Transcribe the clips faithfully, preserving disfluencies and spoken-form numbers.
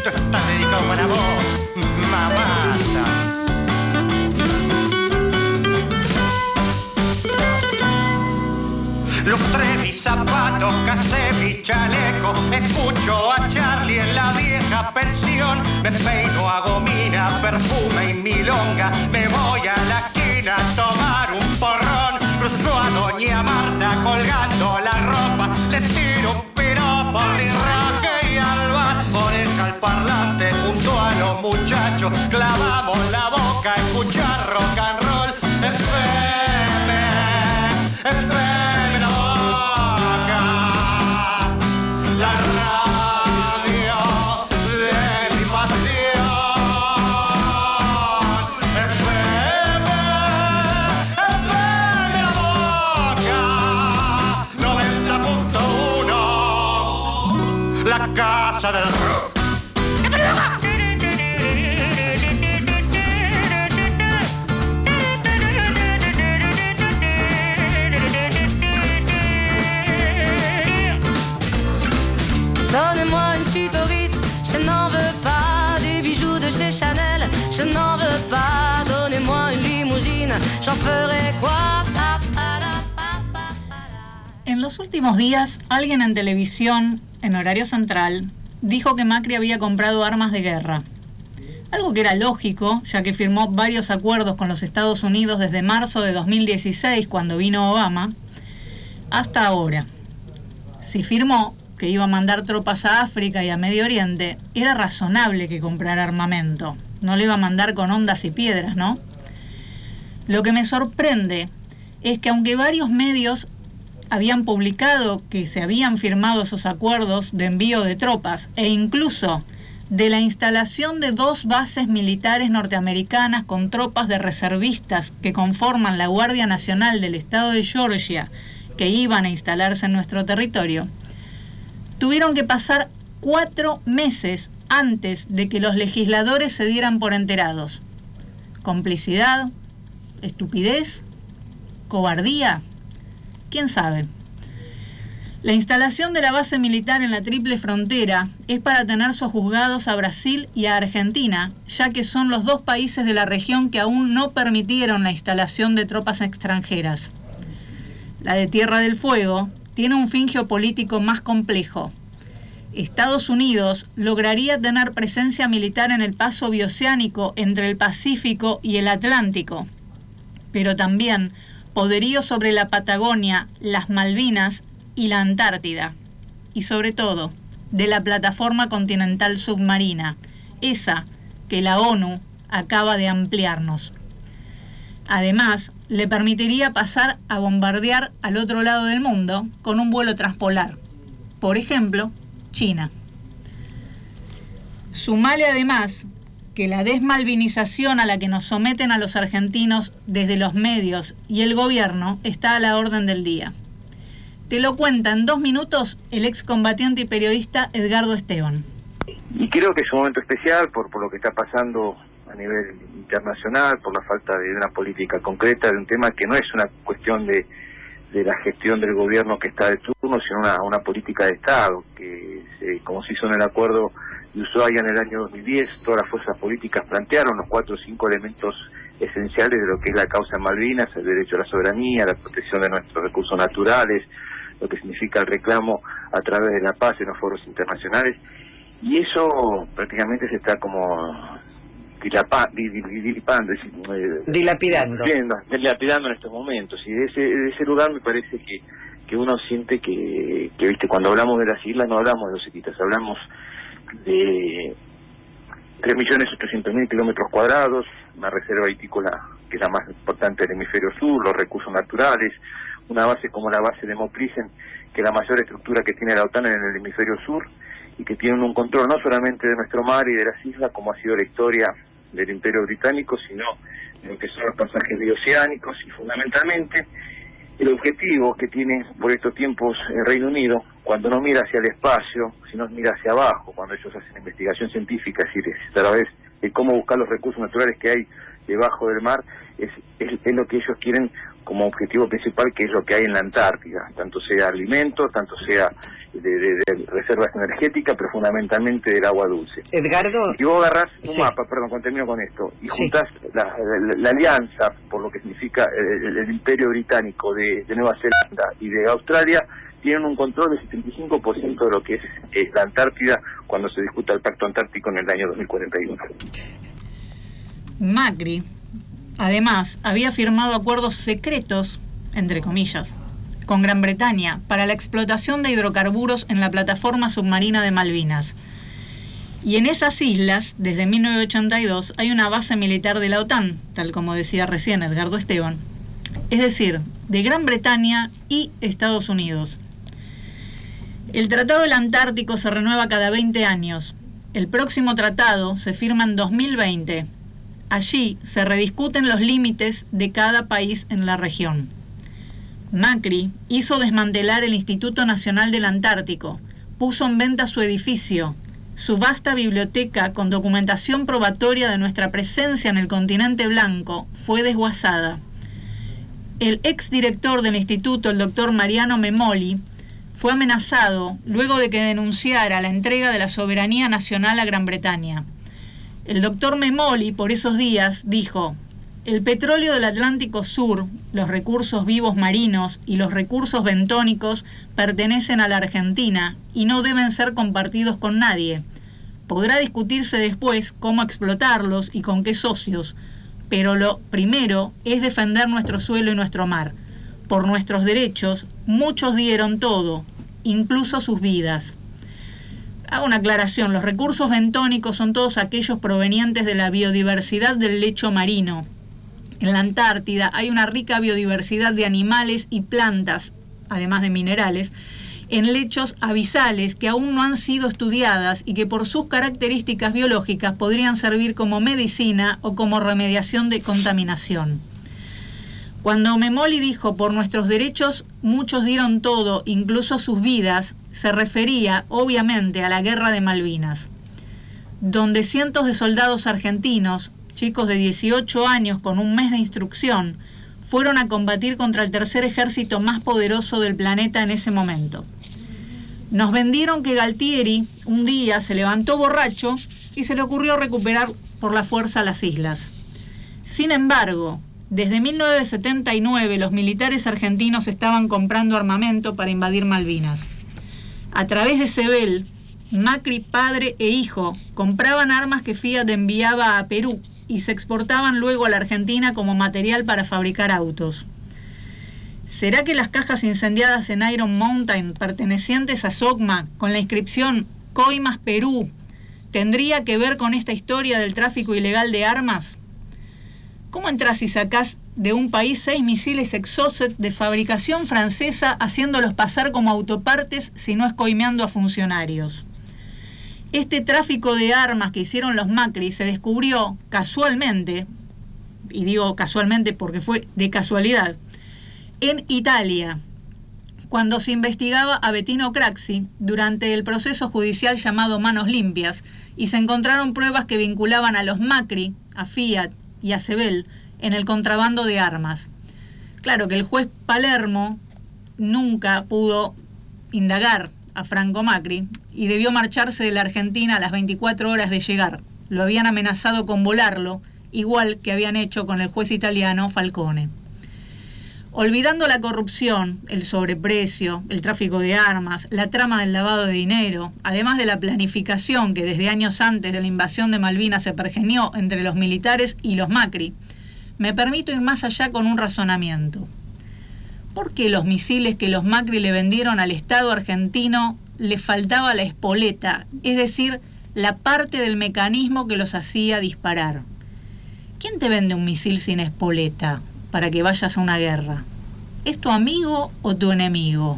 Esto está dedicado para vos, mamasa. Los tres mis zapatos, casebi, chaleco. Escucho a Charlie en la vieja pensión. Me peino, hago mina, perfume y milonga. Me voy a la esquina a tomar un porrón. Cruzo a doña Marta colgando la ropa. Le tiro un piropo, rirraje y alba. Oreja al parlante junto a los muchachos. Clavamos la boca a escuchar rock and roll. F M, F M. Casa del rock. Donnez-moi une suite au Ritz, je n'en veux pas. Des bijoux de chez Chanel, je n'en veux pas. Donnez-moi une limousine, j'en ferai quoi? En los últimos días, alguien en televisión, en horario central, dijo que Macri había comprado armas de guerra. Algo que era lógico, ya que firmó varios acuerdos con los Estados Unidos desde marzo de dos mil dieciséis, cuando vino Obama, hasta ahora. Si firmó que iba a mandar tropas a África y a Medio Oriente, era razonable que comprara armamento. No lo iba a mandar con ondas y piedras, ¿no? Lo que me sorprende es que aunque varios medios habían publicado que se habían firmado esos acuerdos de envío de tropas e incluso de la instalación de dos bases militares norteamericanas con tropas de reservistas que conforman la Guardia Nacional del Estado de Georgia que iban a instalarse en nuestro territorio, tuvieron que pasar cuatro meses antes de que los legisladores se dieran por enterados. ¿Complicidad? ¿Estupidez? ¿Cobardía? ¿Quién sabe? La instalación de la base militar en la Triple Frontera es para tener sojuzgados a Brasil y a Argentina, ya que son los dos países de la región que aún no permitieron la instalación de tropas extranjeras. La de Tierra del Fuego tiene un fin geopolítico más complejo. Estados Unidos lograría tener presencia militar en el paso bioceánico entre el Pacífico y el Atlántico, pero también poderío sobre la Patagonia, las Malvinas y la Antártida, y sobre todo de la plataforma continental submarina, esa que la ONU acaba de ampliarnos. Además, le permitiría pasar a bombardear al otro lado del mundo con un vuelo transpolar, por ejemplo, China. Sumale además que la desmalvinización a la que nos someten a los argentinos desde los medios y el gobierno está a la orden del día. Te lo cuenta en dos minutos el excombatiente y periodista Edgardo Esteban. Y creo que es un momento especial por, por lo que está pasando a nivel internacional, por la falta de una política concreta, de un tema que no es una cuestión de, de la gestión del gobierno que está de turno, sino una, una política de Estado, que se, como se hizo en el acuerdo de Ushuaia en el año dos mil diez, todas las fuerzas políticas plantearon los cuatro o cinco elementos esenciales de lo que es la causa en Malvinas: el derecho a la soberanía, la protección de nuestros recursos naturales, lo que significa el reclamo a través de la paz en los foros internacionales, y eso prácticamente se está como dilapa, dilipando, eh, dilapidando. dilapidando en estos momentos, y de ese, de ese lugar me parece que, que uno siente que, que, viste, cuando hablamos de las islas no hablamos de los hititas, hablamos de tres millones ochocientos mil kilómetros cuadrados, una reserva vitícola que es la más importante del hemisferio sur, los recursos naturales, una base como la base de Moprisen, que es la mayor estructura que tiene la OTAN en el hemisferio sur, y que tienen un control no solamente de nuestro mar y de las islas, como ha sido la historia del Imperio Británico, sino de lo que son los pasajes bioceánicos, y fundamentalmente el objetivo que tiene por estos tiempos el Reino Unido, cuando no mira hacia el espacio, sino mira hacia abajo, cuando ellos hacen investigación científica, es decir, a través de cómo buscar los recursos naturales que hay debajo del mar, es, es, es lo que ellos quieren como objetivo principal, que es lo que hay en la Antártida, tanto sea alimento, tanto sea de, de, de reservas energéticas, pero fundamentalmente del agua dulce. Edgardo, y vos agarrás un sí. mapa, perdón, cuando termino con esto, y Sí. juntás la, la, la alianza, por lo que significa el, el imperio británico de, de Nueva Zelanda y de Australia, tienen un control del setenta y cinco por ciento de lo que es eh, la Antártida cuando se discuta el Pacto Antártico en el año dos mil cuarenta y uno. Macri, además, había firmado acuerdos secretos, entre comillas, con Gran Bretaña para la explotación de hidrocarburos en la plataforma submarina de Malvinas. Y en esas islas, desde mil novecientos ochenta y dos, hay una base militar de la OTAN, tal como decía recién Edgardo Esteban, es decir, de Gran Bretaña y Estados Unidos. El Tratado del Antártico se renueva cada veinte años. El próximo tratado se firma en dos mil veinte. Allí se rediscuten los límites de cada país en la región. Macri hizo desmantelar el Instituto Nacional del Antártico, puso en venta su edificio, su vasta biblioteca con documentación probatoria de nuestra presencia en el continente blanco fue desguazada. El exdirector del instituto, el doctor Mariano Memoli, fue amenazado luego de que denunciara la entrega de la soberanía nacional a Gran Bretaña. El doctor Memoli, por esos días, dijo: el petróleo del Atlántico Sur, los recursos vivos marinos y los recursos bentónicos pertenecen a la Argentina y no deben ser compartidos con nadie. Podrá discutirse después cómo explotarlos y con qué socios, pero lo primero es defender nuestro suelo y nuestro mar. Por nuestros derechos, muchos dieron todo, incluso sus vidas. Hago una aclaración: los recursos bentónicos son todos aquellos provenientes de la biodiversidad del lecho marino. En la Antártida hay una rica biodiversidad de animales y plantas, además de minerales, en lechos abisales que aún no han sido estudiadas y que por sus características biológicas podrían servir como medicina o como remediación de contaminación. Cuando Memoli dijo por nuestros derechos muchos dieron todo, incluso sus vidas, se refería obviamente a la Guerra de Malvinas, donde cientos de soldados argentinos, chicos de dieciocho años con un mes de instrucción, fueron a combatir contra el tercer ejército más poderoso del planeta en ese momento. Nos vendieron que Galtieri un día se levantó borracho y se le ocurrió recuperar por la fuerza las islas. Sin embargo, desde mil novecientos setenta y nueve los militares argentinos estaban comprando armamento para invadir Malvinas. A través de Sebel, Macri padre e hijo compraban armas que Fiat enviaba a Perú y se exportaban luego a la Argentina como material para fabricar autos. ¿Será que las cajas incendiadas en Iron Mountain, pertenecientes a SOCMA, con la inscripción Coimas Perú, tendría que ver con esta historia del tráfico ilegal de armas? ¿Cómo entras y sacás de un país seis misiles Exocet de fabricación francesa haciéndolos pasar como autopartes si no es coimeando a funcionarios? Este tráfico de armas que hicieron los Macri se descubrió casualmente, y digo casualmente porque fue de casualidad, en Italia, cuando se investigaba a Bettino Craxi durante el proceso judicial llamado Manos Limpias, y se encontraron pruebas que vinculaban a los Macri, a Fiat y a Sebel en el contrabando de armas. Claro que el juez Palermo nunca pudo indagar a Franco Macri y debió marcharse de la Argentina a las veinticuatro horas de llegar. Lo habían amenazado con volarlo, igual que habían hecho con el juez italiano Falcone. Olvidando la corrupción, el sobreprecio, el tráfico de armas, la trama del lavado de dinero, además de la planificación que desde años antes de la invasión de Malvinas se pergenió entre los militares y los Macri, me permito ir más allá con un razonamiento. ¿Por qué los misiles que los Macri le vendieron al Estado argentino le faltaba la espoleta, es decir, la parte del mecanismo que los hacía disparar? ¿Quién te vende un misil sin espoleta para que vayas a una guerra? ¿Es tu amigo o tu enemigo?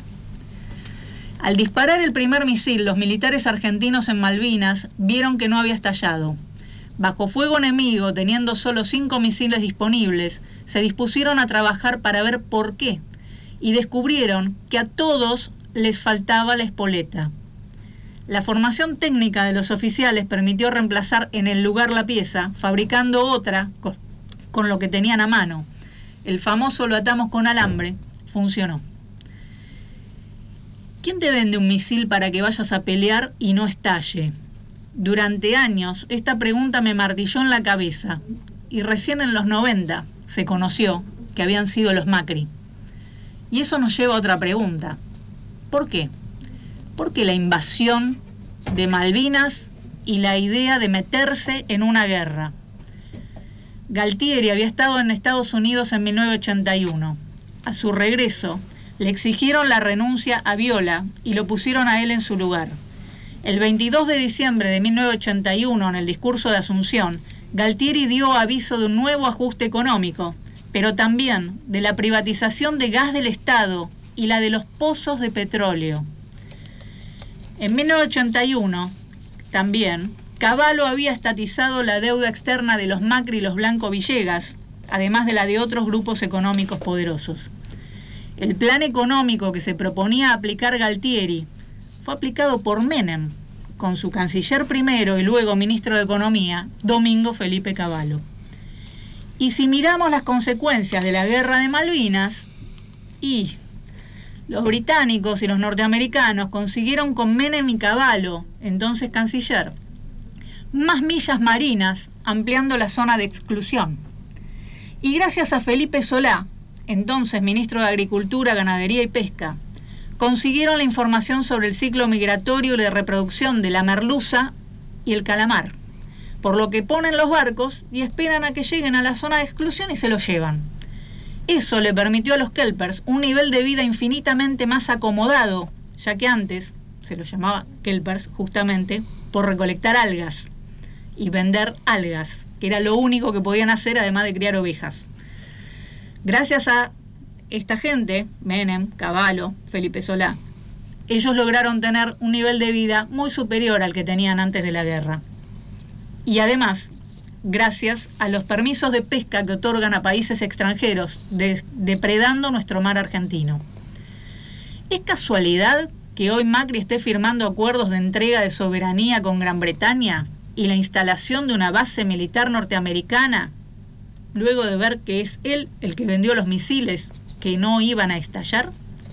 Al disparar el primer misil, los militares argentinos en Malvinas vieron que no había estallado. Bajo fuego enemigo, teniendo solo cinco misiles disponibles, se dispusieron a trabajar para ver por qué, y descubrieron que a todos les faltaba la espoleta. La formación técnica de los oficiales permitió reemplazar en el lugar la pieza, fabricando otra con, con lo que tenían a mano. el famoso lo atamos con alambre, funcionó. ¿Quién te vende un misil para que vayas a pelear y no estalle? Durante años esta pregunta me martilló en la cabeza y recién en los noventa se conoció que habían sido los Macri. Y eso nos lleva a otra pregunta. ¿Por qué? Porque la invasión de Malvinas y la idea de meterse en una guerra. Galtieri había estado en Estados Unidos en mil novecientos ochenta y uno. A su regreso, le exigieron la renuncia a Viola y lo pusieron a él en su lugar. El veintidós de diciembre de mil novecientos ochenta y uno, en el discurso de Asunción, Galtieri dio aviso de un nuevo ajuste económico, pero también de la privatización de gas del Estado y la de los pozos de petróleo. En mil novecientos ochenta y uno, también, Cavallo había estatizado la deuda externa de los Macri y los Blanco Villegas, además de la de otros grupos económicos poderosos. El plan económico que se proponía aplicar Galtieri fue aplicado por Menem, con su canciller primero y luego ministro de Economía, Domingo Felipe Cavallo. Y si miramos las consecuencias de la guerra de Malvinas, y los británicos y los norteamericanos consiguieron con Menem y Cavallo, entonces canciller, más millas marinas, ampliando la zona de exclusión. Y gracias a Felipe Solá, entonces ministro de Agricultura, Ganadería y Pesca, consiguieron la información sobre el ciclo migratorio y de reproducción de la merluza y el calamar, por lo que ponen los barcos y esperan a que lleguen a la zona de exclusión y se los llevan. Eso le permitió a los kelpers un nivel de vida infinitamente más acomodado, ya que antes se los llamaba kelpers justamente por recolectar algas y vender algas, que era lo único que podían hacer además de criar ovejas. Gracias a esta gente, Menem, Cavallo, Felipe Solá, ellos lograron tener un nivel de vida muy superior al que tenían antes de la guerra. Y además, gracias a los permisos de pesca que otorgan a países extranjeros, de, depredando nuestro mar argentino. ¿Es casualidad que hoy Macri esté firmando acuerdos de entrega de soberanía con Gran Bretaña y la instalación de una base militar norteamericana, luego de ver que es él el que vendió los misiles que no iban a estallar?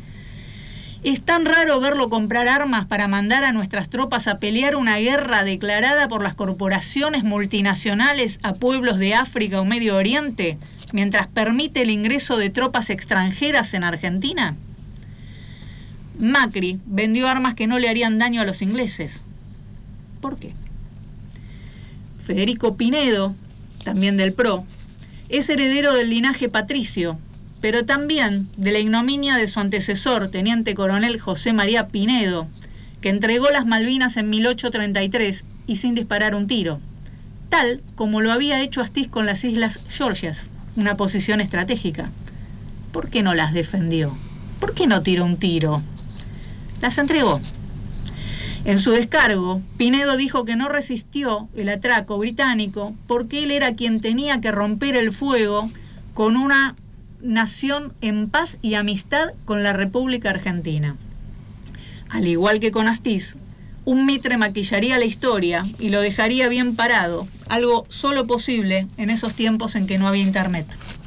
¿Es tan raro verlo comprar armas para mandar a nuestras tropas a pelear una guerra declarada por las corporaciones multinacionales a pueblos de África o Medio Oriente, mientras permite el ingreso de tropas extranjeras en Argentina? Macri vendió armas que no le harían daño a los ingleses. ¿Por qué? Federico Pinedo, también del P R O, es heredero del linaje patricio, pero también de la ignominia de su antecesor, teniente coronel José María Pinedo, que entregó las Malvinas en mil ochocientos treinta y tres y sin disparar un tiro, tal como lo había hecho Astiz con las Islas Georgias, una posición estratégica. ¿Por qué no las defendió? ¿Por qué no tiró un tiro? Las entregó. En su descargo, Pinedo dijo que no resistió el atraco británico porque él era quien tenía que romper el fuego con una nación en paz y amistad con la República Argentina. Al igual que con Astiz, un Mitre maquillaría la historia y lo dejaría bien parado, algo solo posible en esos tiempos en que no había internet.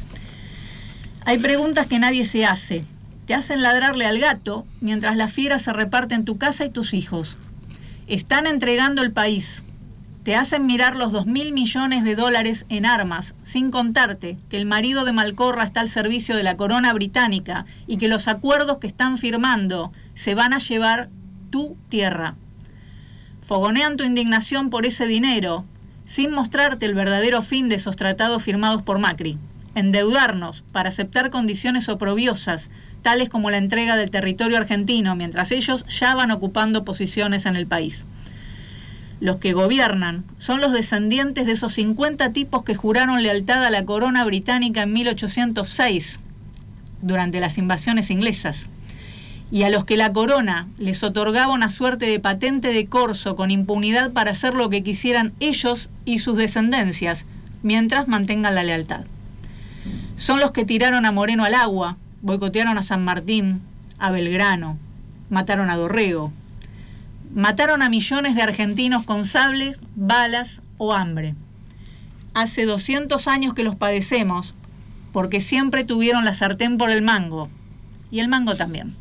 Hay preguntas que nadie se hace. Te hacen ladrarle al gato mientras la fiera se reparte en tu casa y tus hijos. Están entregando el país. Te hacen mirar los dos mil millones de dólares en armas, sin contarte que el marido de Malcorra está al servicio de la corona británica y que los acuerdos que están firmando se van a llevar tu tierra. Fogonean tu indignación por ese dinero, sin mostrarte el verdadero fin de esos tratados firmados por Macri: endeudarnos para aceptar condiciones oprobiosas, tales como la entrega del territorio argentino, mientras ellos ya van ocupando posiciones en el país. Los que gobiernan son los descendientes de esos cincuenta tipos que juraron lealtad a la corona británica en mil ochocientos seis, durante las invasiones inglesas, y a los que la corona les otorgaba una suerte de patente de corso con impunidad para hacer lo que quisieran ellos y sus descendencias, mientras mantengan la lealtad. Son los que tiraron a Moreno al agua, boicotearon a San Martín, a Belgrano, mataron a Dorrego, mataron a millones de argentinos con sables, balas o hambre. Hace doscientos años que los padecemos porque siempre tuvieron la sartén por el mango. Y el mango también.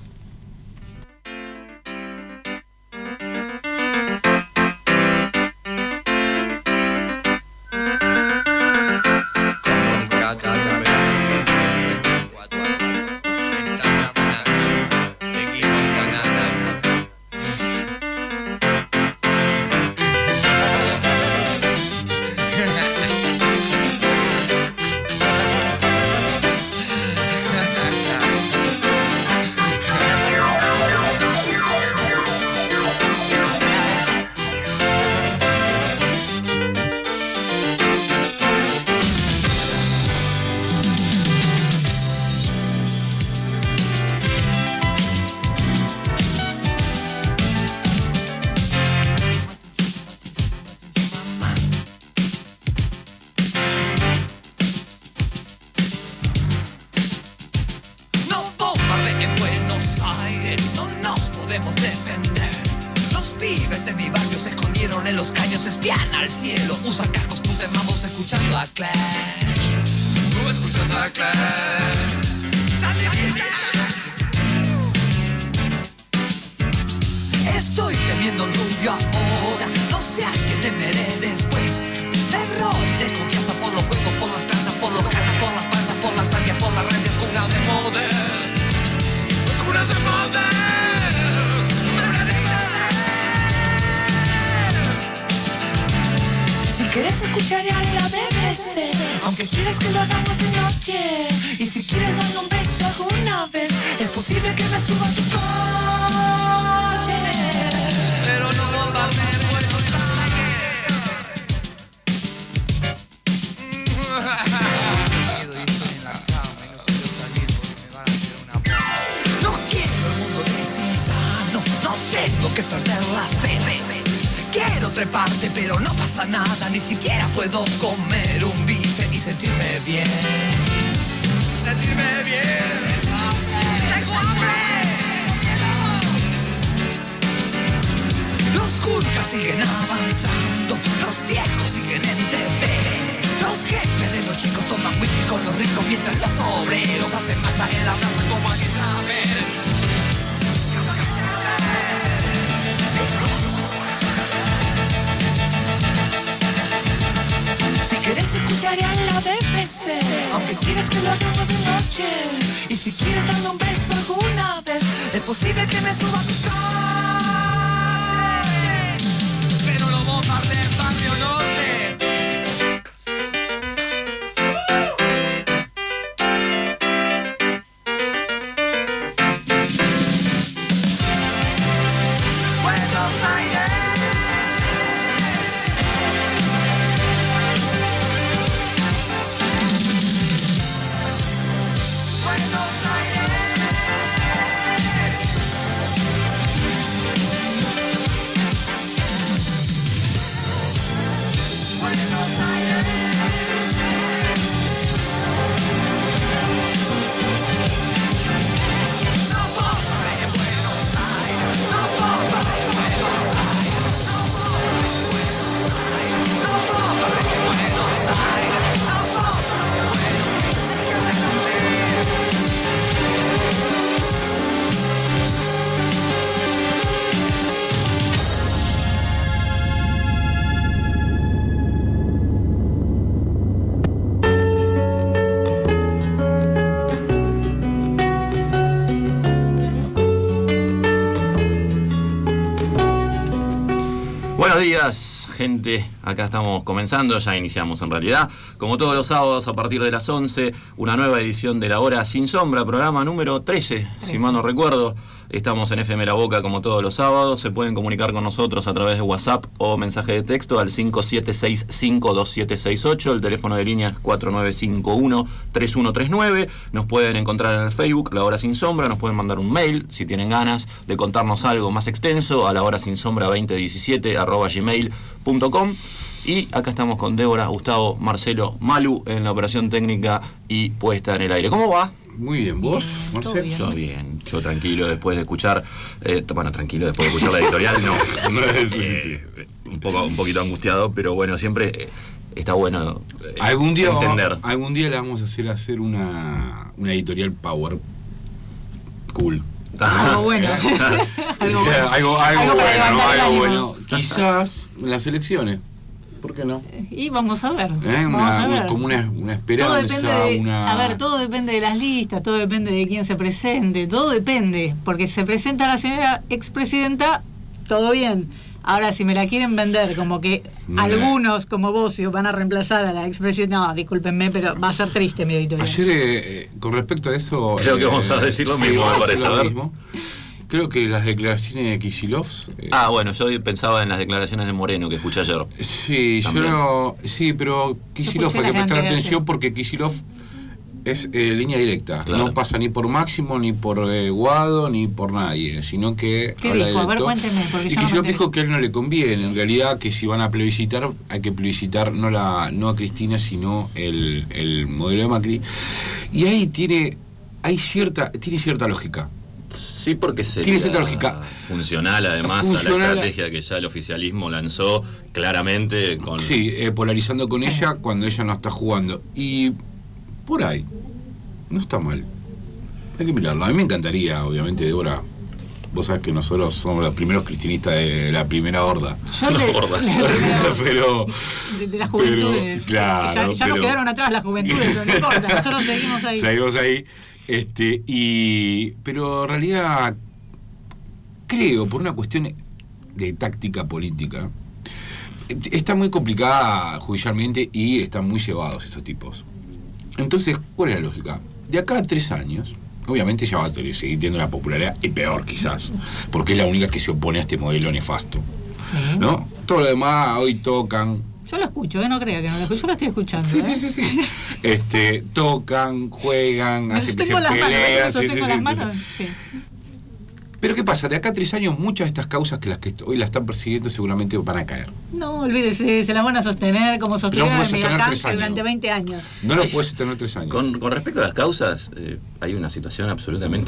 Buenos días, gente. Acá estamos comenzando, ya iniciamos en realidad. Como todos los sábados a partir de las once, una nueva edición de La Hora Sin Sombra, programa número trece, trece. Si mal no recuerdo. Estamos en F M La Boca como todos los sábados. Se pueden comunicar con nosotros a través de WhatsApp o mensaje de texto al cinco siete seis cinco dos siete seis ocho. El teléfono de línea es cuatro nueve cinco uno tres uno tres nueve. Nos pueden encontrar en el Facebook, La Hora Sin Sombra. Nos pueden mandar un mail si tienen ganas de contarnos algo más extenso a la hora sin sombra veinte diecisiete arroba gmail punto com. Y acá estamos con Débora, Gustavo, Marcelo, Malu en la operación técnica y puesta en el aire. ¿Cómo va? Muy bien, ¿vos, Marcelo? Yo bien, yo tranquilo después de escuchar, eh, bueno, tranquilo después de escuchar la editorial, no, no es, sí, un, poco, un poquito angustiado, pero bueno, siempre, eh, está bueno eh, algún día entender. Vamos, algún día le vamos a hacer hacer una, una editorial Power. Cool. Algo bueno. algo, bueno. algo, algo, algo bueno, ¿no? Algo ánimo. bueno. Quizás en las elecciones. ¿Por qué no? Y vamos a ver. ¿Eh? Vamos Una, a ver. Como una, una esperanza. Todo depende de, una... A ver, todo depende de las listas, todo depende de quién se presente, todo depende. Porque se presenta la señora expresidenta, todo bien. Ahora, si me la quieren vender como que no, algunos, como vos, van a reemplazar a la expresidenta, no, discúlpenme, pero va a ser triste mi editorial. Ayer, eh, con respecto a eso... Creo eh, que vamos a decir lo sí, mismo, me parece. Lo mismo. Creo que las declaraciones de Kicillof... Eh, ah, bueno, yo pensaba en las declaraciones de Moreno que escuché ayer. Sí, También. yo no... Sí, pero Kicillof hay que prestar atención sí. porque Kicillof es eh, línea directa. Claro. No pasa ni por Máximo, ni por eh, Guado, ni por nadie, sino que... ¿Qué habla dijo? A ver, directo. cuénteme. Porque Y yo Kicillof no dijo que a él no le conviene. En realidad, que si van a plebiscitar, hay que plebiscitar no, la, no a Cristina, sino el, el modelo de Macri. Y ahí tiene... Hay cierta, tiene cierta lógica. Sí, porque sería tiene cierta lógica. Funcional, además, Funcional a la estrategia que ya el oficialismo lanzó claramente con... Sí, eh, polarizando con sí. ella cuando ella no está jugando. Y por ahí, no está mal. Hay que mirarlo. A mí me encantaría, obviamente, Débora. Vos sabés que nosotros somos los primeros cristianistas de la primera horda. Yo le, horda. le, le, pero... De, de las juventudes. Pero, claro, ya ya pero, nos quedaron atrás las juventudes, pero no importa, nosotros seguimos ahí. Seguimos ahí. Este, y, pero en realidad creo, por una cuestión de táctica política, está muy complicada judicialmente y están muy llevados estos tipos. Entonces, ¿cuál es la lógica? De acá a tres años, obviamente ella va a seguir teniendo una popularidad, y peor quizás, porque es la única que se opone a este modelo nefasto. Sí. ¿No? Todo lo demás hoy tocan. Yo lo escucho, ¿eh? No crea que no lo escucho, yo lo estoy escuchando. Sí, ¿eh? sí, sí, sí. Este, tocan, juegan, Me hacen, se sostengo las manos, pelean. me Sí, sí, sostengo sí, las sí. manos, sí. Pero ¿qué pasa? De acá a tres años muchas de estas causas que las que hoy la están persiguiendo seguramente van a caer. No, olvídese, se las van a sostener como sostuvieron Pero en vamos a sostener tres Megacán años. durante veinte años. No lo puedes sostener tres años. Con, con respecto a las causas, eh, hay una situación absolutamente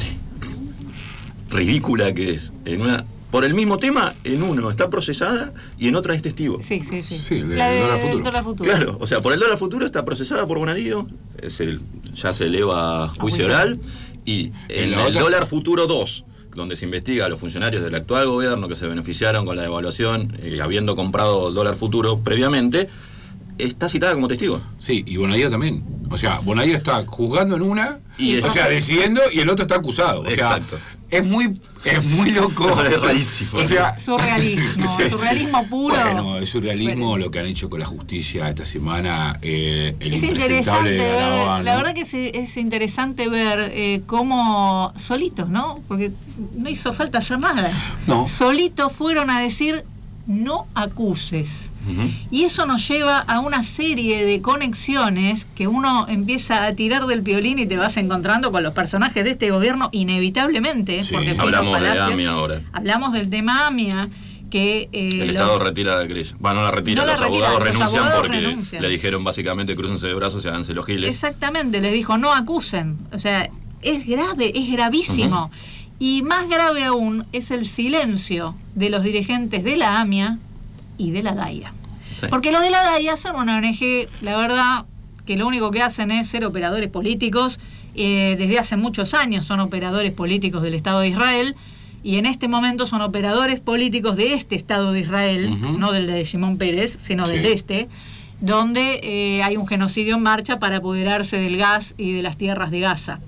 ridícula que es, en una por el mismo tema, en uno está procesada y en otra es testigo. Sí, sí, sí. Sí, el La de dólar futuro. dólar futuro. Claro, o sea, por el dólar futuro está procesada por Bonadío, es el, ya se eleva a juicio juicio. oral, y en la el otra- dólar futuro dos, donde se investiga a los funcionarios del actual gobierno que se beneficiaron con la devaluación, eh, habiendo comprado dólar futuro previamente, está citada como testigo. Sí, y Bonadío también. O sea, Bonadío está juzgando en una, Y o es- sea, decidiendo, y el otro está acusado. O sea, Exacto. es muy, es muy loco. No, es rarísimo. O sea, Surrealismo, Sí, surrealismo sí. puro. Bueno, es surrealismo Bueno. lo que han hecho con la justicia esta semana, eh, el Es impresentable interesante de ver, Aragón, la ¿no? verdad que es, es interesante ver eh, cómo solitos, ¿no? Porque no hizo falta hacer nada. No. Solitos fueron a decir no acuses. Ujú. Y eso nos lleva a una serie de conexiones que uno empieza a tirar del piolín y te vas encontrando con los personajes de este gobierno inevitablemente. Sí. Porque Fito Hablamos de Palacios- AMIA ahora. Hablamos del tema AMIA, que eh, El los- Estado retira la querella. Bueno, no la retira, No la los retira, abogados los renuncian abogados porque renuncian. le dijeron básicamente crúcense de brazos y háganse los giles. Exactamente, les dijo no acusen. O sea, es grave, es gravísimo. Y más grave aún es el silencio de los dirigentes de la AMIA y de la DAIA. Sí. Porque los de la DAIA son una O N G, la verdad, que lo único que hacen es ser operadores políticos. Eh, desde hace muchos años son operadores políticos del Estado de Israel. Y en este momento son operadores políticos de este Estado de Israel, Ujú. no del de Shimon Pérez, sino Sí. del de este, donde eh, hay un genocidio en marcha para apoderarse del gas y de las tierras de Gaza.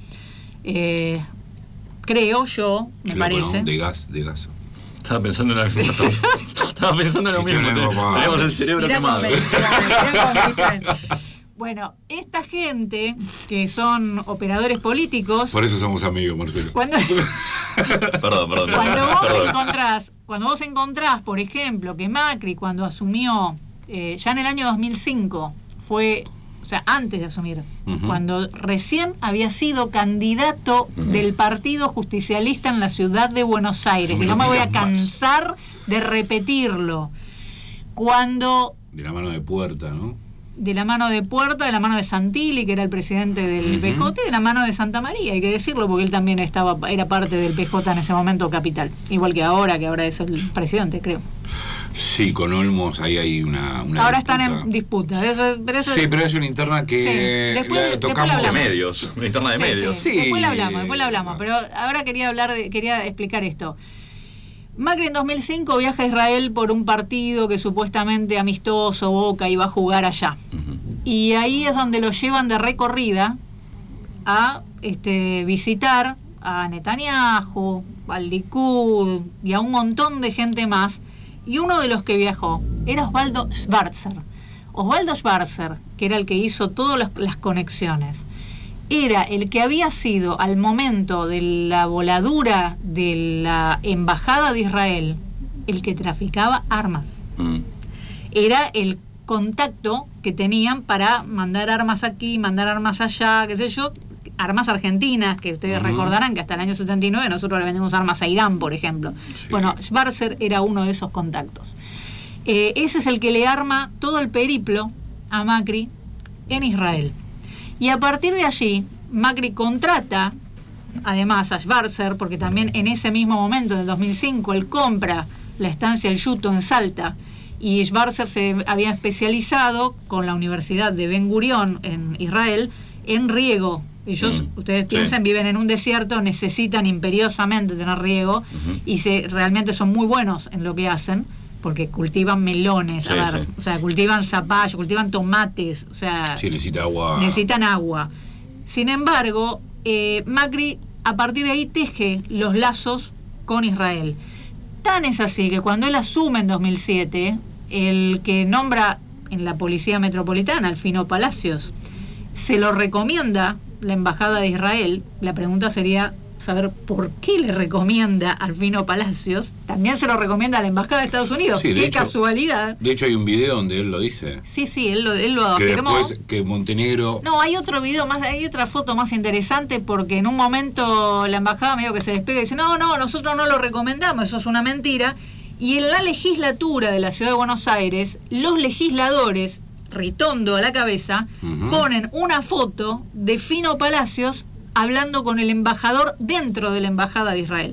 Eh, creo yo, me Qué loco, ¿no? parece. De gas, de gas. Estaba pensando en lo mismo. Estaba pensando en lo Sí, mismo. tenemos, te- papá. Tenemos el cerebro Mirá quemado. cómo me distraen, mirá cómo me distraen. Bueno, esta gente que son operadores políticos, Por eso somos amigos, Marcelo. cuando, Perdón, perdón. cuando vos perdón. encontrás, cuando vos encontrás, por ejemplo, que Macri cuando asumió, eh, ya en el año dos mil cinco, fue, o sea, antes de asumir, Ujú. cuando recién había sido candidato del Partido Justicialista en la ciudad de Buenos Aires, No me y lo no me voy a digas más. cansar de repetirlo, cuando De la mano de puerta, ¿no? de la mano de Puerta, de la mano de Santilli, que era el presidente del Ujú. P J, y de la mano de Santa María, hay que decirlo, porque él también estaba era parte del P J en ese momento capital, igual que ahora, que ahora es el presidente, creo. Sí, con Olmos ahí hay una, una Ahora disputa. están en disputa. Eso, pero eso, Sí, pero es una interna que Sí, después- la después tocamos. la De hablamos. medios, una interna de Sí, medios. sí. Sí. Después la hablamos, después la hablamos. Pero ahora quería hablar de, quería explicar esto. Macri en dos mil cinco viaja a Israel por un partido que supuestamente amistoso, Boca, iba a jugar allá. Ujú. Y ahí es donde lo llevan de recorrida a este, visitar a Netanyahu, al Likud y a un montón de gente más. Y uno de los que viajó era Osvaldo Schwarzer. Osvaldo Schwarzer, que era el que hizo todas las conexiones, era el que había sido al momento de la voladura de la embajada de Israel el que traficaba armas. Mm. Era el contacto que tenían para mandar armas aquí, mandar armas allá, qué sé yo, armas argentinas, que ustedes Ujú. recordarán que hasta el año setenta y nueve nosotros le vendemos armas a Irán, por ejemplo. Sí. Bueno, Schwarzer era uno de esos contactos. Eh, ese es el que le arma todo el periplo a Macri en Israel. Y a partir de allí, Macri contrata, además, a Schwarzer, porque también en ese mismo momento, en el dos mil cinco, él compra la estancia El Yuto en Salta, y Schwarzer se había especializado con la Universidad de Ben Gurión en Israel en riego. Ellos, Mm, ustedes sí. piensan, viven en un desierto, necesitan imperiosamente tener riego, Ujú. y se realmente son muy buenos en lo que hacen, porque cultivan melones, a Sí, ver, sí. o sea, cultivan zapallo, cultivan tomates, o sea, Sí, necesita agua. necesitan agua. Sin embargo, eh, Macri a partir de ahí teje los lazos con Israel. Tan es así que cuando él asume en dos mil siete, el que nombra en la Policía Metropolitana, Alfino Palacios, se lo recomienda la Embajada de Israel. La pregunta sería saber por qué le recomienda a Alfino Palacios. También se lo recomienda a la Embajada de Estados Unidos. Sí, de Qué hecho- casualidad. De hecho, hay un video donde él lo dice. Sí, sí, él lo, él lo Que afirmó. después, que Montenegro. No, hay otro video más, hay otra foto más interesante, porque en un momento la embajada medio que se despega y dice, no, no, nosotros no lo recomendamos, eso es una mentira. Y en la legislatura de la Ciudad de Buenos Aires, los legisladores, Ritondo a la cabeza, Ujú. ponen una foto de Fino Palacios hablando con el embajador dentro de la embajada de Israel.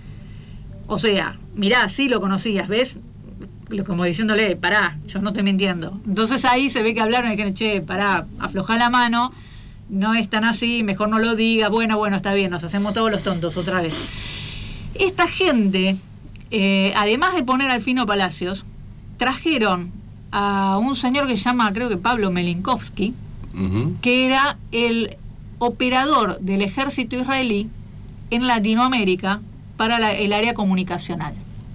O sea, mirá, sí lo conocías, ¿ves? Lo- como diciéndole, pará, yo no estoy mintiendo. Entonces ahí se ve que hablaron y dijeron, che, pará, aflojá la mano, no es tan así, mejor no lo diga, bueno, bueno, está bien, nos hacemos todos los tontos otra vez. Esta gente, eh, además de poner al Fino Palacios, trajeron a un señor que se llama, creo que Pablo Melinkowski, Ujú. que era el operador del ejército israelí en Latinoamérica para la- el área comunicacional.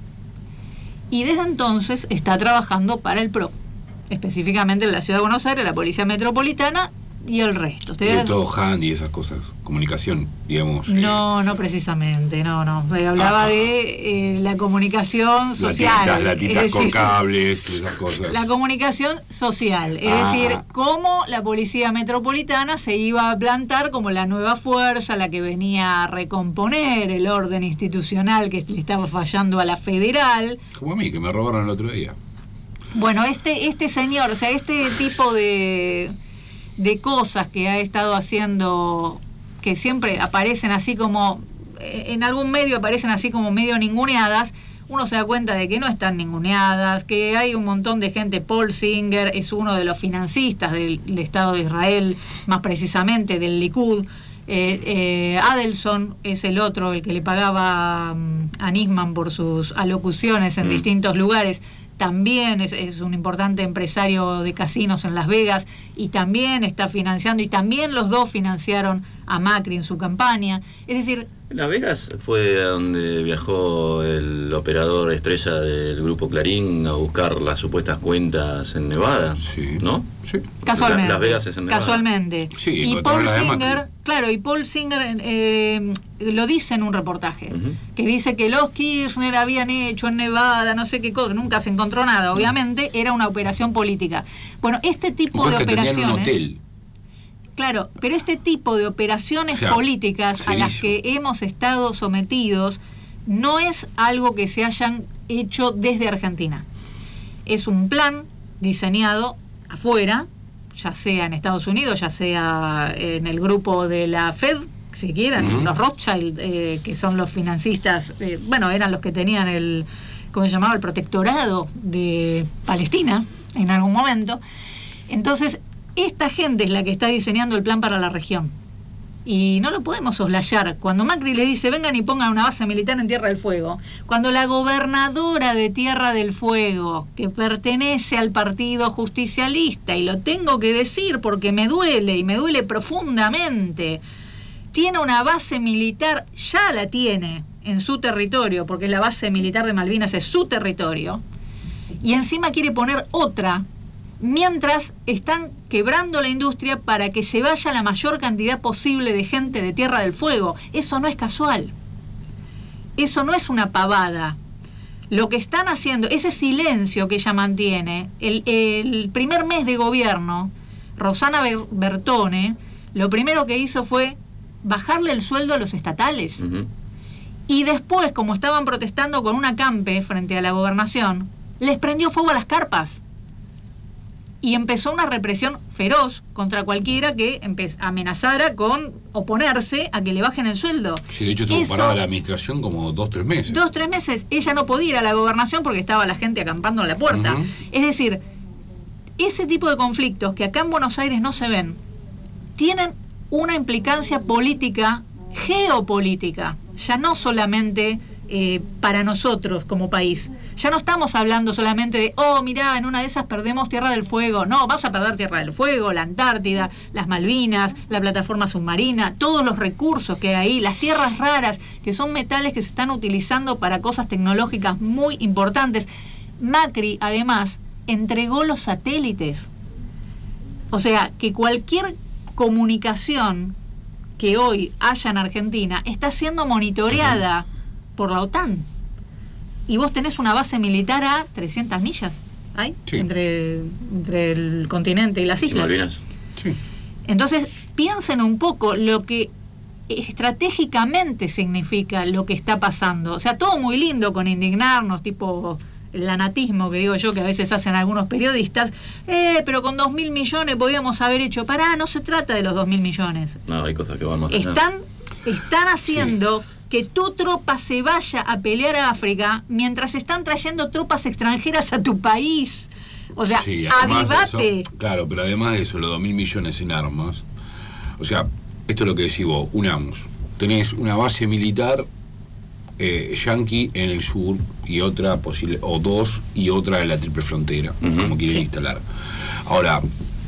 Y desde entonces está trabajando para el P R O, específicamente en la Ciudad de Buenos Aires, la Policía Metropolitana y el resto. Y Ustedes- todo handy y esas cosas. Comunicación, digamos. eh, No, no precisamente, no, no. Se hablaba Ah. de eh, la comunicación social. Latitas, latitas es con decir, cables y esas cosas. la comunicación social, es Ah. decir, cómo la Policía Metropolitana se iba a plantar como la nueva fuerza, la que venía a recomponer el orden institucional que le estaba fallando a la federal. Como a mí, que me robaron el otro día. Bueno, este, este señor, o sea, este tipo de, de cosas que ha estado haciendo, que siempre aparecen así como, eh, en algún medio aparecen así como medio ninguneadas, uno se da cuenta de que no están ninguneadas, que hay un montón de gente. Paul Singer es uno de los financistas del, del Estado de Israel, más precisamente del Likud. Eh, eh, Adelson es el otro, el que le pagaba um, a Nisman por sus alocuciones en Mm. distintos lugares. También es, es un importante empresario de casinos en Las Vegas y también está financiando, y también los dos financiaron a Macri en su campaña. Es decir, Las Vegas fue a donde viajó el operador estrella del grupo Clarín a buscar las supuestas cuentas en Nevada, Sí. ¿no? Sí. casualmente. Las Vegas es en Nevada. Casualmente. Sí, y encontraron Paul la de Singer, Macri. claro, y Paul Singer eh, lo dice en un reportaje, Ujú. que dice que los Kirchner habían hecho en Nevada, no sé qué cosa, nunca se encontró nada, obviamente, era una operación política. Bueno, este tipo Mujer de que tenían operaciones... un hotel. Claro, pero este tipo de operaciones O sea, políticas a las que serísimo. hemos estado sometidos no es algo que se hayan hecho desde Argentina. Es un plan diseñado afuera, ya sea en Estados Unidos, ya sea en el grupo de la Fed, si quieren, Ujú. los Rothschild, eh, que son los financistas, eh, bueno, eran los que tenían el ¿cómo se llamaba? El protectorado de Palestina en algún momento. Entonces, esta gente es la que está diseñando el plan para la región. Y no lo podemos soslayar. Cuando Macri le dice, vengan y pongan una base militar en Tierra del Fuego, cuando la gobernadora de Tierra del Fuego, que pertenece al Partido Justicialista, y lo tengo que decir porque me duele, y me duele profundamente, tiene una base militar, ya la tiene en su territorio, porque la base militar de Malvinas es su territorio, y encima quiere poner otra, mientras están quebrando la industria para que se vaya la mayor cantidad posible de gente de Tierra del Fuego. Eso no es casual. Eso no es una pavada. Lo que están haciendo, ese silencio que ella mantiene, el, el primer mes de gobierno, Rosana Bertone, lo primero que hizo fue bajarle el sueldo a los estatales. Uh-huh. Y después, como estaban protestando con un acampe frente a la gobernación, les prendió fuego a las carpas. Y empezó una represión feroz contra cualquiera que amenazara con oponerse a que le bajen el sueldo. Sí, de hecho estuvo parada la administración como dos, tres meses. Dos, tres meses. Ella no podía ir a la gobernación porque estaba la gente acampando en la puerta. Uh-huh. Es decir, ese tipo de conflictos que acá en Buenos Aires no se ven, tienen una implicancia política, geopolítica, ya no solamente eh, para nosotros como país. Ya no estamos hablando solamente de, oh, mirá, en una de esas perdemos Tierra del Fuego. No, vas a perder Tierra del Fuego, la Antártida, las Malvinas, la plataforma submarina, todos los recursos que hay ahí, las tierras raras, que son metales que se están utilizando para cosas tecnológicas muy importantes. Macri, además, entregó los satélites. O sea, que cualquier comunicación que hoy haya en Argentina está siendo monitoreada por la OTAN. Y vos tenés una base militar a trescientas millas, ¿hay? Sí. Entre, entre el continente y las islas. Sí. Entonces, piensen un poco lo que estratégicamente significa lo que está pasando. O sea, todo muy lindo con indignarnos, tipo el lanatismo que digo yo, que a veces hacen algunos periodistas, eh, pero con dos mil millones podíamos haber hecho. Pará, no se trata de los dos mil millones. No, hay cosas que van más allá. Están, están haciendo... Sí. Que tu tropa se vaya a pelear a África mientras están trayendo tropas extranjeras a tu país. O sea, sí, avivate. Eso, claro, pero además de eso, los dos mil millones en armas. O sea, esto es lo que decís vos, unamos. Tenés una base militar eh, yanqui en el sur y otra posible, o dos y otra en la triple frontera, uh-huh. como quieren sí. instalar. Ahora,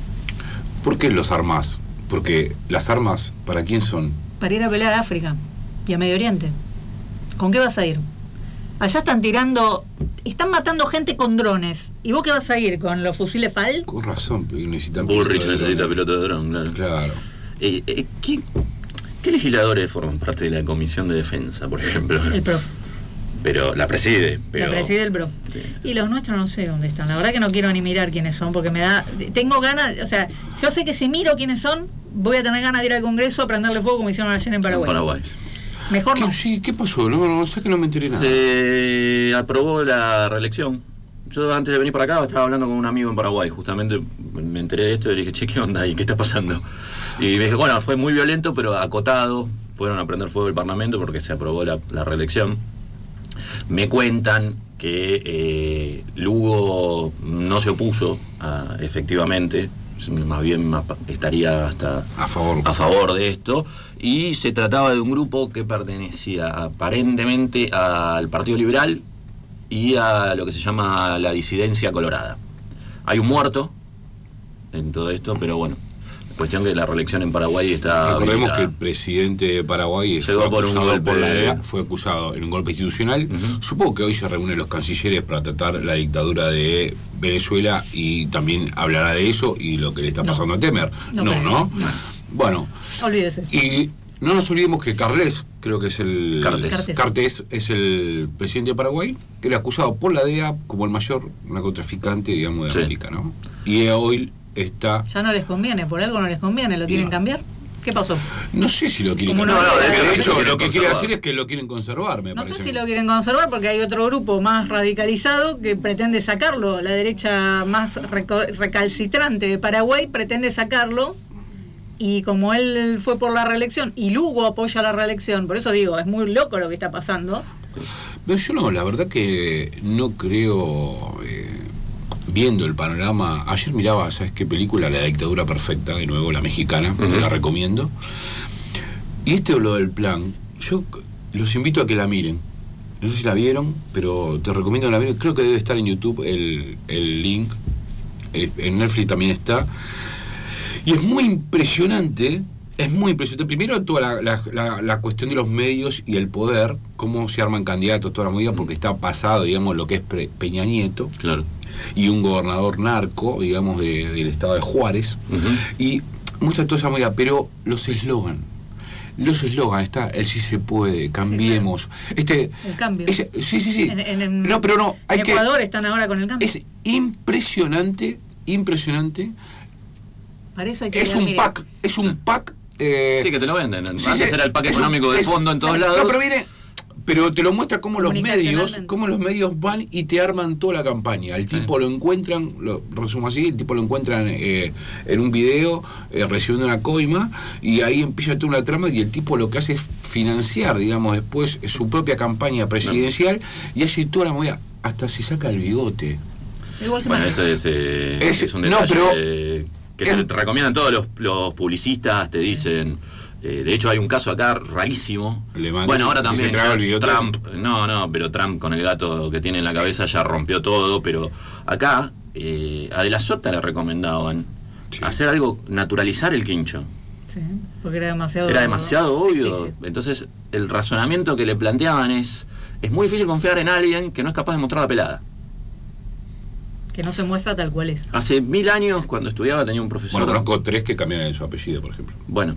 ¿por qué los armás? Porque las armas, ¿para quién son? Para ir a pelear a África y a Medio Oriente. ¿Con qué vas a ir? Allá están tirando, están matando gente con drones. ¿Y vos qué vas a ir? ¿Con los fusiles F A L? Con razón, necesitan Bullrich necesita piloto de dron, claro. Claro. Eh, eh, ¿qué, ¿Qué legisladores forman parte de la Comisión de Defensa, por ejemplo? El P R O. Pero la preside. Pero... La preside el P R O. Sí. Y los nuestros no sé dónde están. La verdad que no quiero ni mirar quiénes son, porque me da... Tengo ganas, o sea, yo sé que si miro quiénes son, voy a tener ganas de ir al Congreso a prenderle fuego como hicieron ayer en Paraguay. En Paraguay. Mejor no. Sí, ¿qué pasó? No, no, sé que no me enteré nada. Se aprobó la reelección. Yo antes de venir para acá estaba hablando con un amigo en Paraguay, justamente me enteré de esto y le dije, che, ¿qué onda ahí? ¿Qué está pasando? Y me dije, bueno, fue muy violento, pero acotado. Fueron a prender fuego el Parlamento porque se aprobó la, la reelección. Me cuentan que eh, Lugo no se opuso a, efectivamente, más bien estaría hasta a favor. a favor de esto, y se trataba de un grupo que pertenecía aparentemente al Partido Liberal y a lo que se llama la disidencia colorada. Hay un muerto en todo esto, pero bueno, cuestión que la reelección en Paraguay está... Recordemos que el presidente de Paraguay fue por un acusado, golpe por la de... D E A, fue acusado en un golpe institucional. Uh-huh. Supongo que hoy se reúnen los cancilleres para tratar la dictadura de Venezuela y también hablará de eso y lo que le está pasando no. a Temer. No, no, ¿no? no. Bueno. Olvídese. Y no nos olvidemos que Carles, creo que es el... Cartes. Cartes. Cartes es el presidente de Paraguay, que era acusado por la D E A como el mayor narcotraficante, digamos, de sí. América, ¿no? Y hoy... Está... Ya no les conviene, por algo no les conviene, ¿lo quieren no. cambiar? ¿Qué pasó? No sé si lo quieren cambiar. No, no, de hecho, lo que quiere decir es que lo quieren conservar, me no parece. No sé si lo quieren conservar porque hay otro grupo más radicalizado que pretende sacarlo. La derecha más recalcitrante de Paraguay pretende sacarlo. Y como él fue por la reelección y Lugo apoya la reelección, por eso digo, es muy loco lo que está pasando. Sí. No, yo no, la verdad que no creo, eh, viendo el panorama, ayer miraba, ¿sabes qué película? La dictadura perfecta, de nuevo, la mexicana, uh-huh. Te la recomiendo. Y este lo del plan, yo los invito a que la miren. No sé si la vieron, pero te recomiendo que la miren. Creo que debe estar en YouTube el, el link. En Netflix también está. Y es muy impresionante. Es muy impresionante. Primero, toda la, la, la, la cuestión de los medios y el poder, cómo se arman candidatos, toda la movida, porque está pasado, digamos, lo que es Pre, Peña Nieto. Claro. Y un gobernador narco, digamos, de, del estado de Juárez. Uh-huh. Y muestra toda esa movida. Pero los eslogan. Los eslogan, está el sí se puede, cambiemos. Sí, claro. Este, el cambio. Ese, sí, sí, sí. En, en, en, no, pero no. Hay en que, Ecuador están ahora con el cambio. Es impresionante, impresionante. Para eso hay que es ir, un mire. pack, es un pack. Eh, sí, que te lo venden. Sí, Antes sí, era el pack económico un, de es, fondo en todos lados. No, pero viene. Pero te lo muestra cómo los medios, cómo los medios van y te arman toda la campaña. El tipo sí. lo encuentran, lo resumo así, el tipo lo encuentran eh, en un video, eh, recibiendo una coima, y ahí empieza toda una trama, y el tipo lo que hace es financiar, digamos, después su propia campaña presidencial, no. y hace toda la movida, hasta se saca el bigote. Igual que bueno, eso es, eh, es, es un detalle no, pero, eh, que el, te recomiendan todos los, los publicistas, te dicen... Eh, de hecho hay un caso acá rarísimo. Bueno, ahora también Trump, no, no, pero Trump con el gato que tiene en la cabeza ya rompió todo, pero acá eh, a De la Sota le recomendaban sí. hacer algo, naturalizar el quincho. Sí, porque era demasiado Era demasiado obvio. obvio. Entonces, el razonamiento que le planteaban es, es muy difícil confiar en alguien que no es capaz de mostrar la pelada. Que no se muestra tal cual es. Hace mil años, cuando estudiaba, tenía un profesor. Bueno, conozco tres que cambiaron su apellido, por ejemplo. Bueno.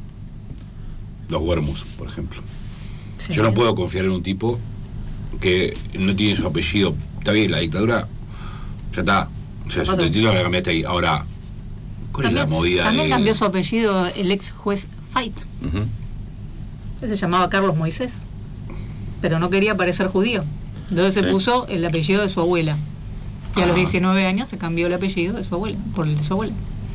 Los Huermus, por ejemplo. Sí. Yo no puedo confiar en un tipo que no tiene su apellido. Está bien, la dictadura ya está. O sea, su título la cambiaste ahí. Ahora, ¿cuál también, es la movida? También de... cambió su apellido el ex juez Fait. Uh-huh. Él se llamaba Carlos Moisés, pero no quería parecer judío. Entonces sí. se puso el apellido de su abuela. Y ah. a los diecinueve años se cambió el apellido de su abuela, por el de su abuela.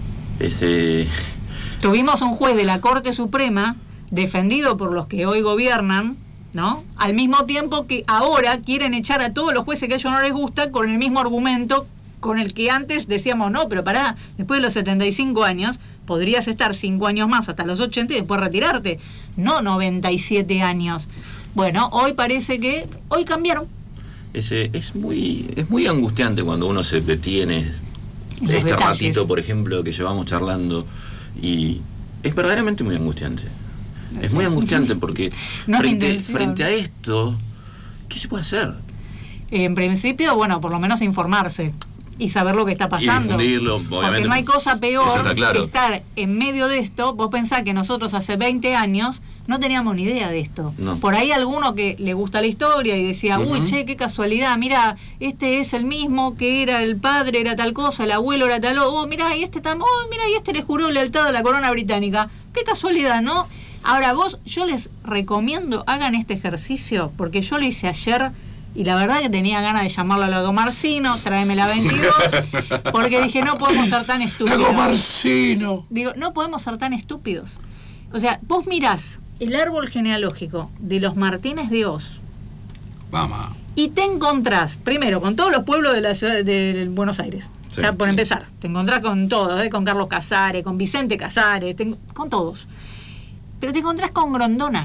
Ese... Tuvimos un juez de la Corte Suprema defendido por los que hoy gobiernan, ¿no? Al mismo tiempo que ahora quieren echar a todos los jueces que a ellos no les gusta con el mismo argumento con el que antes decíamos, no, pero pará, después de los setenta y cinco años podrías estar cinco años más hasta los ochenta y después retirarte, no noventa y siete años. Bueno, hoy parece que hoy cambiaron. Ese, es muy es muy angustiante cuando uno se detiene este detalles. ratito, por ejemplo, que llevamos charlando, y es verdaderamente muy angustiante. Es muy angustiante porque no frente, frente a esto, ¿qué se puede hacer? En principio, bueno, por lo menos informarse y saber lo que está pasando. Y difundirlo, obviamente. Porque no hay cosa peor claro. que estar en medio de esto. Vos pensás que nosotros hace veinte años no teníamos ni idea de esto. No. Por ahí alguno que le gusta la historia y decía, uh-huh. uy, che, qué casualidad, mira, este es el mismo que era el padre, era tal cosa, el abuelo era tal, oh, mira, y este también, oh, mira, y este le juró lealtad a la corona británica. Qué casualidad, ¿no? Ahora vos, yo les recomiendo, hagan este ejercicio, porque yo lo hice ayer y la verdad que tenía ganas de llamarlo a Lago Marcino, tráeme la veintidós, porque dije, no podemos ser tan estúpidos. Lago Marcino. Digo, no podemos ser tan estúpidos. O sea, vos mirás el árbol genealógico de los Martínez de Oz. Vamos. Y te encontrás, primero, con todos los pueblos de la ciudad de, de Buenos Aires. Sí, ya por sí. empezar, te encontrás con todos, ¿eh? Con Carlos Casares, con Vicente Casares, te, con todos. Pero te encontrás con Grondona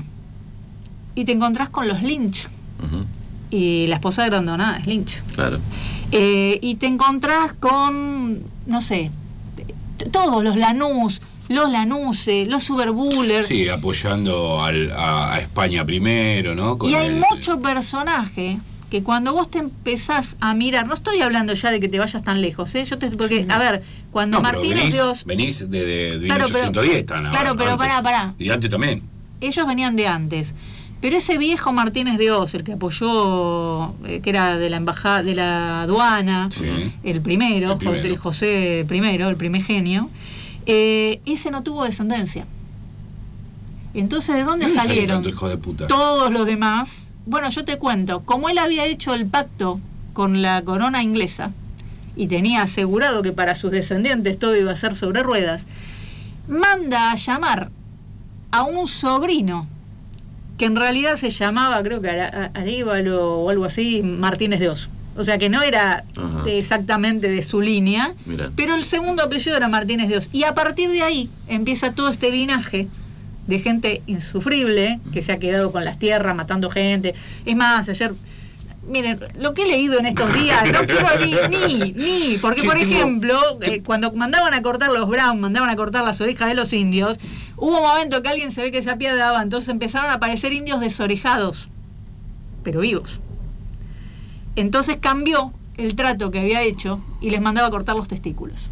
y te encontrás con los Lynch. Uh-huh. Y la esposa de Grondona es Lynch. Claro. Eh, y te encontrás con, no sé, t- todos los Lanús, los Lanuse, los Superbuller. Sí, apoyando al, a, a España primero, ¿no? Con y hay el... mucho personaje que cuando vos te empezás a mirar, no estoy hablando ya de que te vayas tan lejos, ¿eh? Yo te, porque, sí. a ver, cuando no, Martínez venís, de Oz... Venís de, de, de claro, mil ochocientos diez, pero, tan Claro, pero antes. pará, pará. Y antes también. Ellos venían de antes. Pero ese viejo Martínez de Oz, el que apoyó, eh, que era de la embajada, de la aduana, sí. el primero, el primero. José, José primero, el primigenio, eh, ese no tuvo descendencia. Entonces, ¿de dónde ¿No salieron tanto, hijo de puta? Todos los demás? Bueno, yo te cuento, como él había hecho el pacto con la corona inglesa y tenía asegurado que para sus descendientes todo iba a ser sobre ruedas, manda a llamar a un sobrino que en realidad se llamaba, creo que Ara- Arévalo o algo así, Martínez de Oz. O sea que no era de exactamente de su línea, Mirá. pero el segundo apellido era Martínez de Oz. Y a partir de ahí empieza todo este linaje de gente insufrible que se ha quedado con las tierras, matando gente. Es más, ayer... Miren, lo que he leído en estos días, no quiero ni, ni, ni, porque Sí, por tengo- ejemplo, eh, cuando mandaban a cortar los Brown, mandaban a cortar las orejas de los indios, hubo un momento que alguien se ve que se apiadaba, entonces empezaron a aparecer indios desorejados, pero vivos. Entonces cambió el trato que había hecho y les mandaba a cortar los testículos.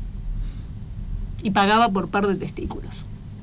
Y pagaba por par de testículos.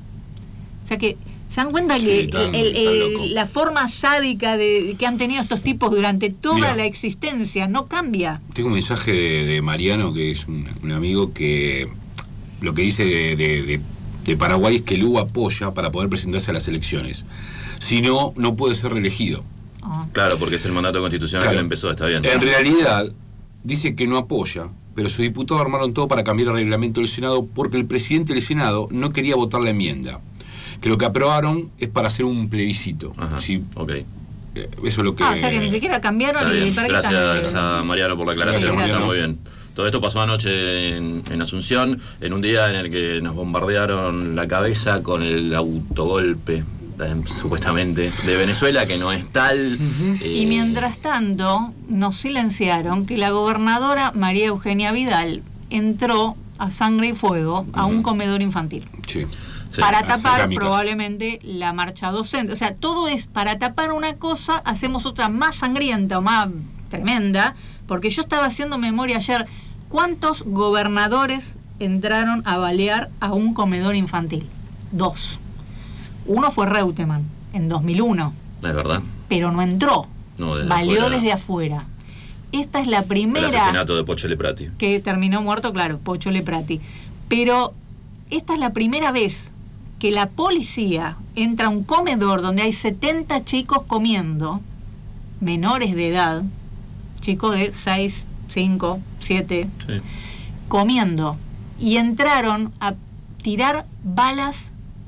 O sea que... ¿Se dan cuenta Sí, que están- el- el- están el- locos. la forma sádica de, que han tenido estos tipos durante toda Mira. la existencia no cambia? Tengo un mensaje de, de Mariano, que es un, un amigo, que lo que dice de, de- de- de Paraguay es que Lugo apoya para poder presentarse a las elecciones. Si no, no puede ser reelegido. Ah. Claro, porque es el mandato constitucional Claro. que empezó, está bien. En realidad, dice que no apoya, pero sus diputados armaron todo para cambiar el reglamento del Senado porque el presidente del Senado no quería votar la enmienda. Que lo que aprobaron es para hacer un plebiscito. Ajá, Sí, ok. eh, eso es lo que... Ah, o sea que ni siquiera cambiaron Está y bien. para qué Gracias están- a Mariano por la aclaración, Gracias. está muy bien. Todo esto pasó anoche en, en Asunción, en un día en el que nos bombardearon la cabeza con el autogolpe, eh, supuestamente, de Venezuela, que no es tal. eh, Y mientras tanto, nos silenciaron que la gobernadora María Eugenia Vidal entró a sangre y fuego a un comedor infantil. Sí. sí, para a tapar cerámicas. probablemente la marcha docente. O sea, todo es para tapar una cosa, hacemos otra más sangrienta o más tremenda, porque yo estaba haciendo memoria ayer, ¿cuántos gobernadores entraron a balear a un comedor infantil? Dos. Uno fue Reutemann, en dos mil uno, Es verdad. pero no entró, No, desde baleó afuera. desde afuera. Esta es la El primera asesinato de Pocho Leprati. que terminó muerto, claro, Pocho Leprati. Pero esta es la primera vez que la policía entra a un comedor donde hay setenta chicos comiendo, menores de edad, chicos de seis, cinco, siete, Sí. comiendo, y entraron a tirar balas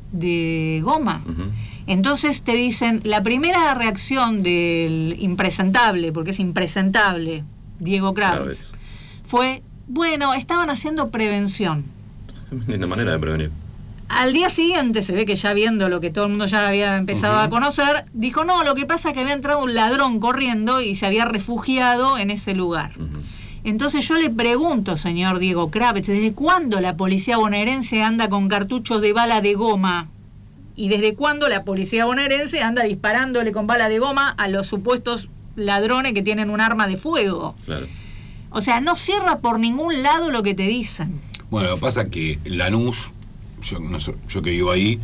de goma. Ujú. Entonces te dicen, la primera reacción del impresentable, porque es impresentable, Diego Kravitz, Kravitz. fue, bueno, estaban haciendo prevención. Linda manera de prevenir. Al día siguiente, se ve que ya viendo lo que todo el mundo ya había empezado a conocer, dijo, no, lo que pasa es que había entrado un ladrón corriendo y se había refugiado en ese lugar. Ujú. Entonces yo le pregunto, señor Diego Kravitz, ¿desde cuándo la policía bonaerense anda con cartuchos de bala de goma? ¿Y desde cuándo la policía bonaerense anda disparándole con bala de goma a los supuestos ladrones que tienen un arma de fuego? Claro. O sea, no cierra por ningún lado lo que te dicen. Bueno, lo que pasa es que Lanús, yo, no sé, yo que vivo ahí,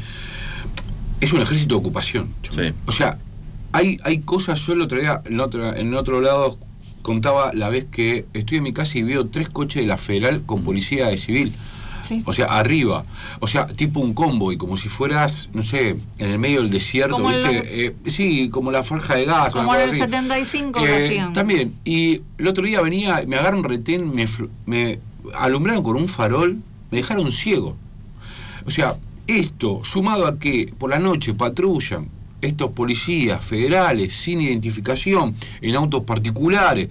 es un ejército de ocupación. Sí. O sea, hay, hay cosas, yo el otro día, en otro, en otro lado, contaba la vez que estoy en mi casa y veo tres coches de la Federal con policía de civil. Sí. O sea, arriba. O sea, tipo un convoy, como si fueras, no sé, en el medio del desierto, Como ¿viste? la- Eh, sí, como la franja de gas. Como una en cosa el así. setenta y cinco Eh, lo hacían. También. Y el otro día venía, me agarraron retén, me, fl- me alumbraron con un farol, me dejaron ciego. O sea, esto, sumado a que por la noche patrullan estos policías federales sin identificación, en autos particulares.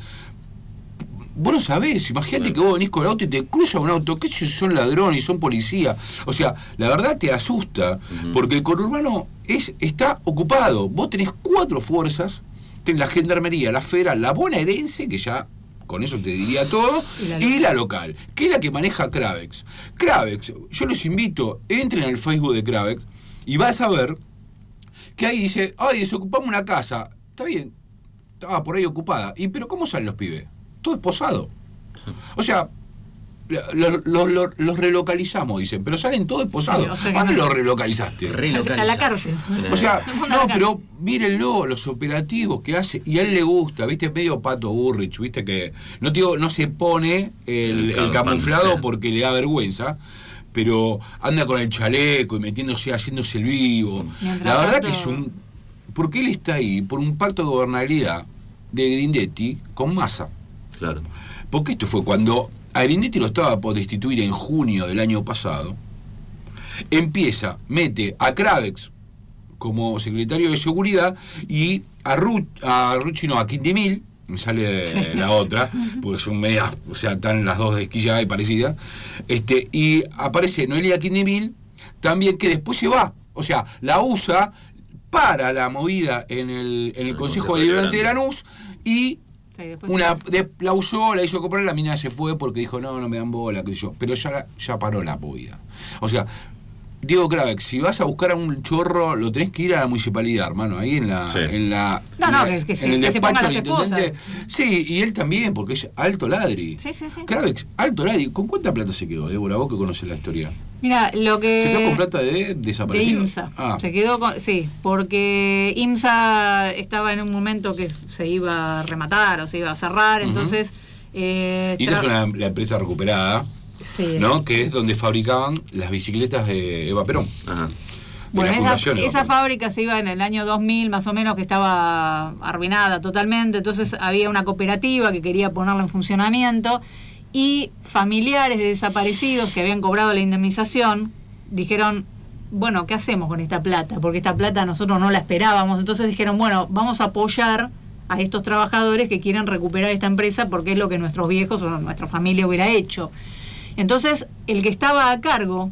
Vos no sabés, imagínate que vos venís con el auto y te cruza un auto, que ellos son ladrones y son policías. O sea, la verdad te asusta, porque el conurbano es, está ocupado. Vos tenés cuatro fuerzas, tenés la gendarmería, la federal, la bonaerense, que ya con eso te diría todo, Y la y la local, que es la que maneja Kravitz. Kravitz, yo los invito, entren al Facebook de Kravitz y vas a ver que ahí dice, ay, desocupamos una casa. Está bien, estaba por ahí ocupada. ¿Y pero cómo salen los pibes? Todo esposado. O sea, los lo, lo, lo relocalizamos, dicen, pero salen todos esposados. Sí, o sea que ¿Dónde no. los relocalizaste? A la cárcel. O sea, Lo mandan a no, la cárcel. pero mírenlo, los operativos que hace, y a él le gusta, viste, medio Pato Burrich, viste, que no te digo, no se pone el, El el camuflado campante. porque le da vergüenza, pero anda con el chaleco y metiéndose, haciéndose el vivo. Mientras La verdad tanto- que es un... Porque él está ahí por un pacto de gobernabilidad de Grindetti con Massa. Claro. Porque esto fue cuando a Grindetti lo estaba por destituir en junio del año pasado. Empieza, mete a Kravitz como secretario de Seguridad y a, Ru, a Rucci, no, a Quindimil, me sale sí. la otra, porque son medias, o sea, están las dos esquilladas y parecidas, este, y aparece Noelia Quindimil, también que después se va, o sea, la usa para la movida en el, en el, el Consejo, Consejo Deliberante de Lanús y sí, una de, la usó, la hizo comprar, la mina se fue porque dijo, no, no me dan bola, qué sé yo, pero ya, ya paró la movida. O sea, Diego Kravex, si vas a buscar a un chorro, lo tenés que ir a la municipalidad, hermano, ahí en la... Sí. En la no, en no, la, que, que, en sí, el que se pongan las intendente. Sí, y él también, porque es alto ladri. Sí, sí, sí. Kravex, alto ladri. ¿Con cuánta plata se quedó, Débora? Vos que conoces la historia. Mira, lo que... ¿Se quedó con plata de desaparecido? De IMSA. Ah. Se quedó con... Sí, porque IMSA estaba en un momento que se iba a rematar o se iba a cerrar, uh-huh. entonces... Eh, y esa tra- es una, la empresa recuperada, sí, ¿no? Que es donde fabricaban las bicicletas de Eva Perón. Ajá. Bueno, esa, esa fábrica se iba en el año dos mil, más o menos, que estaba arruinada totalmente, entonces había una cooperativa que quería ponerla en funcionamiento y familiares de desaparecidos que habían cobrado la indemnización dijeron, bueno, ¿qué hacemos con esta plata? Porque esta plata nosotros no la esperábamos, entonces dijeron, bueno, vamos a apoyar a estos trabajadores que quieren recuperar esta empresa porque es lo que nuestros viejos o nuestra familia hubiera hecho. Entonces, el que estaba a cargo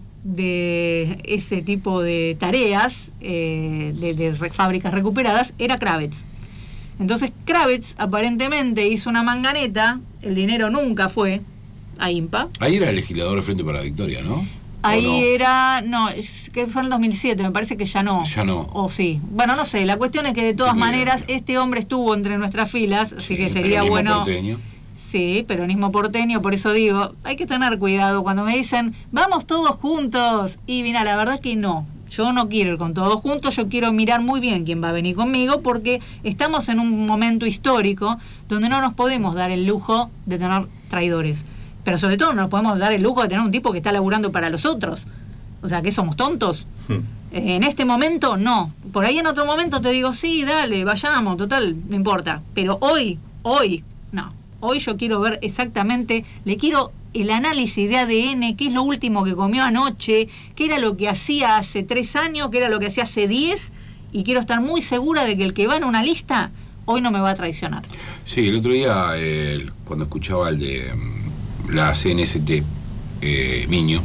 de ese tipo de tareas, eh, de, de re- fábricas recuperadas, era Kravex. Entonces, Kravex aparentemente hizo una manganeta, el dinero nunca fue a IMPA. Ahí era el legislador de Frente para la Victoria, ¿no? Ahí no? era, no, es que fue en el dos mil siete, me parece que ya no. Ya no. O sí. Bueno, no sé, la cuestión es que de todas sí, maneras este hombre estuvo entre nuestras filas, así sí, que sería bueno... Porteño. Sí, peronismo porteño, por eso digo, hay que tener cuidado cuando me dicen, vamos todos juntos. Y mira, la verdad que no, yo no quiero ir con todos juntos, yo quiero mirar muy bien quién va a venir conmigo, porque estamos en un momento histórico donde no nos podemos dar el lujo de tener traidores. Pero sobre todo no nos podemos dar el lujo de tener un tipo que está laburando para los otros. O sea, ¿qué somos, tontos? Hmm. Eh, en este momento, no. Por ahí en otro momento te digo, sí, dale, vayamos, total, no importa. Pero hoy, hoy, no. Hoy yo quiero ver exactamente, le quiero el análisis de A D N, qué es lo último que comió anoche, qué era lo que hacía hace tres años, qué era lo que hacía hace diez, y quiero estar muy segura de que el que va en una lista hoy no me va a traicionar. Sí, el otro día, eh, cuando escuchaba el de um, la C N S T, eh, Miño,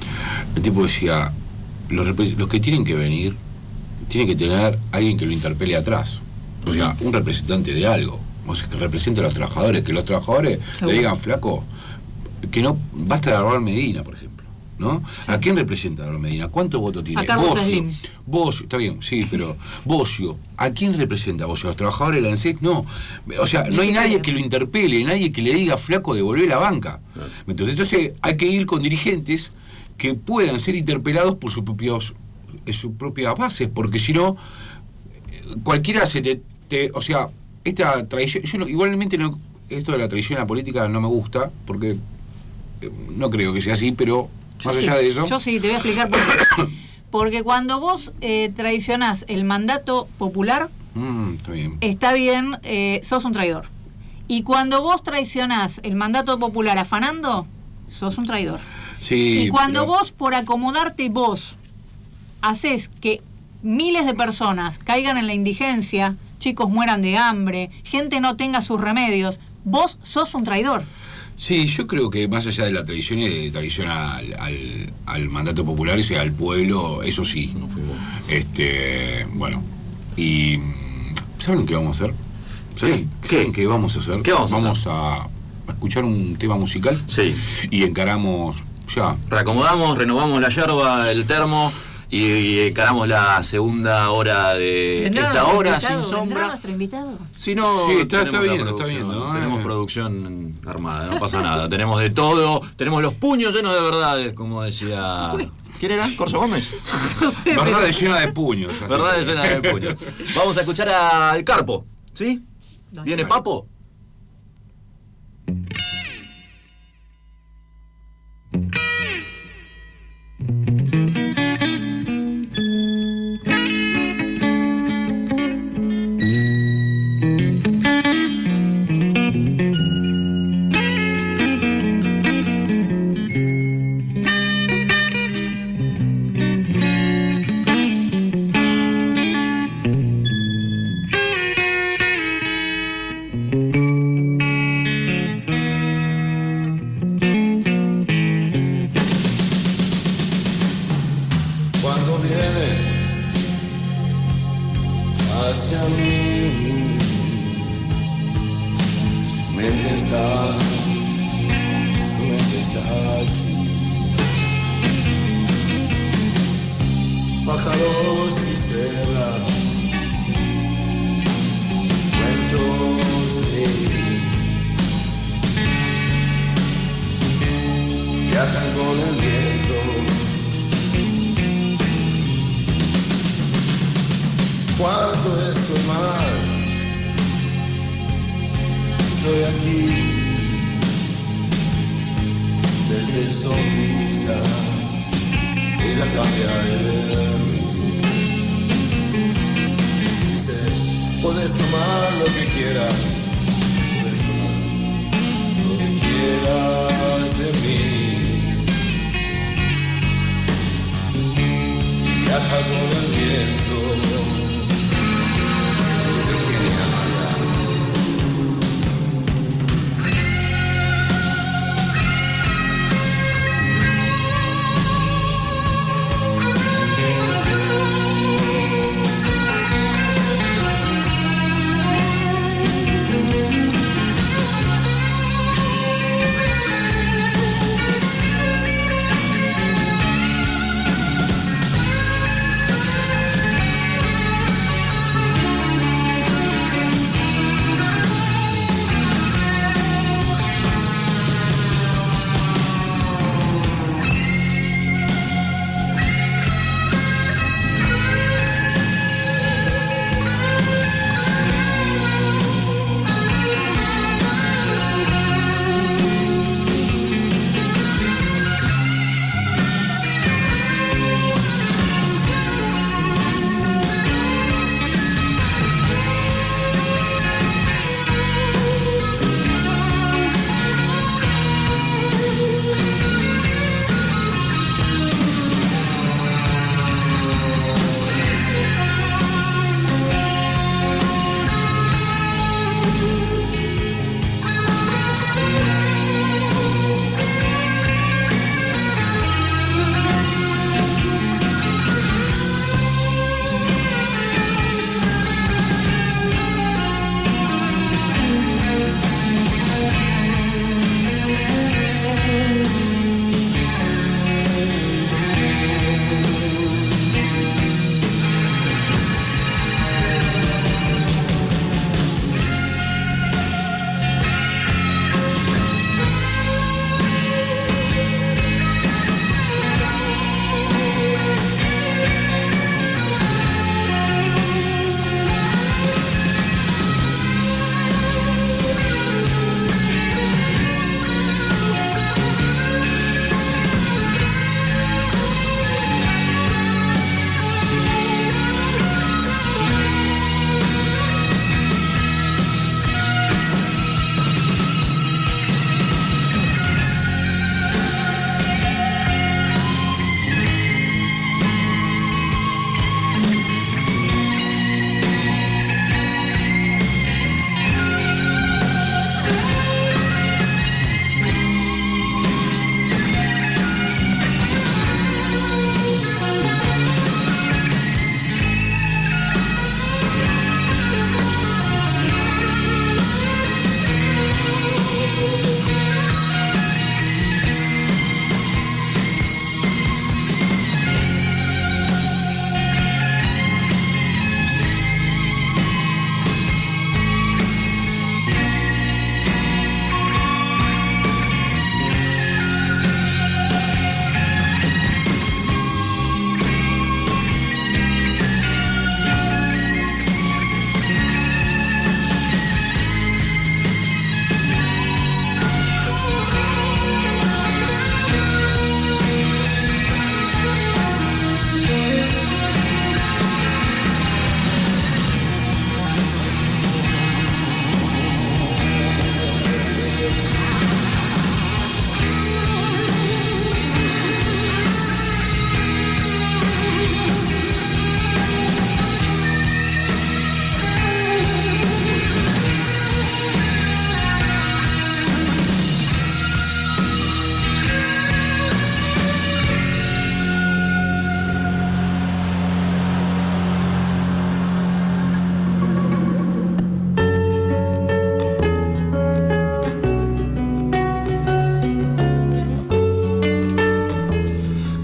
el tipo decía, los, repre- los que tienen que venir, tienen que tener alguien que lo interpele atrás, o sea, un representante de algo. O sea, que represente a los trabajadores, que los trabajadores ¿seguro? Le digan, flaco, que no basta de Raúl Medina, por ejemplo, ¿no? Sí. ¿A quién representa Raúl Medina? ¿Cuántos votos tiene? A Carlos Slim. Bocio, está bien, sí, pero Bocio, ¿a quién representa Bocio? ¿A los trabajadores de la ANSES? No, o sea, no hay nadie que lo interpele, nadie que le diga, flaco, devolver la banca. Claro. Entonces, entonces hay que ir con dirigentes que puedan ser interpelados por sus propios, sus propias bases, porque si no, cualquiera se te, te o sea, esta tradición, yo no, igualmente no, esto de la traición a la política no me gusta, porque eh, no creo que sea así, pero yo más sí, allá de eso... Yo sí, te voy a explicar por qué. Porque cuando vos eh, traicionás el mandato popular, mm, está bien, está bien eh, sos un traidor. Y cuando vos traicionás el mandato popular afanando, sos un traidor. Sí, y cuando pero... vos, por acomodarte vos, haces que miles de personas caigan en la indigencia, chicos mueran de hambre, gente no tenga sus remedios, vos sos un traidor. Sí, yo creo que más allá de la traición, de traición al, al, al mandato popular, o sea, al pueblo, eso sí. No fuimos. Este, bueno, y ¿saben qué vamos a hacer? ¿Saben, ¿Saben qué vamos a hacer? ¿Qué vamos a vamos hacer? a escuchar un tema musical. Sí. Y encaramos ya. Reacomodamos, renovamos la yerba, el termo. Y encaramos la segunda hora de esta hora sin sombra. ¿Nuestro invitado? Si no, sí, está, está viendo, está viendo. Tenemos eh. producción armada, no pasa nada. Tenemos de todo, tenemos los puños llenos de verdades, como decía. ¿Quién era? ¿Corso Gómez? No sé, verdades llenas de puños. Verdades llenas de puños. Vamos a escuchar al Carpo, ¿sí? ¿Viene Papo? viene hacia mí. Su mente está, su mente está aquí. Pájaros y cebras, cuentos de viajan con el viento. Cuando estoy mal, estoy aquí. Desde sonrisas, ella cambia en mí. Dice, puedes tomar lo que quieras, puedes tomar lo que quieras de mí. Viaja con el viento, te quiere hablar.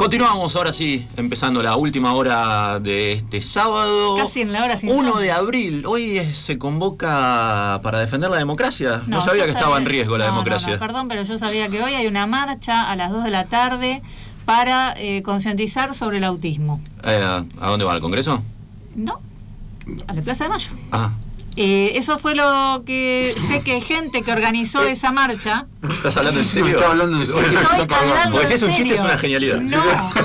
Continuamos ahora sí, empezando la última hora de este sábado. Casi en la hora sin uno son. de abril. Hoy es- se convoca para defender la democracia. No, No, sabía yo que estaba sabía- en riesgo la no, no, democracia. no, perdón, pero yo sabía que hoy hay una marcha a las dos de la tarde para eh, concientizar sobre el autismo. Eh, ¿A dónde va? ¿Al Congreso? ¿No? A la Plaza de Mayo. Ah, Eh, eso fue lo que sé que gente que organizó esa marcha. ¿estás hablando en Sí, serio? me está hablando en serio. Estoy hablando Porque si en es un chiste serio. es una genialidad. No,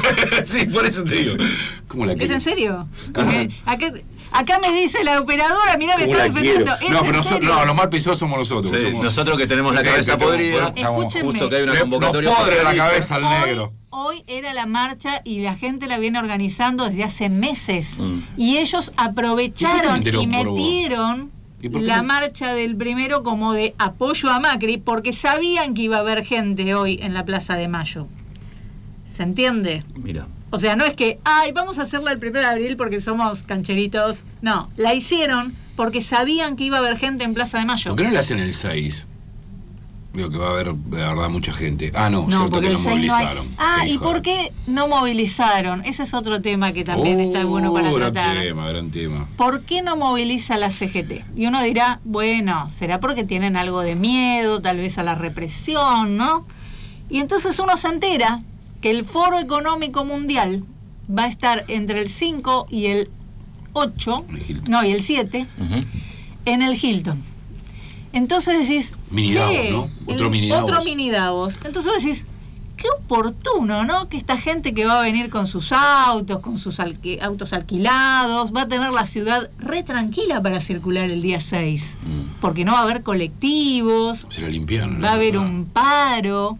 Sí, por eso te digo. ¿Cómo la ¿es quiero? en serio? Porque acá, acá me dice la operadora, mirá, me ¿Cómo está la quiero? defendiendo. ¿Es No, en pero nosotros, serio? no, los mal pensados somos nosotros. Sí, somos- nosotros que tenemos la Sí, cabeza que tenemos- podrida, estamos- Escúchenme. justo que hay una Le- convocatoria. nos podre la socialista. cabeza al negro. Hoy era la marcha y la gente la viene organizando desde hace meses. Mm. Y ellos ¿Y por qué aprovecharon me enteró y por vos? metieron ¿Y por qué la no? marcha del primero como de apoyo a Macri porque sabían que iba a haber gente hoy en la Plaza de Mayo. ¿Se entiende? Mira. O sea, no es que, ay, vamos a hacerla el primero de abril porque somos cancheritos. No, la hicieron porque sabían que iba a haber gente en Plaza de Mayo. ¿Por qué no la hacen el seis? Digo que va a haber, de verdad, mucha gente. Ah, no, No, cierto porque que el no seis no hay. movilizaron. Ah, Qué ¿y hijo por de- qué no movilizaron? Ese es otro tema que también está bueno para Uh, gran tratar. tema, gran tema. ¿Por qué no moviliza la C G T? Y uno dirá, bueno, será porque tienen algo de miedo, tal vez a la represión, ¿no? Y entonces uno se entera que el Foro Económico Mundial va a estar entre el cinco y el ocho, En el Hilton. no, y el siete, Ujú. en el Hilton. Entonces decís, Mini che, Davos, ¿no? Otro el- mini Davos. Otro mini Davos. Entonces vos decís, qué oportuno, ¿no? Que esta gente que va a venir con sus autos, con sus alqui- autos alquilados, va a tener la ciudad re tranquila para circular el día seis. Mm. Porque no va a haber colectivos, Se la limpiaron. va a ¿no? haber un paro.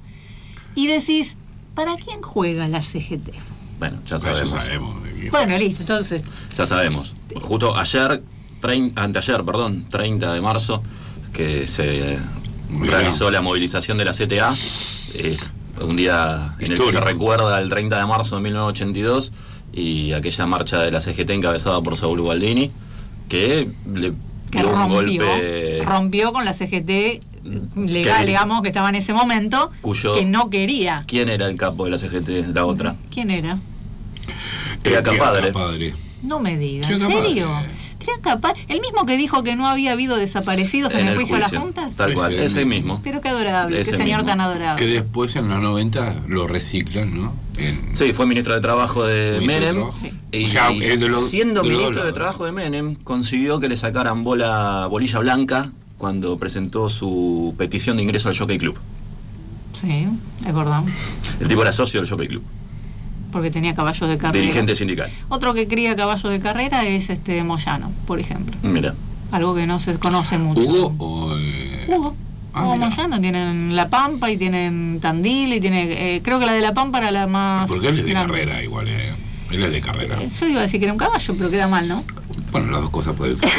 Y decís, ¿para quién juega la C G T? Bueno, ya Ah, ya sabemos. sabemos. de qué- Bueno, listo, entonces. Ya sabemos. Justo ayer, trein- anteayer, perdón, treinta de marzo, que se Mirá. realizó la movilización de la C T A. Es un día en el que Histórico. se recuerda el treinta de marzo de mil novecientos ochenta y dos y aquella marcha de la C G T encabezada por Saúl Baldini, que le Que dio un rompió, golpe rompió con la C G T legal, Que- digamos, que estaba en ese momento, Cuyo- que no quería. ¿Quién era el capo de la C G T? La otra. ¿Quién era? Triaca Triaca Padre. Padre. No me diga, ¿en Triaca serio? Padre. Triaca Padre, el mismo que dijo que no había habido desaparecidos en, el juicio, a las juntas. Tal cual, Ese ese mismo. mismo. Pero qué adorable, Ese qué señor mismo. tan Que adorable. después en los noventa lo reciclan, ¿no? En- Sí, fue ministro de Trabajo de Ministro de Menem. Trabajo. Sí. Y O sea, es de los- siendo de los ministro dos de lados. Trabajo de Menem, consiguió que le sacaran bola, bolilla blanca cuando presentó su petición de ingreso al Jockey Club. Sí, es verdad, El tipo era socio del Jockey Club, porque tenía caballos de carrera. dirigente sindical. Otro que cría caballos de carrera es este Moyano, por ejemplo. Mira, Algo que no se conoce mucho. ¿Hugo o.? eh, Hugo. Ah, Hugo mira. Moyano, tienen La Pampa y tienen Tandil y tiene, eh, creo que la de La Pampa era la más Porque él es de grande. carrera, igual. Eh. Él es de carrera. Eh, Yo iba a decir que era un caballo, pero queda mal, ¿no? Bueno, las dos cosas pueden ser.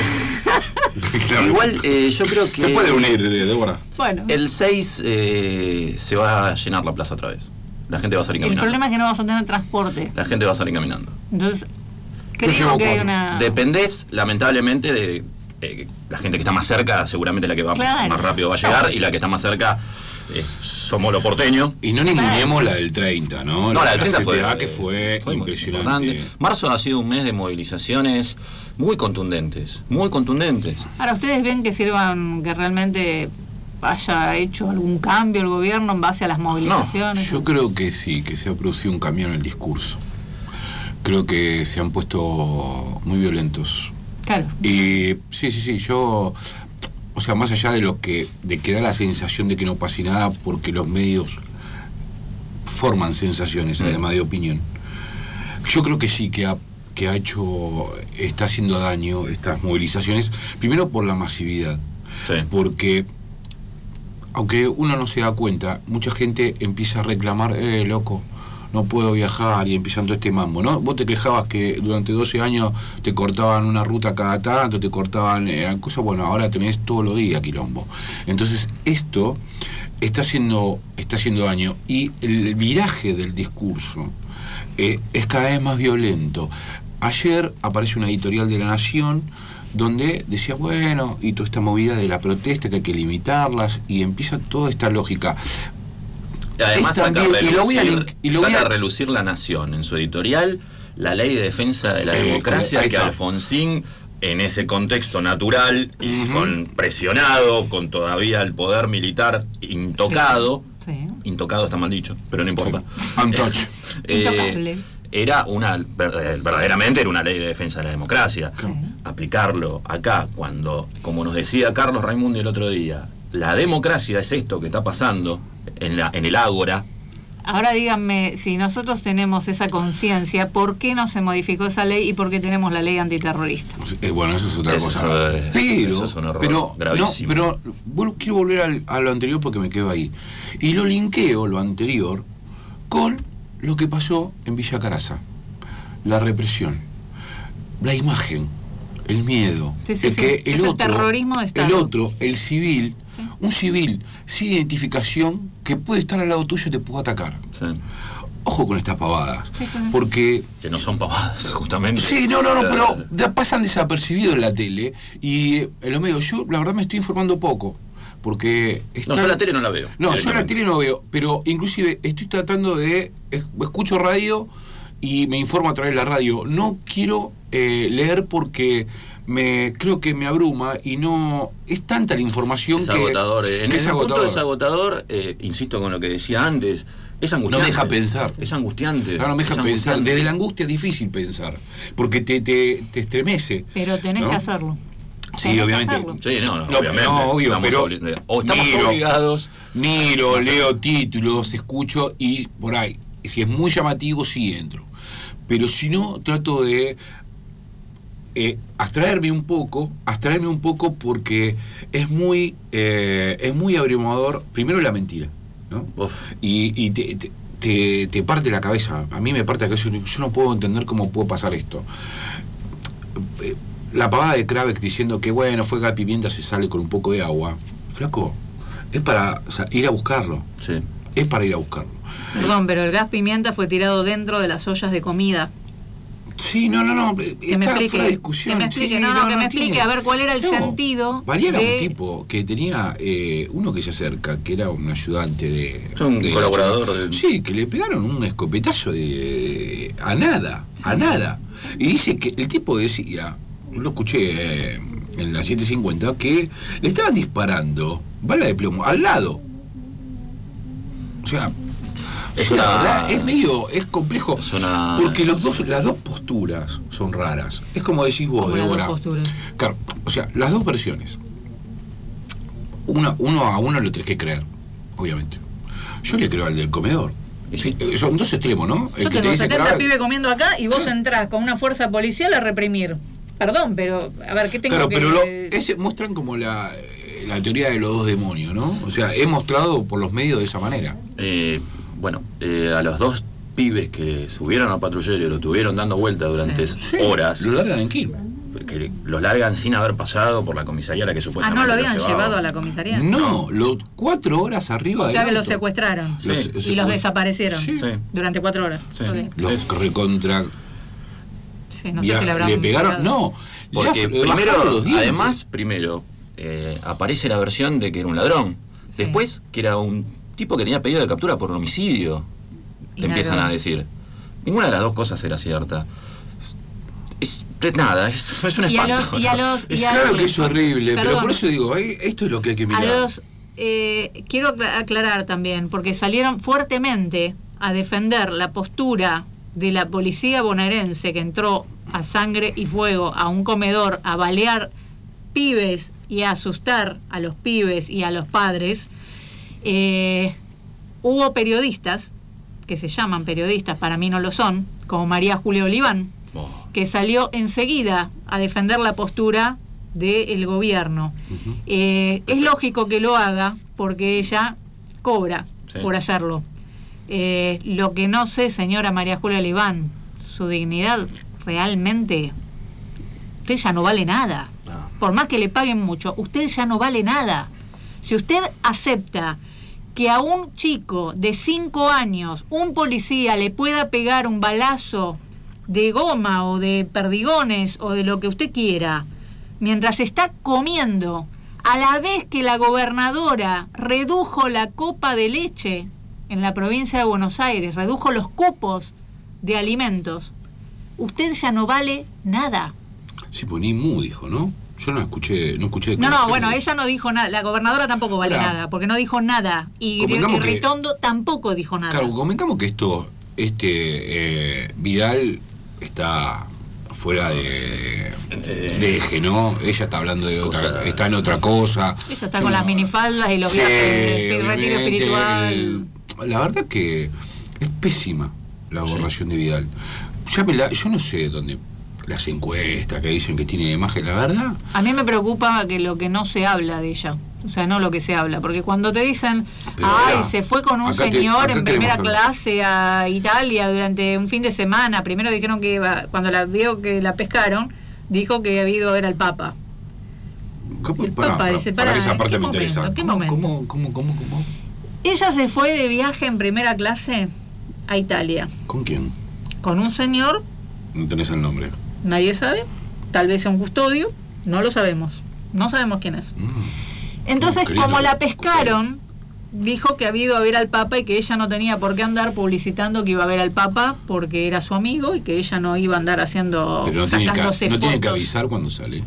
Claro. igual eh, yo creo que Se puede unir, eh, Débora. Bueno, el seis eh, se va a llenar la plaza otra vez. La gente va a salir el caminando. problema es que no vas a tener transporte. La gente va a salir caminando. Entonces, Yo creo llevo que hay cuatro. una... Dependés, lamentablemente, de eh, la gente que está más cerca, seguramente la que va Claro. más rápido va a llegar, y la que está más cerca eh, somos lo porteño. Y no ninguneemos la del treinta, ¿no? No, la del treinta C T A, fue, que fue, fue impresionante. importante. Marzo ha sido un mes de movilizaciones muy contundentes, muy contundentes. Ahora, ¿ustedes ven que sirvan, que realmente haya hecho algún cambio el gobierno en base a las movilizaciones? Yo creo que sí, que se ha producido un cambio en el discurso. Creo que se han puesto muy violentos. Claro. Y sí, sí, sí, yo, o sea, más allá de lo que, de que da la sensación de que no pase nada, porque los medios forman sensaciones, además de opinión, yo creo que sí, que ha, que ha hecho, está haciendo daño estas movilizaciones, primero por la masividad, Sí. porque aunque uno no se da cuenta, mucha gente empieza a reclamar, eh, loco, no puedo viajar, y empiezan todo este mambo, ¿no? Vos te quejabas que durante doce años te cortaban una ruta cada tanto, te cortaban eh, cosas, bueno, ahora tenés todos los días quilombo. Entonces, esto está haciendo, está haciendo daño, y el viraje del discurso eh, es cada vez más violento. Ayer aparece una editorial de La Nación donde decía, bueno, y toda esta movida de la protesta, que hay que limitarlas, y empieza toda esta lógica. Además, saca, también, a relucir, y lo voy a, link, y lo voy saca a a relucir La Nación en su editorial, la ley de defensa de la eh, democracia, que está. Alfonsín, en ese contexto natural, y Uh-huh. con presionado, con todavía el poder militar intocado, Sí, sí. intocado está mal dicho, pero no importa. Untouched. Eh, Intocable. era una, ver- verdaderamente era una ley de defensa de la democracia. Sí. Aplicarlo acá, cuando, como nos decía Carlos Raimundi el otro día, la democracia es esto que está pasando en, la, en el ágora. Ahora díganme, si nosotros tenemos esa conciencia, ¿por qué no se modificó esa ley y por qué tenemos la ley antiterrorista? Eh, bueno, eso es otra Eso cosa. es- pero, eso es un error pero, gravísimo. no, pero bueno, quiero volver al- a lo anterior porque me quedo ahí. Y lo linkeo, lo anterior, con lo que pasó en Villa Caraza. La represión, la imagen, el miedo, Sí, sí, el sí. que Es el el otro, terrorismo de Estado. el otro, el civil, un civil sin identificación que puede estar al lado tuyo y te puede atacar. Sí. Ojo con estas pavadas, Sí, sí. porque Que no son pavadas, justamente. sí, no, no, no, Eh, pero ya pasan desapercibidos en la tele y en los medios. Yo, la verdad, me estoy informando poco. Porque No, están- yo la tele no la veo. No, yo la directamente. tele no veo, pero inclusive estoy tratando de. es- Escucho radio y me informo a través de la radio. No quiero eh, leer porque me creo que me abruma y no. Es tanta la información Es que. agotador. eh. En que el es punto agotador. es agotador, eh, insisto con lo que decía antes, es angustiante. No me deja pensar. Es angustiante. Ahora no me deja es pensar. angustiante. Desde la angustia es difícil pensar. Porque te, te, te estremece. Pero tenés ¿no? que hacerlo. Sí, Tenés que obviamente. hacerlo. Sí, no, no, No, obviamente. no, obvio, Estamos pero obli- o estamos miro, obligados. Miro, leo títulos, escucho y por ahí. Si es muy llamativo, sí entro. Pero si no, trato de eh, abstraerme un poco, abstraerme un poco porque es muy, eh, es muy abrumador, primero la mentira, ¿no? Uf. Y, y te, te, te, te parte la cabeza. A mí me parte la cabeza. Yo no puedo entender cómo puede pasar esto. Eh, La pavada de Krabeck diciendo que bueno, fue gas pimienta, se sale con un poco de agua. Flaco, es para o sea, ir a buscarlo. Sí. Es para ir a buscarlo. Perdón, pero el gas pimienta fue tirado dentro de las ollas de comida. Sí, no, no, no. Que Está me fuera de explique, discusión. que me explique, Sí, no, no, que me explique, tiene- a ver cuál era el No, sentido Mariana era de- un tipo que tenía eh, uno que se acerca, que era un ayudante de. Es un de- colaborador de- Sí, que le pegaron un escopetazo de. a nada, a nada. Y dice que el tipo decía, lo escuché eh, en la setecientos cincuenta, que le estaban disparando bala de plomo al lado. O sea. Es yo la una- verdad, es medio, es complejo, Es una- porque los dos, las dos posturas son raras. Es como decís vos, Como las dos Débora. posturas. Claro, o sea, las dos versiones. Una, uno a uno le tenés que creer, obviamente. Yo le creo al del comedor. Sí, eh, son dos extremos, ¿no? El Yo que te tengo dice setenta Krabeck- pibes comiendo acá y vos entrás con una fuerza policial a reprimir. Perdón, pero a ver, ¿qué tengo Claro, que...? pero lo, ese muestran como la, eh, la teoría de los dos demonios, ¿no? O sea, he mostrado por los medios de esa manera. Eh, bueno, eh, a los dos pibes que subieron al patrullero y lo tuvieron dando vuelta durante Sí, horas, Lo largan en Quilmes. que los largan sin haber pasado por la comisaría a la que Ah, supuestamente ¿no lo habían llevaban. llevado a la comisaría? No, los cuatro horas arriba O del sea que auto. los secuestraron Sí. Los- y los desaparecieron Sí. Sí. durante cuatro horas. Sí. Ok. Los Eso. recontra. Sí, no sé via- si le habrán le pegaron. pegado. No, Porque le af- le bajaron primero, los dientes. además, primero, eh, aparece la versión de que era un ladrón. Sí. Después, que era un tipo que tenía pedido de captura por homicidio. Y Le empiezan nada. a decir. Ninguna de las dos cosas era cierta. Es, es nada, es, es un Y a espanto. los- y a los- Es y a claro los- que es horrible, pero Perdón. por eso digo, eh, esto es lo que hay que A mirar. los, eh, quiero acla- aclarar también, porque salieron fuertemente a defender la postura de la policía bonaerense que entró a sangre y fuego a un comedor a balear pibes y a asustar a los pibes y a los padres. Eh, hubo periodistas, que se llaman periodistas, para mí no lo son, como María Julia Oliván, Oh. que salió enseguida a defender la postura del gobierno. Eh, es lógico que lo haga porque ella cobra Sí. por hacerlo. Eh, lo que no sé, señora María Julia Oliván, su dignidad realmente, usted ya no vale nada. No. Por más que le paguen mucho, usted ya no vale nada. Si usted acepta que a un chico de cinco años, un policía le pueda pegar un balazo de goma o de perdigones o de lo que usted quiera, mientras está comiendo, a la vez que la gobernadora redujo la copa de leche en la provincia de Buenos Aires, redujo los cupos de alimentos, usted ya no vale nada. Sí, pues ni mu dijo, ¿no? Yo no escuché, no escuché. No, no, bueno, ella no dijo nada, la gobernadora tampoco vale Ahora, nada, porque no dijo nada, y, y que- Ritondo tampoco dijo nada. Claro, comentamos que esto, este eh, Vidal está fuera de, de eje, ¿no? Ella está hablando de otra, O sea, está en otra cosa. Ella está Yo con no- las minifaldas y los Sí, viajes, el retiro obviamente, espiritual. el- la verdad que es pésima la gobernación de Vidal. Ya me la- yo no sé dónde las encuestas que dicen que tiene imagen, la verdad. A mí me preocupa que lo que no se habla de ella, o sea, no lo que se habla, porque cuando te dicen, Pero ay, mirá, se fue con un acá te- señor acá en queremos primera hablar. clase a Italia durante un fin de semana, primero dijeron que iba, cuando la vio que la pescaron, dijo que había ido a ver al Papa. ¿Cómo? El Pará, Papa pará, dice, pará, pará, esa ¿en parte qué me momento? interesa. ¿En qué ¿Cómo, momento? cómo, cómo, cómo, cómo? Ella se fue de viaje en primera clase a Italia ¿Con quién? con un señor, No tenés el nombre. nadie sabe, tal vez sea un custodio, no lo sabemos, no sabemos quién es. Mm. Entonces, Qué lindo, como la custodio. pescaron, dijo que había ido a ver al Papa y que ella no tenía por qué andar publicitando que iba a ver al Papa porque era su amigo y que ella no iba a andar haciendo, Pero no tiene, sacándose que, no tiene que fotos. avisar cuando sale.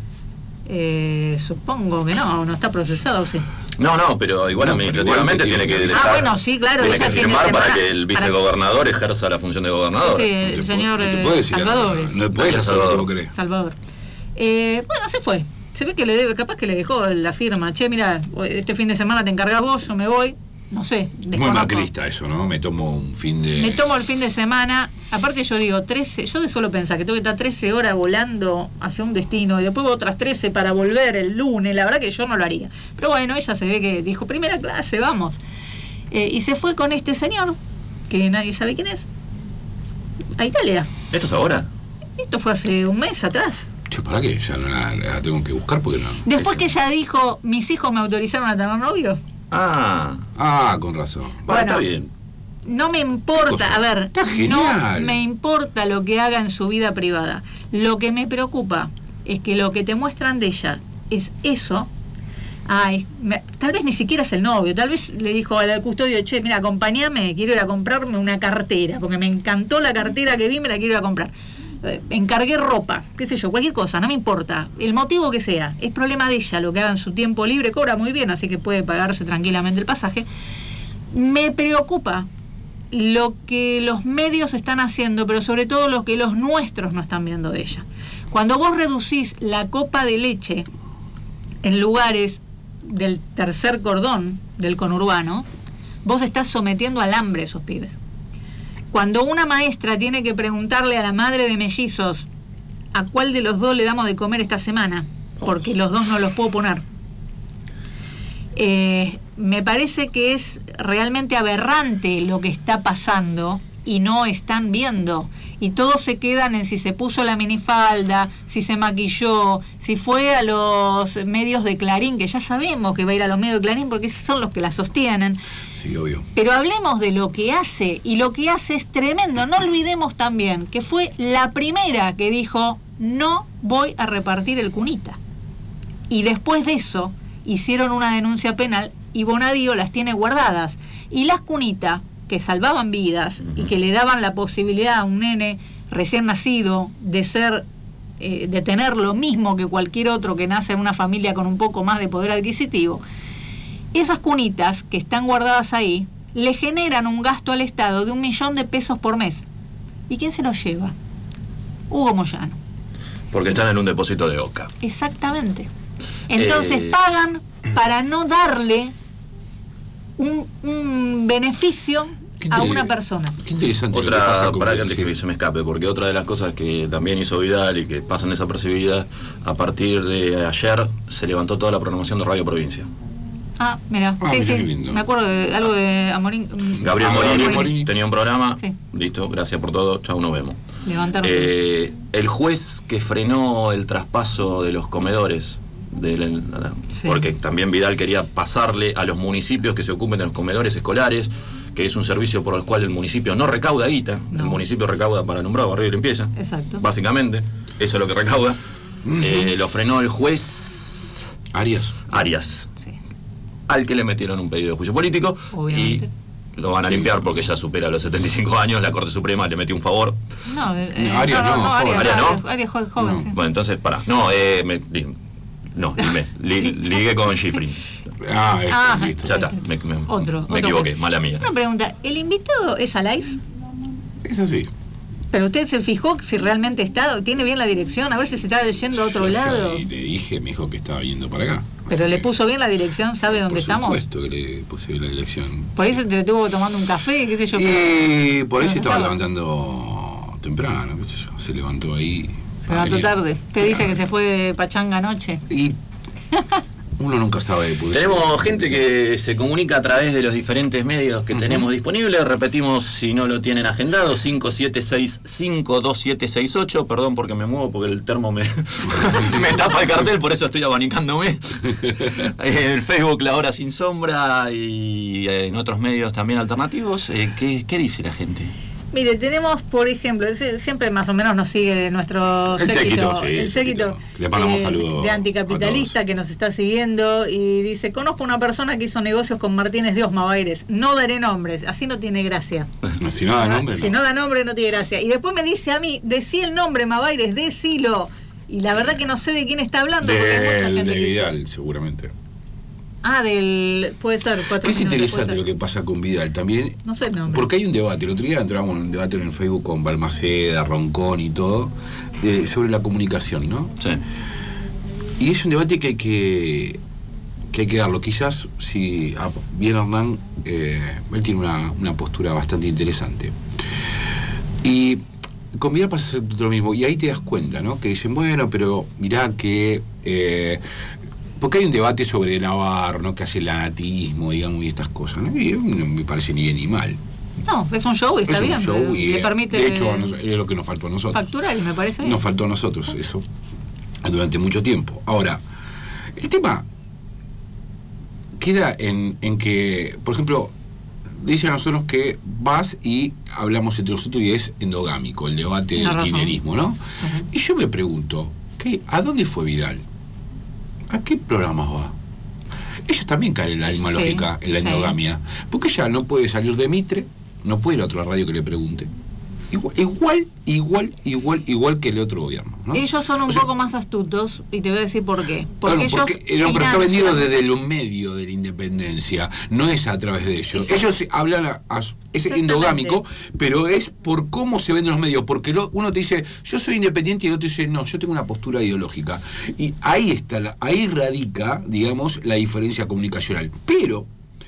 Eh, supongo que no, no está procesado, sí. No, no, pero igual No, pero administrativamente igual tiene que tiene que- dejar- Ah, bueno, sí, claro, tiene ella que tiene firmar semana- para que el para- vicegobernador ejerza la función de gobernador. Sí, sí, No el te señor puedo- no te eh, puedo decir Salvador. nada. es. No puedes hacer lo que vos querés. Salvador. Eh, bueno, se fue. Se ve que le debe, capaz que le dejó la firma. Che, mira, este fin de semana te encargas vos, yo me voy. No sé, Muy desconozco. macrista eso, ¿no? Me tomo un fin de... Me tomo el fin de semana. Aparte yo digo, trece, yo de solo pensar que tengo que estar trece horas volando hacia un destino y después otras trece para volver el lunes, la verdad que yo no lo haría. Pero bueno, ella se ve que dijo, primera clase, vamos. Eh, y se fue con este señor, que nadie sabe quién es, a Italia. ¿Esto es ahora? Esto fue hace un mes atrás. Che, ¿para qué? Ya no la, la tengo que buscar porque no... Después eso. que ella dijo, mis hijos me autorizaron a tener novio, Ah, Ah, con razón. bueno, Bueno. está bien. no me ¿Qué importa, cosa? a ver, Está no genial. me importa lo que haga en su vida privada. Lo que me preocupa es que lo que te muestran de ella es eso. Ay, me- tal vez ni siquiera es el novio, tal vez le dijo al custodio, che, mira, acompáñame, quiero ir a comprarme una cartera, porque me encantó la cartera que vi, me la quiero ir a comprar. Eh, encargué ropa, qué sé yo, cualquier cosa, no me importa, el motivo que sea, es problema de ella, lo que haga en su tiempo libre, cobra muy bien, así que puede pagarse tranquilamente el pasaje. Me preocupa lo que los medios están haciendo, pero sobre todo lo que los nuestros no están viendo de ella. Cuando vos reducís la copa de leche en lugares del tercer cordón del conurbano, vos estás sometiendo al hambre a esos pibes. Cuando una maestra tiene que preguntarle a la madre de mellizos a cuál de los dos le damos de comer esta semana, porque los dos no los puedo poner. Eh, me parece que es realmente aberrante lo que está pasando y no están viendo. Y todos se quedan en si se puso la minifalda, si se maquilló, si fue a los medios de Clarín, que ya sabemos que va a ir a los medios de Clarín porque son los que la sostienen. Sí, obvio. Pero hablemos de lo que hace, y lo que hace es tremendo. No olvidemos también que fue la primera que dijo, no voy a repartir el cunita. Y después de eso, hicieron una denuncia penal y Bonadío las tiene guardadas. Y las cunitas, que salvaban vidas y que le daban la posibilidad a un nene recién nacido de ser, eh, de tener lo mismo que cualquier otro que nace en una familia con un poco más de poder adquisitivo, esas cunitas que están guardadas ahí le generan un gasto al Estado de un millón de pesos por mes. ¿Y quién se los lleva? Hugo Moyano. Porque están en un depósito de Oca. Exactamente. Entonces Eh. pagan para no darle un, un beneficio Qué a inter- una persona. Qué interesante lo que pasa Otra, con para que antes sí. que se me escape, porque otra de las cosas que también hizo Vidal y que pasan desapercibidas, a partir de ayer se levantó toda la programación de Radio Provincia. Ah, mira, Ah, sí, mira sí, qué lindo. me acuerdo de algo de Amorín. Gabriel Ah, Morini, Gabriel Morini. tenía un programa, Sí. listo, gracias por todo, chau, nos vemos. Levantaron. Eh, el juez que frenó el traspaso de los comedores, del- Sí. porque también Vidal quería pasarle a los municipios que se ocupen de los comedores escolares, que es un servicio por el cual el municipio no recauda guita, No. el municipio recauda para alumbrado, barrio y limpieza, Exacto. básicamente, eso es lo que recauda. Eh, lo frenó el juez Arias. Arias, Sí. al que le metieron un pedido de juicio político Obviamente. y lo van a Sí. limpiar porque ya supera los setenta y cinco años, la Corte Suprema le metió un favor. No, eh, No, Arias no, joven. Arias no. Arias, Arias jo- joven, No. sí. Bueno, entonces, pará. No, eh, me, li- no, me, li- ligué con Schifrin. Ah, ahí está, Ah, listo. Ya está, me, me- Otro. me otro equivoqué, juez. mala mía. Una pregunta, ¿el invitado es Alais? Es así. Pero usted se fijó si realmente está, tiene bien la dirección, a ver si se está yendo a otro Yo ya lado. le, le dije, me dijo que estaba yendo para acá. Pero Así le que, puso bien la dirección, ¿sabe dónde por estamos? supuesto que le puse bien la dirección. Por eso te estuvo tomando un café, qué sé yo. Y por ahí Sí, se estaba estaba. levantando temprano, qué sé yo. Se levantó ahí. Se levantó Venir. tarde. Te dice que se fue de pachanga anoche. Y uno nunca sabe. Pues, Tenemos gente que se comunica a través de los diferentes medios que tenemos disponibles. Repetimos, si no lo tienen agendado, cinco siete seis cinco dos siete seis ocho. Perdón porque me muevo, porque el termo me, me tapa el cartel, por eso estoy abanicándome. En el Facebook La Hora Sin Sombra y en otros medios también alternativos. Eh, ¿qué, ¿Qué dice la gente? Mire, tenemos, por ejemplo, ese- siempre más o menos nos sigue nuestro El séquito, sí, el el séquito séquito. Le mandamos eh, saludos de a anticapitalista todos. que nos está siguiendo y dice, conozco una persona que hizo negocios con Martínez de Osma Baires, no daré nombres, así no tiene gracia. Si no da nombre, Si no da nombre no tiene gracia. Y después me dice a mí, decí el nombre, Mabaires, decilo. Y la verdad que no sé de quién está hablando porque hay mucha Del, gente de que dice- Vidal, seguramente. Ah, del... puede ser, cuatro Que es minutos, interesante puede lo ser. que pasa con Vidal también. No sé el nombre. Porque hay un debate. El otro día entramos en un debate en el Facebook con Balmaceda, Roncón y todo, de- sobre la comunicación, ¿no? Sí. Y es un debate que hay que, que, hay que darlo. Quizás, si ah, bien Hernán, eh, él tiene una, una postura bastante interesante. Y con Vidal pasa a ser lo mismo. Y ahí te das cuenta, ¿no? Que dicen, bueno, pero mirá que... eh, porque hay un debate sobre Navarro, ¿no? Que hace el anatismo, digamos, y estas cosas, ¿no? Y no me parece ni bien ni mal. No, es un show y está es un bien. show y, le eh, permite de hecho, a nos- es lo que nos faltó a nosotros. facturar y me parece bien. Nos faltó a nosotros eso durante mucho tiempo. Ahora, el tema queda en, en que, por ejemplo, dice a nosotros que vas y hablamos entre nosotros y es endogámico el debate Tiene del razón. kirchnerismo, ¿no? Y yo me pregunto, ¿qué, ¿a dónde fue Vidal? ¿A qué programas va? Ellos también caen en la misma Sí, lógica, en la sí. endogamia. Porque ella no puede salir de Mitre, no puede ir a otra radio que le pregunte. Igual, igual, igual, igual, igual que el otro gobierno, ¿no? Ellos son un O sea, poco más astutos y te voy a decir por qué. Porque Claro, ellos porque el hombre está vendido financian- desde el medio de la independencia, no es a través de ellos. Exacto. Ellos hablan, a, a su- es Exactamente. endogámico, pero es por cómo se venden los medios, porque lo- uno te dice, yo soy independiente, y el otro dice, no, yo tengo una postura ideológica. Y ahí está, la, ahí radica, digamos, la diferencia comunicacional. Pero,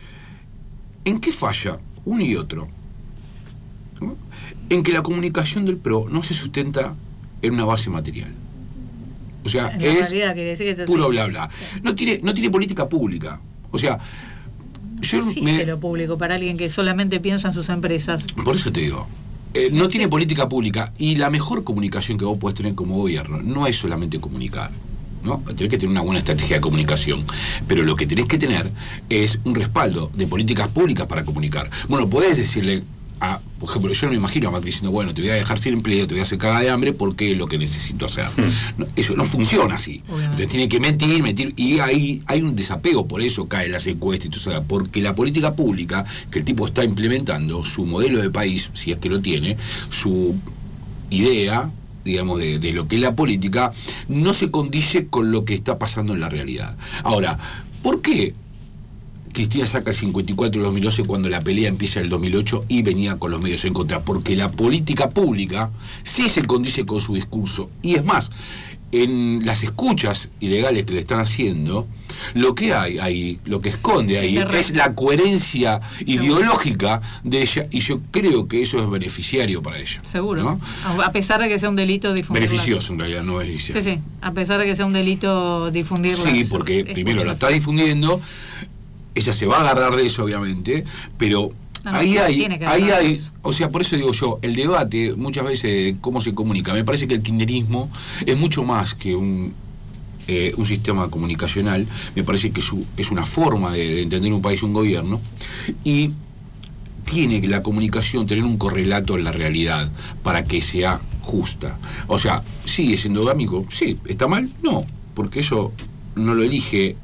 ¿en qué falla uno y otro? ¿No? En que la comunicación del PRO no se sustenta en una base material. O sea, En la es realidad, quiere decir que te- puro sí. bla bla. No tiene, no tiene política pública. O sea, yo Existe me, lo público para alguien que solamente piensa en sus empresas. por eso te digo, eh, no tiene política pública y la mejor comunicación que vos podés tener como gobierno no es solamente comunicar, ¿no? Tenés que tener una buena estrategia de comunicación, pero lo que tenés que tener es un respaldo de políticas públicas para comunicar. Bueno, podés decirle a, por ejemplo, yo no me imagino a Macri diciendo, bueno, te voy a dejar sin empleo, te voy a hacer cagada de hambre porque es lo que necesito hacer. No, eso no funciona así. Obviamente. Entonces tiene que mentir, mentir, y ahí hay un desapego, por eso caen las encuestas y todo eso, porque la política pública que el tipo está implementando, su modelo de país, si es que lo tiene, su idea, digamos, de, de lo que es la política, no se condice con lo que está pasando en la realidad. Ahora, ¿por qué Cristina saca el cincuenta y cuatro de dos mil doce cuando la pelea empieza en el dos mil ocho y venía con los medios en contra? Porque la política pública sí se condice con su discurso. Y es más, en las escuchas ilegales que le están haciendo, lo que hay ahí, lo que esconde ahí, De re- es la coherencia ideológica de ella, y yo creo que eso es beneficiario para ella. Seguro. ¿no? A a pesar de que sea un delito difundir. Beneficioso en realidad, no beneficiario. Sí, sí. A pesar de que sea un delito difundir. Sí, las- porque escuchas. primero la está difundiendo, ella se va a agarrar de eso, obviamente, pero No, no, ahí no hay, tiene que ahí agarrar de hay, eso. o sea, por eso digo yo, el debate muchas veces de cómo se comunica, me parece que el kirchnerismo es mucho más que un eh, un sistema comunicacional, me parece que su, es una forma de, de entender un país, un gobierno, y tiene la comunicación tener un correlato en la realidad para que sea justa. O sea, sí, es endogámico, sí, ¿está mal? No, porque eso no lo elige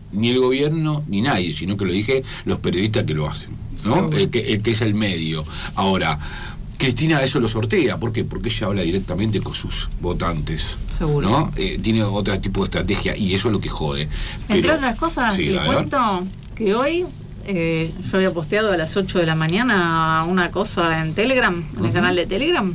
ni el gobierno ni nadie, sino que lo dije los periodistas que lo hacen, ¿no? El que, el que es el medio. Ahora, Cristina eso lo sortea. ¿Por qué? Porque ella habla directamente con sus votantes. Seguro. ¿No? Eh, tiene otro tipo de estrategia y eso es lo que jode. Entre Pero, otras cosas, sí, les cuento que hoy eh, yo había posteado a las ocho de la mañana una cosa en Telegram, en el uh-huh. canal de Telegram,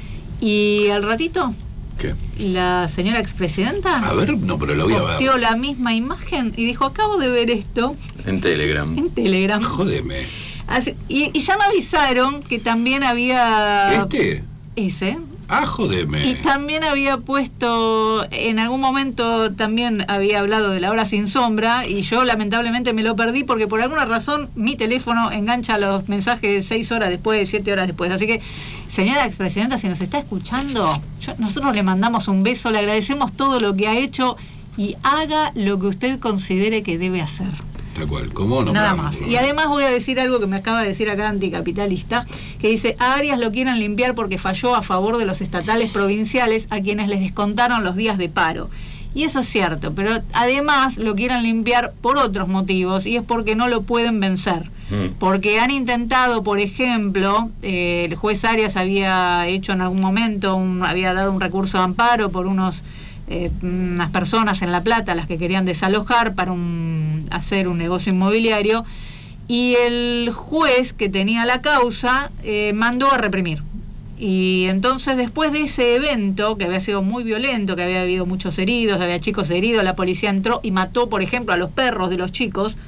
y al ratito ¿qué? La señora expresidenta a ver, no, pero lo voy a ver. Posteó la misma imagen y dijo, acabo de ver esto en Telegram. En Telegram. Jódeme. Así, y, y ya me avisaron que también había... ¿Este? Ese. Ah, jodeme. Y también había puesto, en algún momento también había hablado de la hora sin sombra, y yo lamentablemente me lo perdí porque por alguna razón mi teléfono engancha los mensajes seis horas después, siete horas después. Así que, señora expresidenta, si nos está escuchando, yo, nosotros le mandamos un beso, le agradecemos todo lo que ha hecho y haga lo que usted considere que debe hacer. Tal cual, ¿cómo no? Nada más. Y además voy a decir algo que me acaba de decir acá anticapitalista, que dice, a Arias lo quieren limpiar porque falló a favor de los estatales provinciales a quienes les descontaron los días de paro. Y eso es cierto, pero además lo quieren limpiar por otros motivos, y es porque no lo pueden vencer. Mm. Porque han intentado, por ejemplo, eh, el juez Arias había hecho en algún momento, un, había dado un recurso de amparo por unos... Eh, unas personas en La Plata las que querían desalojar para un, hacer un negocio inmobiliario, y el juez que tenía la causa eh, mandó a reprimir. Y entonces, después de ese evento, que había sido muy violento, que había habido muchos heridos, había chicos heridos, la policía entró y mató, por ejemplo, a los perros de los chicos,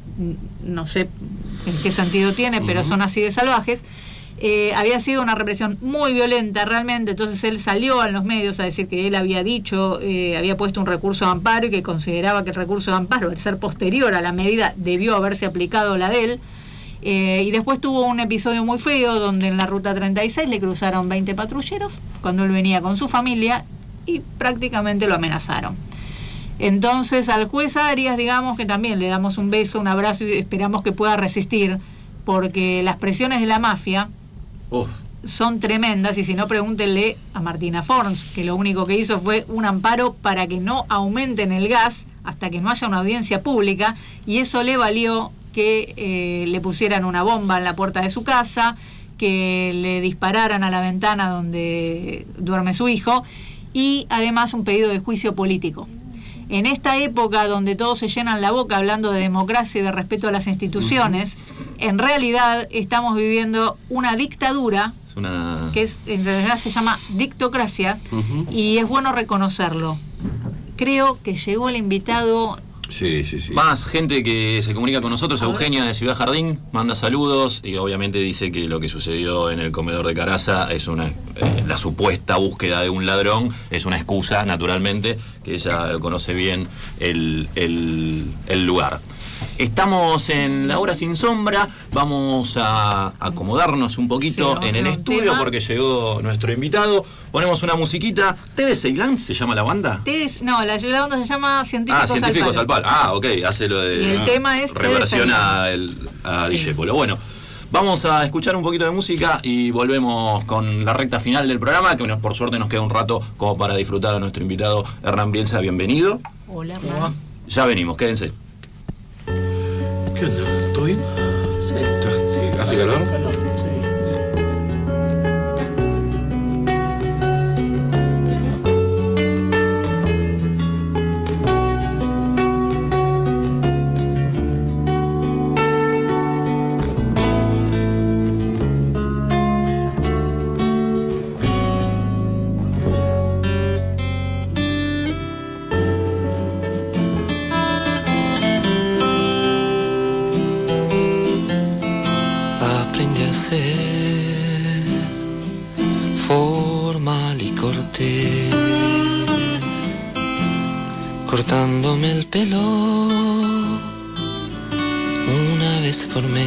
no sé en qué sentido tiene, pero son así de salvajes. Eh, había sido una represión muy violenta realmente, entonces él salió en los medios a decir que él había dicho, eh, había puesto un recurso de amparo y que consideraba que el recurso de amparo, al ser posterior a la medida, debió haberse aplicado la de él. Eh, y después tuvo un episodio muy feo donde en la ruta treinta y seis le cruzaron veinte patrulleros cuando él venía con su familia y prácticamente lo amenazaron. Entonces al juez Arias, digamos que también le damos un beso, un abrazo, y esperamos que pueda resistir, porque las presiones de la mafia Uf. son tremendas, y si no, pregúntenle a Martina Forns, que lo único que hizo fue un amparo para que no aumenten el gas hasta que no haya una audiencia pública, y eso le valió que eh, le pusieran una bomba en la puerta de su casa, que le dispararan a la ventana donde duerme su hijo, y además un pedido de juicio político. En esta época donde todos se llenan la boca hablando de democracia y de respeto a las instituciones, uh-huh. en realidad estamos viviendo una dictadura, es una... que es, en realidad se llama dictocracia, uh-huh. y es bueno reconocerlo. Creo que llegó el invitado... Sí, sí, sí. Más gente que se comunica con nosotros. Eugenia de Ciudad Jardín manda saludos y obviamente dice que lo que sucedió en el comedor de Caraza es una eh, la supuesta búsqueda de un ladrón, es una excusa, naturalmente, que ella conoce bien el, el, el lugar. Estamos en la hora sin sombra, vamos a acomodarnos un poquito sí, en el estudio tema. Porque llegó nuestro invitado. Ponemos una musiquita. ¿Té de Ceilán se llama la banda? De, no, la, la banda se llama Científicos, ah, Científicos al Palo. Ah, ok, hace lo de... Y el ah, tema es... reversiona el, a sí. Discépolo. Bueno, vamos a escuchar un poquito de música y volvemos con la recta final del programa, que por suerte nos queda un rato como para disfrutar a nuestro invitado Hernán Bielsa. Bienvenido. Hola, Hernán. Ya venimos, quédense. ¿Qué onda? ¿Todo bien? Sí. ¿Hace calor? calor. Sí. Cortándome el pelo una vez por mes,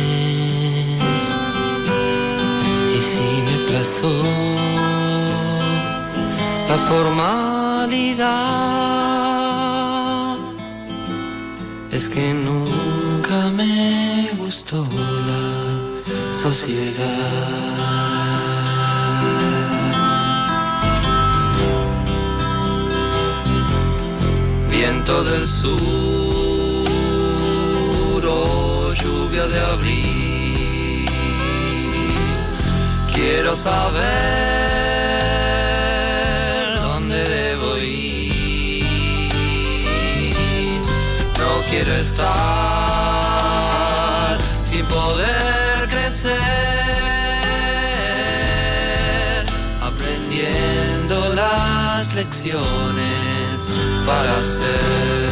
y si me plazó la formalidad, es que nunca me gustó la sociedad. Viento del sur, principio de abril. Quiero saber dónde debo ir. No quiero estar sin poder crecer, aprendiendo las lecciones para ser.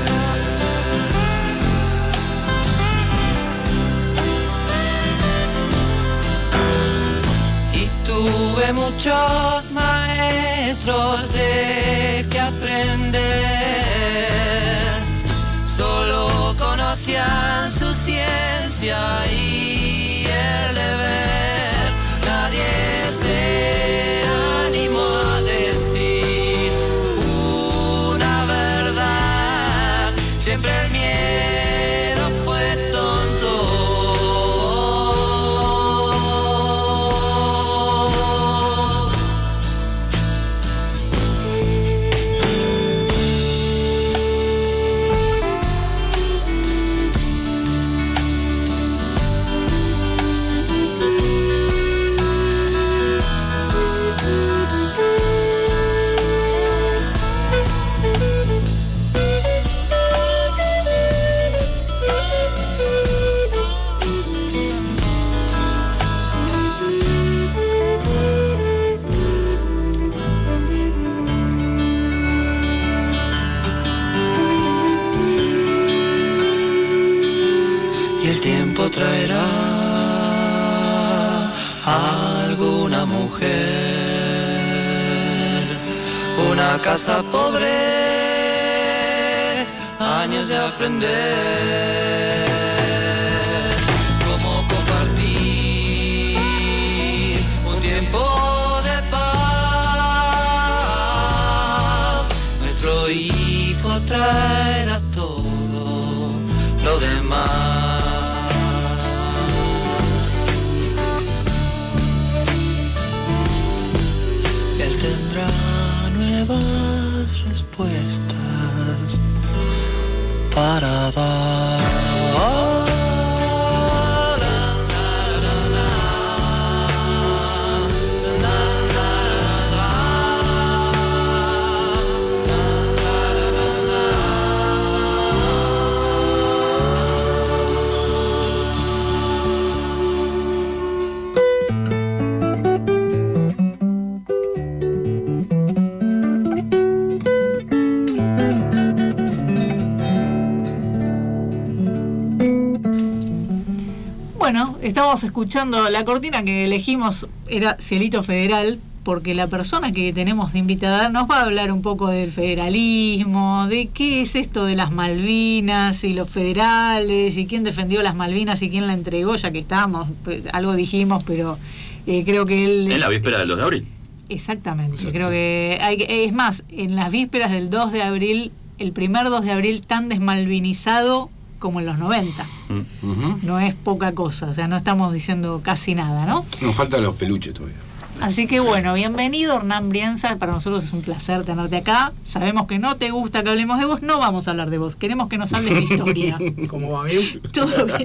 Tuve muchos maestros de que aprender, solo conocían su ciencia y el deber. Nadie se animó a decir una verdad, siempre el miedo fue tonto. Traerá a alguna mujer, una casa pobre, años de aprender cómo compartir un tiempo de paz. Nuestro hijo traerá todo lo demás. Tendrá nuevas respuestas para dar. Bueno, estábamos escuchando la cortina que elegimos, era Cielito Federal, porque la persona que tenemos de invitada nos va a hablar un poco del federalismo, de qué es esto de las Malvinas y los federales, y quién defendió las Malvinas y quién la entregó, ya que estábamos, algo dijimos, pero eh, creo que él... En la víspera del dos de abril. Exactamente, Exacto. creo que hay que, es más, en las vísperas del dos de abril, el primer dos de abril tan desmalvinizado como en los noventa. Uh-huh. No es poca cosa, o sea, no estamos diciendo casi nada, ¿no? Nos faltan los peluches todavía. Así que bueno, bienvenido Hernán Brienza, para nosotros es un placer tenerte acá. Sabemos que no te gusta que hablemos de vos, no vamos a hablar de vos, queremos que nos hables de historia. ¿Cómo va? ¿Bien? Todo bien.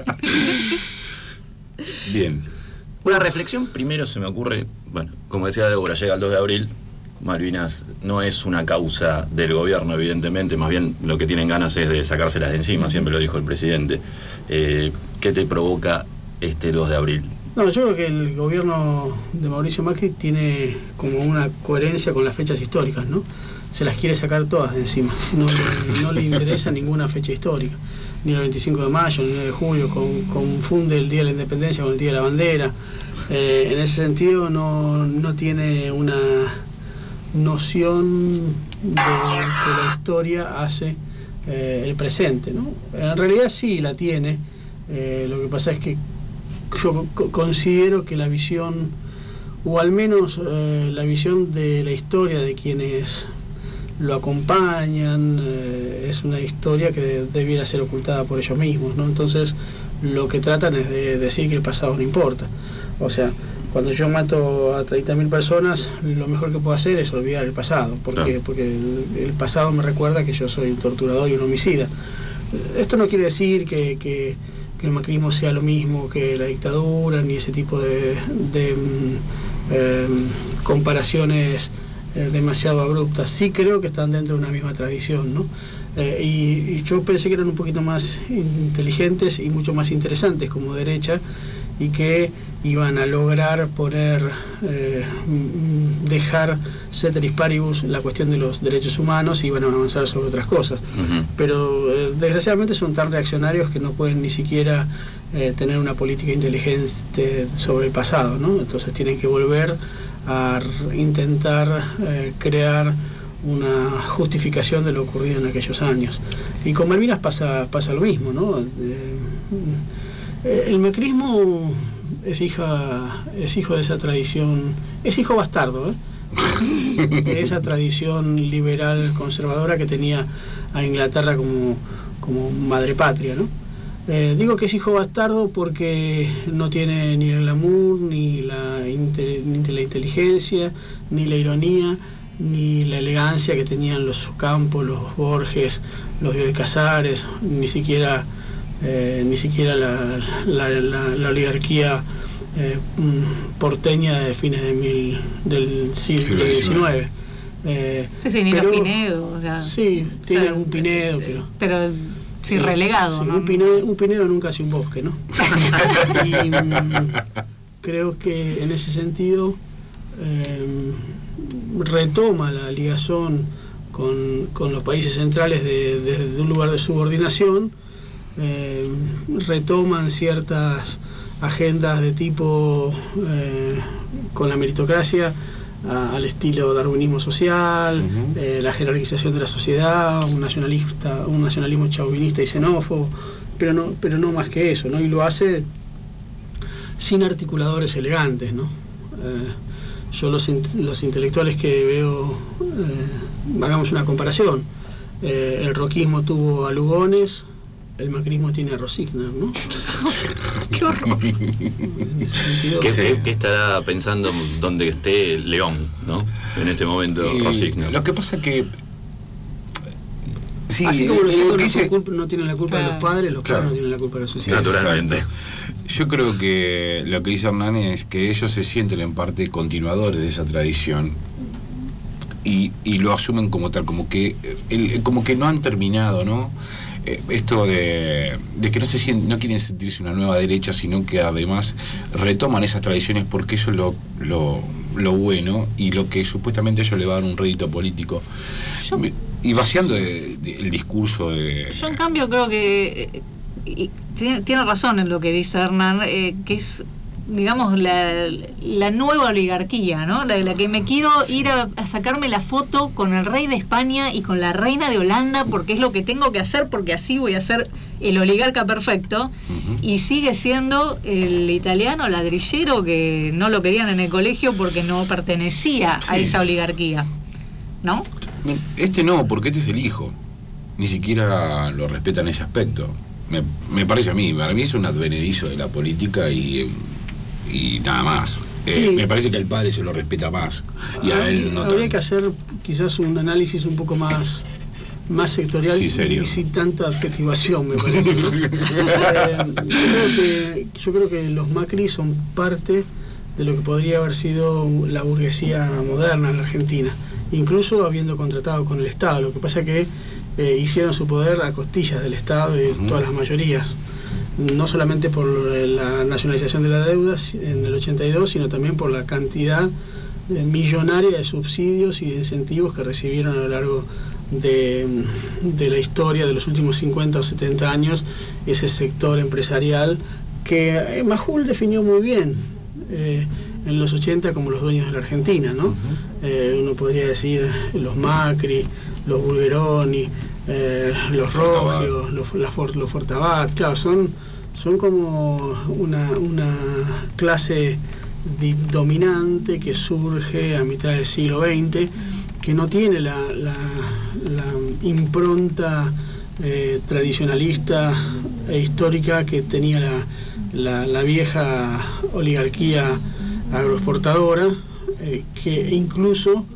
Bien. Una reflexión primero se me ocurre, bueno, como decía Débora, llega el dos de abril, Malvinas no es una causa del gobierno, evidentemente, más bien lo que tienen ganas es de sacárselas de encima, siempre lo dijo el presidente. Eh, ¿Qué te provoca este dos de abril? No, yo creo que el gobierno de Mauricio Macri tiene como una coherencia con las fechas históricas, ¿no? Se las quiere sacar todas de encima, no, no le interesa ninguna fecha histórica, ni el veinticinco de mayo, ni el nueve de julio, con, confunde el Día de la Independencia con el Día de la Bandera. Eh, en ese sentido no, no tiene una noción de que la historia hace eh, el presente, ¿no? En realidad sí la tiene, eh, lo que pasa es que yo considero que la visión, o al menos eh, la visión de la historia de quienes lo acompañan, eh, es una historia que de, debiera ser ocultada por ellos mismos, ¿no? Entonces lo que tratan es de decir que el pasado no importa. O sea, cuando yo mato a treinta mil personas, lo mejor que puedo hacer es olvidar el pasado. ¿Por qué? Claro. Porque el, el pasado me recuerda que yo soy un torturador y un homicida. Esto no quiere decir que, que, que el macrismo sea lo mismo que la dictadura, ni ese tipo de, de eh, comparaciones eh, demasiado abruptas. Sí creo que están dentro de una misma tradición, ¿no? Eh, y, y yo pensé que eran un poquito más inteligentes y mucho más interesantes como derecha, y que iban a lograr poner, eh, dejar ceteris paribus la cuestión de los derechos humanos y iban a avanzar sobre otras cosas. Uh-huh. Pero eh, desgraciadamente son tan reaccionarios que no pueden ni siquiera eh, tener una política inteligente sobre el pasado, ¿no? Entonces tienen que volver a intentar eh, crear una justificación de lo ocurrido en aquellos años. Y con Malvinas pasa, pasa lo mismo, ¿no? Eh, el macrismo es hija es hijo de esa tradición, es hijo bastardo, ¿eh? de esa tradición liberal conservadora que tenía a Inglaterra como, como madre patria, ¿no? Eh, digo que es hijo bastardo porque no tiene ni el glamour, ni la, inte, ni la inteligencia, ni la ironía, ni la elegancia que tenían los Campos, los Borges, los Bioy Casares, ni siquiera eh, ni siquiera la, la, la, la oligarquía eh, porteña de fines de mil, del siglo diecinueve. Eh, sí, sí, ni pero, Pinedo, o sea, sí, tiene o sea, un Pinedo, pero pero sí, sí, relegado, sí, ¿no? Un Pinedo, un Pinedo nunca hace un bosque, ¿no? Y mm, creo que en ese sentido eh, retoma la ligación con, con los países centrales desde de, de un lugar de subordinación, eh, retoman ciertas agendas de tipo eh, con la meritocracia a, al estilo darwinismo social, uh-huh. eh, la jerarquización de la sociedad, un nacionalista, un nacionalismo chauvinista y xenófobo, pero no, pero no más que eso, ¿no? Y lo hace sin articuladores elegantes, ¿no? Eh, yo los, los intelectuales que veo, eh, hagamos una comparación, eh, el roquismo tuvo a Lugones, el macrismo tiene a Rossigner, ¿no? ¡Qué horror! ¿Qué, qué, ¿Qué estará pensando donde esté León, ¿no? En este momento, eh, Rossigner. Lo que pasa que... Sí, así como los hijos no, dice, culpa, no tienen la culpa claro. de los padres, los claro. padres no tienen la culpa de la sociedad. Naturalmente. Yo creo que lo que dice Hernán es que ellos se sienten en parte continuadores de esa tradición y, y lo asumen como tal, como que el, como que no han terminado, ¿no? Eh, esto de, de que no se sienten, no quieren sentirse una nueva derecha, sino que además retoman esas tradiciones porque eso es lo, lo, lo bueno y lo que supuestamente a ellos le va a dar un rédito político. Yo... Y vaciando de, de, el discurso de... Yo en cambio creo que eh, tiene, tiene razón en lo que dice Hernán, eh, que es, digamos, la, la nueva oligarquía, ¿no? La de la que me quiero ir a, a sacarme la foto con el rey de España y con la reina de Holanda, porque es lo que tengo que hacer, porque así voy a ser el oligarca perfecto. Uh-huh. Y sigue siendo el italiano ladrillero que no lo querían en el colegio porque no pertenecía sí. a esa oligarquía, ¿no? Este no, porque este es el hijo. Ni siquiera lo respetan en ese aspecto. Me, me parece a mí. Para mí es un advenedizo de la política y, y nada más. Sí. Eh, me parece que al padre se lo respeta más. Y a, a él no habría tanto. Que hacer quizás un análisis un poco más, más sectorial sí, serio. y sin tanta adjetivación, me parece, ¿no? eh, yo, creo que, yo creo que los Macri son parte de lo que podría haber sido la burguesía moderna en la Argentina, incluso habiendo contratado con el Estado. Lo que pasa es que eh, hicieron su poder a costillas del Estado y de uh-huh. todas las mayorías, no solamente por la nacionalización de la deuda en el ochenta y dos, sino también por la cantidad eh, millonaria de subsidios y de incentivos que recibieron a lo largo de, de la historia de los últimos cincuenta o setenta años, ese sector empresarial que eh, Majul definió muy bien Eh, en los ochenta como los dueños de la Argentina, ¿no? Uh-huh. Eh, uno podría decir los Macri, los Bulgeroni, eh, los Roggio, los, la For, los Fortabat, claro, son, son como una, una clase di, dominante que surge a mitad del siglo veinte, que no tiene la, la, la impronta eh, tradicionalista e histórica que tenía la La, la vieja oligarquía agroexportadora, eh, que incluso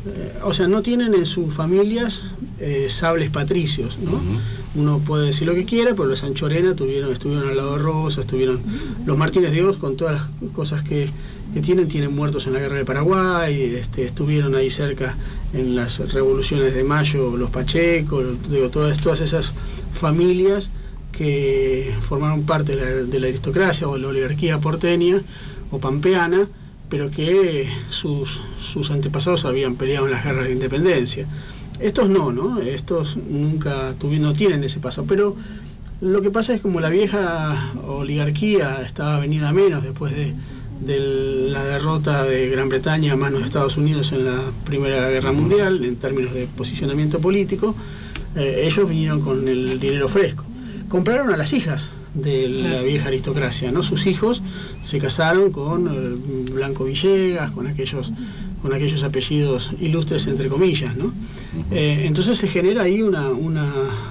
eh, o sea, no tienen en sus familias eh, sables patricios, ¿no? Uh-huh. Uno puede decir lo que quiera, pero los Sanchorena tuvieron, estuvieron al lado de Rosas, estuvieron los Martínez de Hoz, con todas las cosas que, que tienen, tienen muertos en la guerra de Paraguay, este, estuvieron ahí cerca en las revoluciones de Mayo, los Pacheco, digo, todas, todas esas familias que formaron parte de la, de la aristocracia o la oligarquía porteña o pampeana, pero que sus, sus antepasados habían peleado en las guerras de independencia. Estos no, ¿no? Estos nunca tuvieron, no tienen ese paso, pero lo que pasa es como la vieja oligarquía estaba venida a menos después de, de la derrota de Gran Bretaña a manos de Estados Unidos en la Primera Guerra Mundial, en términos de posicionamiento político, eh, ellos vinieron con el dinero fresco. Compraron a las hijas de la vieja aristocracia, ¿no? Sus hijos se casaron con eh, Blanco Villegas, con aquellos con aquellos apellidos ilustres entre comillas, ¿no? Eh, entonces se genera ahí una, una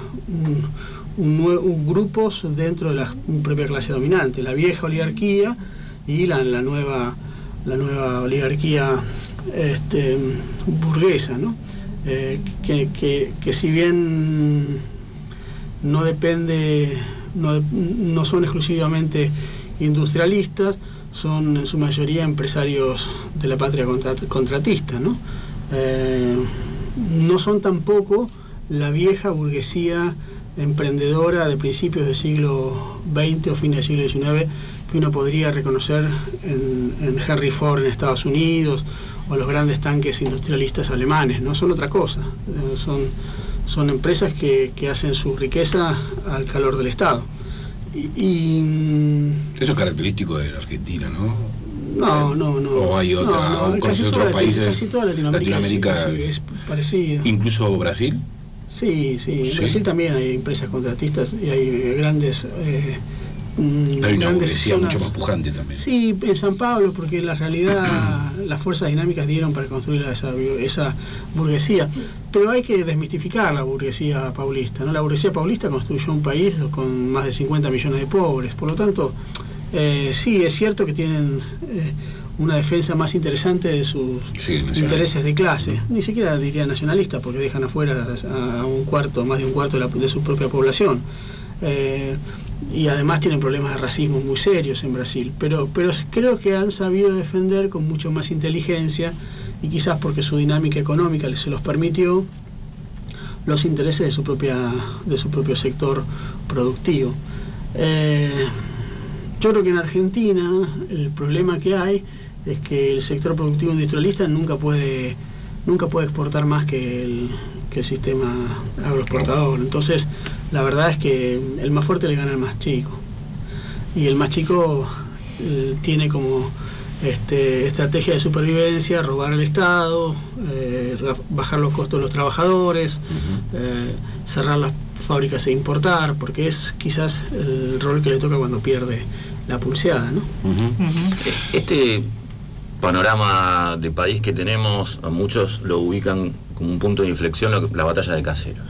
un, un, un grupos dentro de la propia clase dominante, la vieja oligarquía y la, la nueva la nueva oligarquía este, burguesa, ¿no? Eh, que, que, que si bien no depende No, no son exclusivamente industrialistas, son en su mayoría empresarios de la patria contratista, ¿no? Eh, no son tampoco la vieja burguesía emprendedora de principios del siglo veinte o fines del siglo diecinueve que uno podría reconocer en, en Henry Ford en Estados Unidos o los grandes tanques industrialistas alemanes, ¿no? Son otra cosa, eh, son son empresas que, que hacen su riqueza al calor del Estado. Y, y eso es característico de la Argentina, ¿no? No, no, no. O hay otra, no, no, o conoces otros países. Casi toda Latinoamérica, Latinoamérica es, es parecido. ¿Incluso Brasil? Sí, sí. En sí. Brasil también hay empresas contratistas y hay grandes. Eh, Hay una burguesía mucho más pujante también. Sí, en San Pablo, porque en la realidad las fuerzas dinámicas dieron para construir esa, esa burguesía. Pero hay que desmistificar la burguesía paulista, ¿no? La burguesía paulista construyó un país con más de cincuenta millones de pobres. Por lo tanto, eh, sí, es cierto que tienen eh, una defensa más interesante de sus sí, intereses de clase. Ni siquiera diría nacionalista, porque dejan afuera a un cuarto, más de un cuarto de, la, de su propia población. Eh, y además tienen problemas de racismo muy serios en Brasil, pero, pero creo que han sabido defender con mucho más inteligencia y quizás porque su dinámica económica se los permitió los intereses de su propia de su propio sector productivo. Eh, yo creo que en Argentina el problema que hay es que el sector productivo industrialista nunca puede nunca puede exportar más que el, que el sistema agroexportador. Entonces la verdad es que el más fuerte le gana al más chico y el más chico eh, tiene como este, estrategia de supervivencia robar al Estado, eh, bajar los costos de los trabajadores, uh-huh. eh, cerrar las fábricas e importar, porque es quizás el rol que le toca cuando pierde la pulseada, ¿no? Uh-huh. Uh-huh. Este panorama de país que tenemos, a muchos lo ubican como un punto de inflexión, la batalla de Caseros,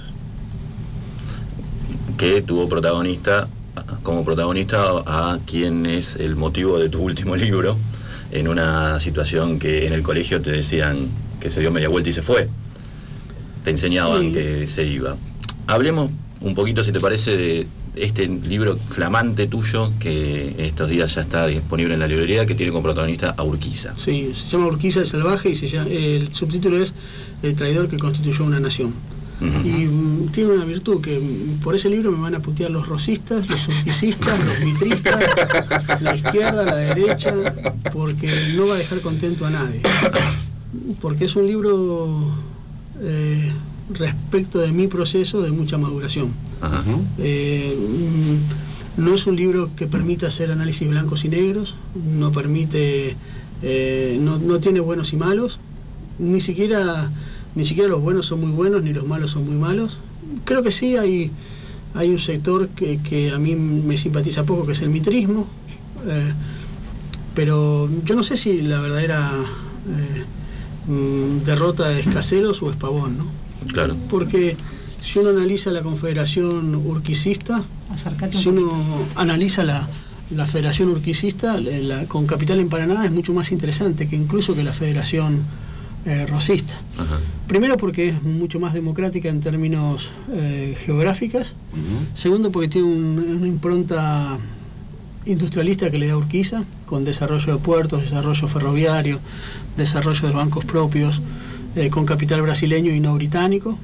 que tuvo protagonista como protagonista a quien es el motivo de tu último libro, en una situación que en el colegio te decían que se dio media vuelta y se fue, te enseñaban sí. que se iba. Hablemos un poquito, si te parece, de este libro flamante tuyo que estos días ya está disponible en la librería, que tiene como protagonista a Urquiza. Sí, se llama Urquiza el Salvaje y se llama, el subtítulo es El traidor que constituyó una nación. Uh-huh. Y um, tiene una virtud que um, por ese libro me van a putear los rosistas, los urquicistas, los mitristas, la izquierda, la derecha, porque no va a dejar contento a nadie. Porque es un libro eh, respecto de mi proceso de mucha maduración. Uh-huh. Eh, um, no es un libro que permita hacer análisis blancos y negros, no permite, eh, no, no tiene buenos y malos, ni siquiera Ni siquiera los buenos son muy buenos, ni los malos son muy malos. Creo que sí hay, hay un sector que, que a mí me simpatiza poco, que es el mitrismo. Eh, pero yo no sé si la verdadera eh, derrota es Caseros o es Pavón, ¿no? Claro. Porque si uno analiza la Confederación Urquicista, si uno analiza la, la Federación Urquicista, la, con capital en Paraná, es mucho más interesante que incluso que la Federación eh, rosista. Ajá. Primero porque es mucho más democrática en términos eh, geográficos. Uh-huh. Segundo porque tiene un, una impronta industrialista que le da Urquiza, con desarrollo de puertos, desarrollo ferroviario, desarrollo de bancos propios, eh, con capital brasileño y no británico.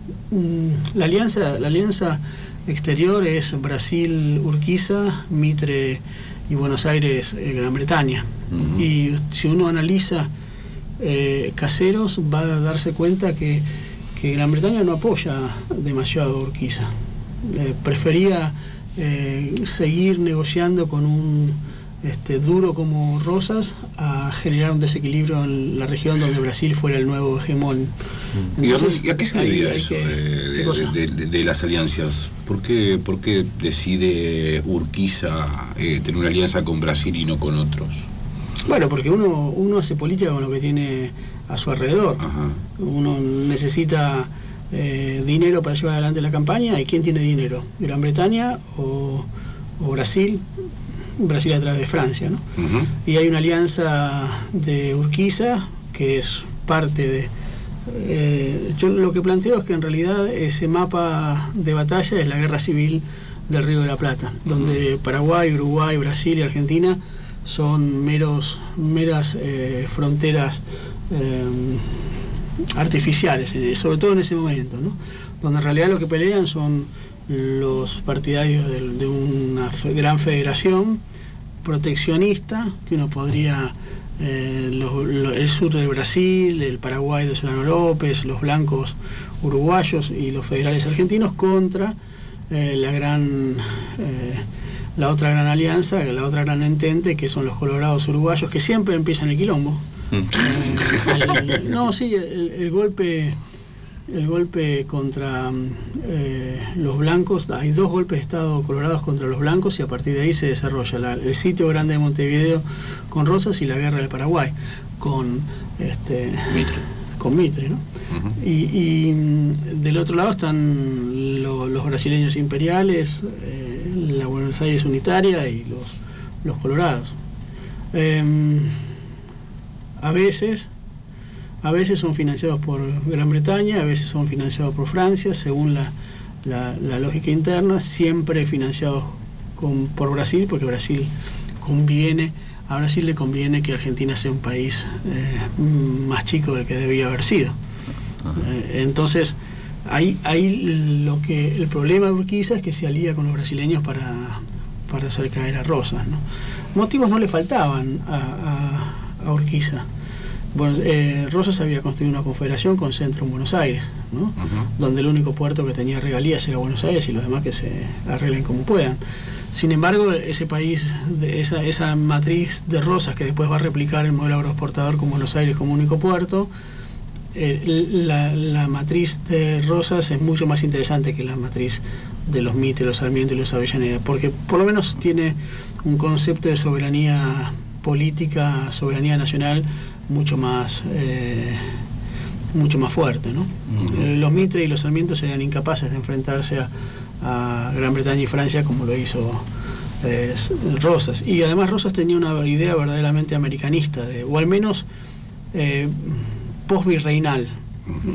Mm, la alianza, la alianza exterior es Brasil, Urquiza, Mitre y Buenos Aires, eh, Gran Bretaña. Uh-huh. Y si uno analiza eh, caseros, va a darse cuenta que, que Gran Bretaña no apoya demasiado a Urquiza. Eh, prefería eh, seguir negociando con un este, duro como Rosas a generar un desequilibrio en la región donde Brasil fuera el nuevo hegemón. Entonces, ¿y a qué se debía eso que, de, de, de, de, de las alianzas? ¿Por qué, por qué decide Urquiza eh, tener una alianza con Brasil y no con otros? Bueno, porque uno, uno hace política con lo que tiene a su alrededor. Ajá. Uno necesita eh, dinero para llevar adelante la campaña. ¿Y quién tiene dinero? ¿Gran Bretaña o, o Brasil? Brasil a través de Francia, ¿no? Uh-huh. Y hay una alianza de Urquiza que es parte de... Eh, yo lo que planteo es que en realidad ese mapa de batalla es la guerra civil del Río de la Plata, donde Paraguay, Uruguay, Brasil y Argentina son meros meras eh, fronteras eh, artificiales, sobre todo en ese momento, ¿no? Donde en realidad lo que pelean son los partidarios de, de una fe, gran federación proteccionista, que uno podría eh, lo, lo, el sur del Brasil, el Paraguay de Solano López, los blancos uruguayos y los federales argentinos contra eh, la gran eh, la otra gran alianza, la otra gran entente, que son los colorados uruguayos, que siempre empiezan el quilombo. Mm. Eh, el, no, sí, el, el golpe el golpe contra eh, los blancos, hay dos golpes de Estado colorados contra los blancos y a partir de ahí se desarrolla la, el sitio grande de Montevideo con Rosas y la guerra del Paraguay con este Mitre. con Mitre, ¿no? Uh-huh. y, y del otro lado están lo, los brasileños imperiales, eh, la Buenos Aires unitaria y los, los colorados. Eh, a veces A veces son financiados por Gran Bretaña, a veces son financiados por Francia, según la, la, la lógica interna, siempre financiados con, por Brasil, porque Brasil conviene, a Brasil le conviene que Argentina sea un país eh, más chico del que debía haber sido. Eh, entonces, ahí, ahí lo que el problema de Urquiza es que se alía con los brasileños para, para hacer caer a Rosas, ¿no? Motivos no le faltaban a, a, a Urquiza. Bueno, eh, Rosas había construido una confederación con centro en Buenos Aires, ¿no? Uh-huh. Donde el único puerto que tenía regalías era Buenos Aires y los demás que se arreglen como puedan. Sin embargo, ese país, de esa, esa matriz de Rosas, que después va a replicar el modelo agroexportador con Buenos Aires como único puerto, eh, la, la matriz de Rosas es mucho más interesante que la matriz de los Mitre, los Sarmiento y los Avellaneda, porque por lo menos tiene un concepto de soberanía política, soberanía nacional, mucho más eh, mucho más fuerte, ¿no? Uh-huh. Eh, los Mitre y los Sarmiento serían incapaces de enfrentarse a, a Gran Bretaña y Francia como lo hizo eh, Rosas, y además Rosas tenía una idea verdaderamente americanista, de, o al menos eh, post-virreinal. Uh-huh.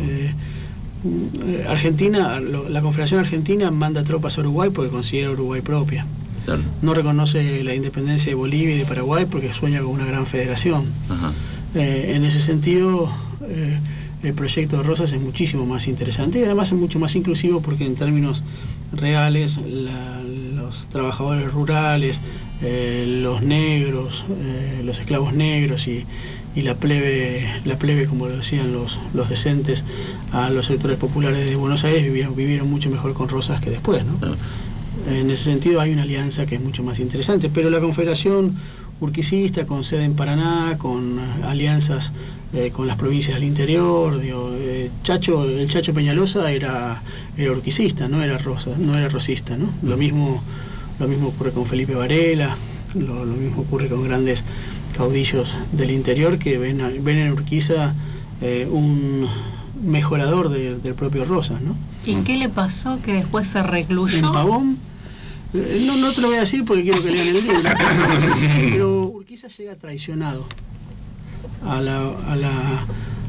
eh, Argentina, lo, la Confederación Argentina manda tropas a Uruguay porque considera Uruguay propia. Claro. No reconoce la independencia de Bolivia y de Paraguay porque sueña con una gran federación. Uh-huh. Eh, en ese sentido, eh, el proyecto de Rosas es muchísimo más interesante y además es mucho más inclusivo porque en términos reales la, los trabajadores rurales, eh, los negros, eh, los esclavos negros y, y la plebe, la plebe, como lo decían los, los decentes a los sectores populares de Buenos Aires, vivieron, vivieron mucho mejor con Rosas que después, ¿no? En ese sentido hay una alianza que es mucho más interesante, pero la Confederación urquicista, con sede en Paraná, con alianzas eh, con las provincias del interior, digo, eh, Chacho, el Chacho Peñalosa era, era urquicista, no era rosa, no era rosista, ¿no? Lo mismo, lo mismo ocurre con Felipe Varela, lo, lo mismo ocurre con grandes caudillos del interior que ven, ven en Urquiza eh, un mejorador de, del propio Rosas, ¿no? ¿Y qué le pasó que después se recluyó? En Pavón. No, no te lo voy a decir porque quiero que lean el libro. Pero Urquiza llega traicionado a la, a la,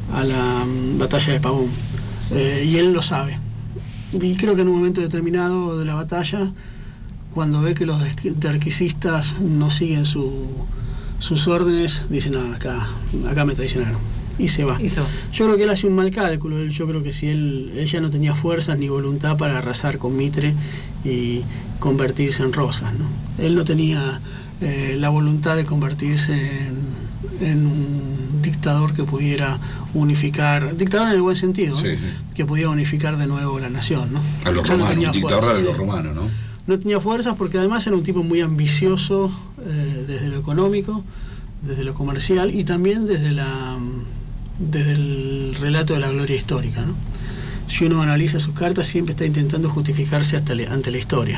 a la um, batalla de Pavón. Eh, y él lo sabe. Y creo que en un momento determinado de la batalla, cuando ve que los derquisistas no siguen su, sus órdenes, dice, no, acá, acá me traicionaron. Y se va. Hizo. Yo creo que él hace un mal cálculo. Él, yo creo que si él, él ya no tenía fuerzas ni voluntad para arrasar con Mitre y convertirse en Rosas, ¿no? Él no tenía eh, la voluntad de convertirse en, en un dictador que pudiera unificar, dictador en el buen sentido, sí, ¿no? Sí. Que pudiera unificar de nuevo la nación, ¿no? A los Ya no romanos, tenía un dictador fuerzas, a los sí. romanos, ¿no? No tenía fuerzas porque además era un tipo muy ambicioso eh, desde lo económico, desde lo comercial y también desde la desde el relato de la gloria histórica, ¿no? Si uno analiza sus cartas, siempre está intentando justificarse hasta le, ante la historia.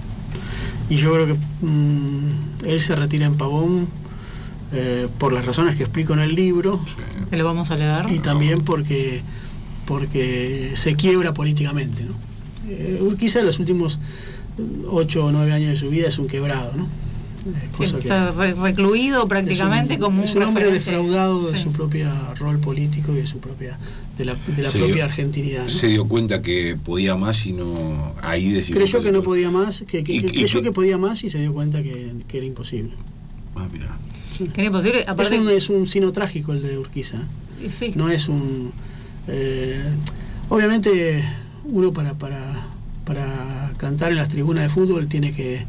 Y yo creo que mmm, él se retira en Pavón eh, por las razones que explico en el libro. Sí. ¿Que lo vamos a leer? Y también porque porque se quiebra políticamente, ¿no? Eh, Urquiza en los últimos ocho o nueve años de su vida es un quebrado, ¿no? Sí, está que recluido prácticamente es un, como un es un hombre referente. defraudado de Sí. su propio rol político y de su propia de la, de la Se propia dio- argentinidad, ¿no? Se dio cuenta que podía más y no ahí decidió Creyó que no podía más, que, que- Y- que y- creyó y- que podía más y se dio cuenta que, que era imposible. Ah, mira. Sí. Que era imposible, aparte. Es un, es un sino trágico el de Urquiza. Y sí. No es un eh, obviamente uno para, para para cantar en las tribunas de fútbol tiene que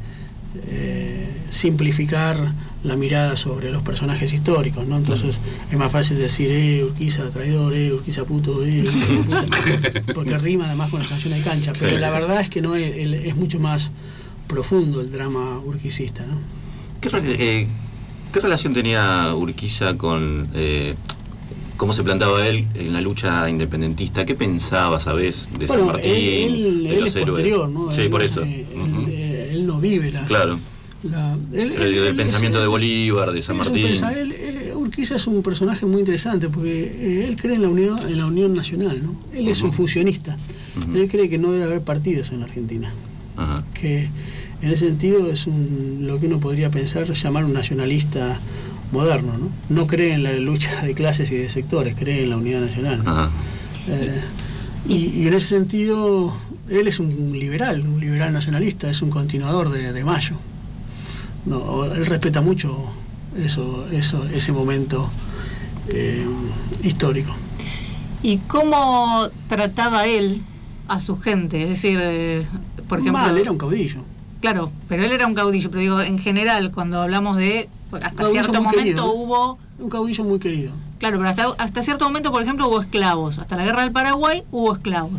eh, simplificar la mirada sobre los personajes históricos, ¿no? Entonces es más fácil decir, eh, Urquiza traidor, eh, Urquiza puto, eh, Urquiza puto, porque rima además con las canciones de cancha, pero Sí. la verdad es que no es, el- es mucho más profundo el drama urquicista, ¿no? ¿Qué, re- eh, qué relación tenía Urquiza con eh, cómo se plantaba él en la lucha independentista? ¿Qué pensaba, sabés, de San Bueno, Martín, él, él- de él los es héroes? posterior, ¿no? Sí, Él por no- eso. eh, Ujú. él, eh, él no vive la... Claro. la- él- Pero él- digo, del él pensamiento es- de Bolívar, de San es un Martín. pensa- él, eh, Urquiza es un personaje muy interesante porque eh, él cree en la unión, en la unión nacional, ¿no? Él es un Ujú. fusionista. Ujú. Él cree que no debe haber partidos en la Argentina. Ajá. Que en ese sentido es un, lo que uno podría pensar llamar un nacionalista moderno, ¿no? No cree en la lucha de clases y de sectores, cree en la unidad nacional, ¿no? Ajá. Eh, y, y en ese sentido, él es un liberal, un liberal nacionalista, es un continuador de, de Mayo. No, él respeta mucho eso, eso, ese momento eh, histórico. ¿Y cómo trataba él a su gente? Es decir, eh, por ejemplo. Mal, era un caudillo. Claro, pero él era un caudillo, pero digo, en general, cuando hablamos de. Hasta Caudillo cierto muy momento querido. hubo. Un caudillo muy querido. Claro, pero hasta, hasta cierto momento, por ejemplo, hubo esclavos. Hasta la guerra del Paraguay hubo esclavos.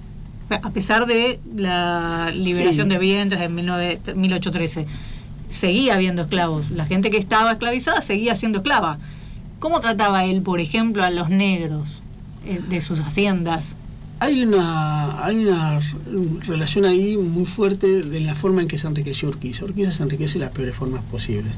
A pesar de la liberación Sí. de vientres en mil ochocientos trece. Seguía habiendo esclavos. La gente que estaba esclavizada seguía siendo esclava. ¿Cómo trataba él, por ejemplo, a los negros eh, de sus haciendas? Hay una, hay una relación ahí muy fuerte de la forma en que se enriqueció Urquiza. Urquiza se enriquece de las peores formas posibles.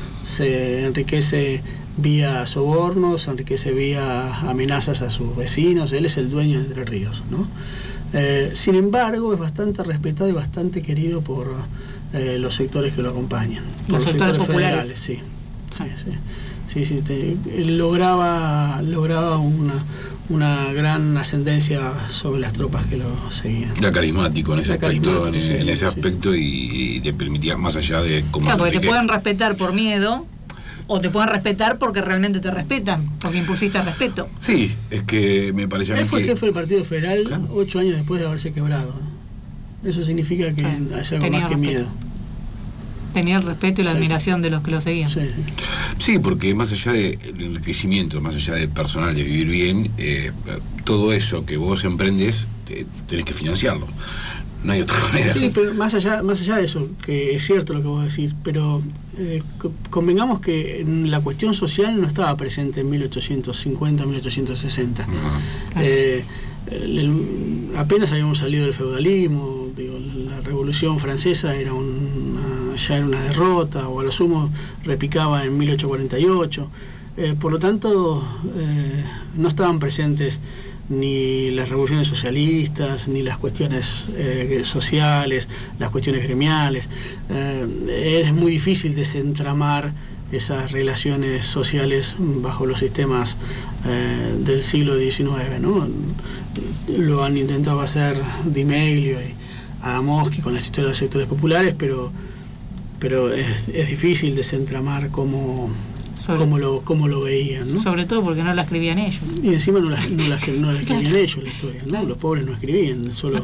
Se enriquece vía sobornos, se enriquece vía amenazas a sus vecinos. Él es el dueño de Entre Ríos, ¿no? Eh, sin embargo, es bastante respetado y bastante querido por eh, los sectores que lo acompañan. Por Los sectores populares. federales, sí. Sí, sí. Sí, sí, te- él lograba, lograba una, una gran ascendencia sobre las tropas que lo seguían. Era carismático en ese Era aspecto, en, carismático, sí, en ese sí. aspecto y, y te permitía más allá de cómo Claro, se porque te enrique- pueden respetar por miedo, o te pueden respetar porque realmente te respetan, porque impusiste respeto. Sí, es que me parece a mí Él fue que jefe del Partido Federal Claro. ocho años después de haberse quebrado, ¿no? Eso significa que Sí, hay algo tenía más que respeto. miedo. Tenía el respeto y la Sí. admiración de los que lo seguían. Sí, sí. sí, porque más allá del enriquecimiento, más allá del personal, de vivir bien, eh, todo eso que vos emprendes, te- tenés que financiarlo. No hay otra manera. Sí, pero más allá, más allá de eso, que es cierto lo que vos decís, pero eh, co- convengamos que en la cuestión social no estaba presente en mil ochocientos cincuenta, mil ochocientos sesenta. Ajá. Eh, el- el- apenas habíamos salido del feudalismo, digo, la Revolución Francesa era una, ya era una derrota, o a lo sumo repicaba en mil ochocientos cuarenta y ocho. Eh, por lo tanto, eh, no estaban presentes ni las revoluciones socialistas, ni las cuestiones eh, sociales, las cuestiones gremiales. Eh, es muy difícil desentramar esas relaciones sociales bajo los sistemas eh, del siglo diecinueve, ¿no? Lo han intentado hacer Di Meglio y Adamowski con la historia de los sectores populares, pero pero es, es difícil desentramar cómo, cómo, lo, cómo lo veían, ¿no? Sobre todo porque no la escribían ellos. Y encima no la, no la, no la escribían ellos la historia, ¿no? Los pobres no escribían, solo...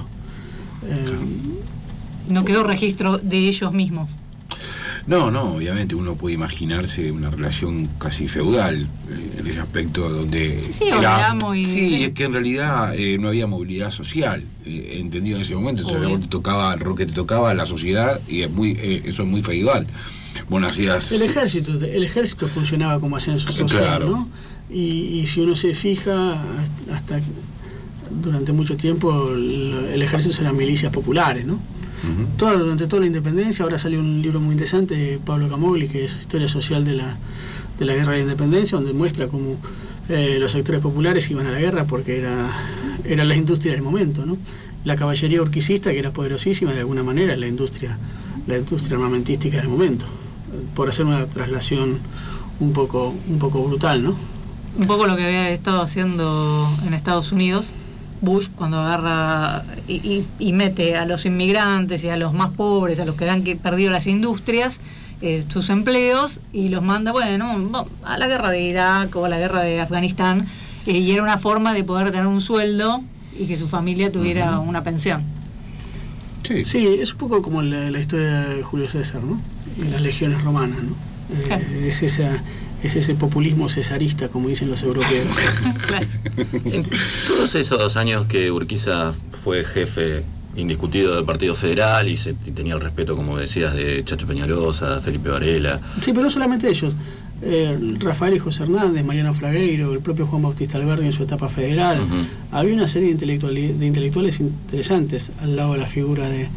Eh, no quedó registro de ellos mismos. No, no, obviamente uno puede imaginarse una relación casi feudal eh, en ese aspecto donde sí, era, y... sí, es que en realidad eh, no había movilidad social, eh, entendido en ese momento. Entonces, te tocaba el rock que te tocaba, la sociedad, y es muy eh, eso es muy feudal. Bueno, hacías el ejército, el ejército funcionaba como ascenso social, claro, ¿no? Y, y si uno se fija, hasta durante mucho tiempo el, el ejército eran milicias populares, ¿no? Uh-huh. Toda, durante toda la independencia. Ahora salió un libro muy interesante de Pablo Camogli, que es Historia Social de la, de la Guerra de Independencia, donde muestra cómo eh, los sectores populares iban a la guerra porque era, era la industria del momento, ¿no? La caballería urquicista, que era poderosísima de alguna manera, la industria, la industria armamentística del momento, por hacer una traslación un poco, un poco brutal, ¿no? Un poco lo que había estado haciendo en Estados Unidos Bush, cuando agarra y, y, y mete a los inmigrantes y a los más pobres, a los que han perdido las industrias, eh, sus empleos, y los manda, bueno, a la guerra de Irak o a la guerra de Afganistán, eh, y era una forma de poder tener un sueldo y que su familia tuviera uh-huh. una pensión. Sí, sí, es un poco como la, la historia de Julio César, ¿no? Y las legiones romanas, ¿no? Eh, claro. Es esa... Es ese populismo cesarista, como dicen los europeos. Claro. En todos esos años que Urquiza fue jefe indiscutido del Partido Federal y, se, y tenía el respeto, como decías, de Chacho Peñalosa, Felipe Varela. Sí, pero no solamente ellos. Eh, Rafael y José Hernández, Mariano Fragueiro, el propio Juan Bautista Alberdi en su etapa federal. Uh-huh. Había una serie de, intelectuales, de intelectuales interesantes al lado de la figura de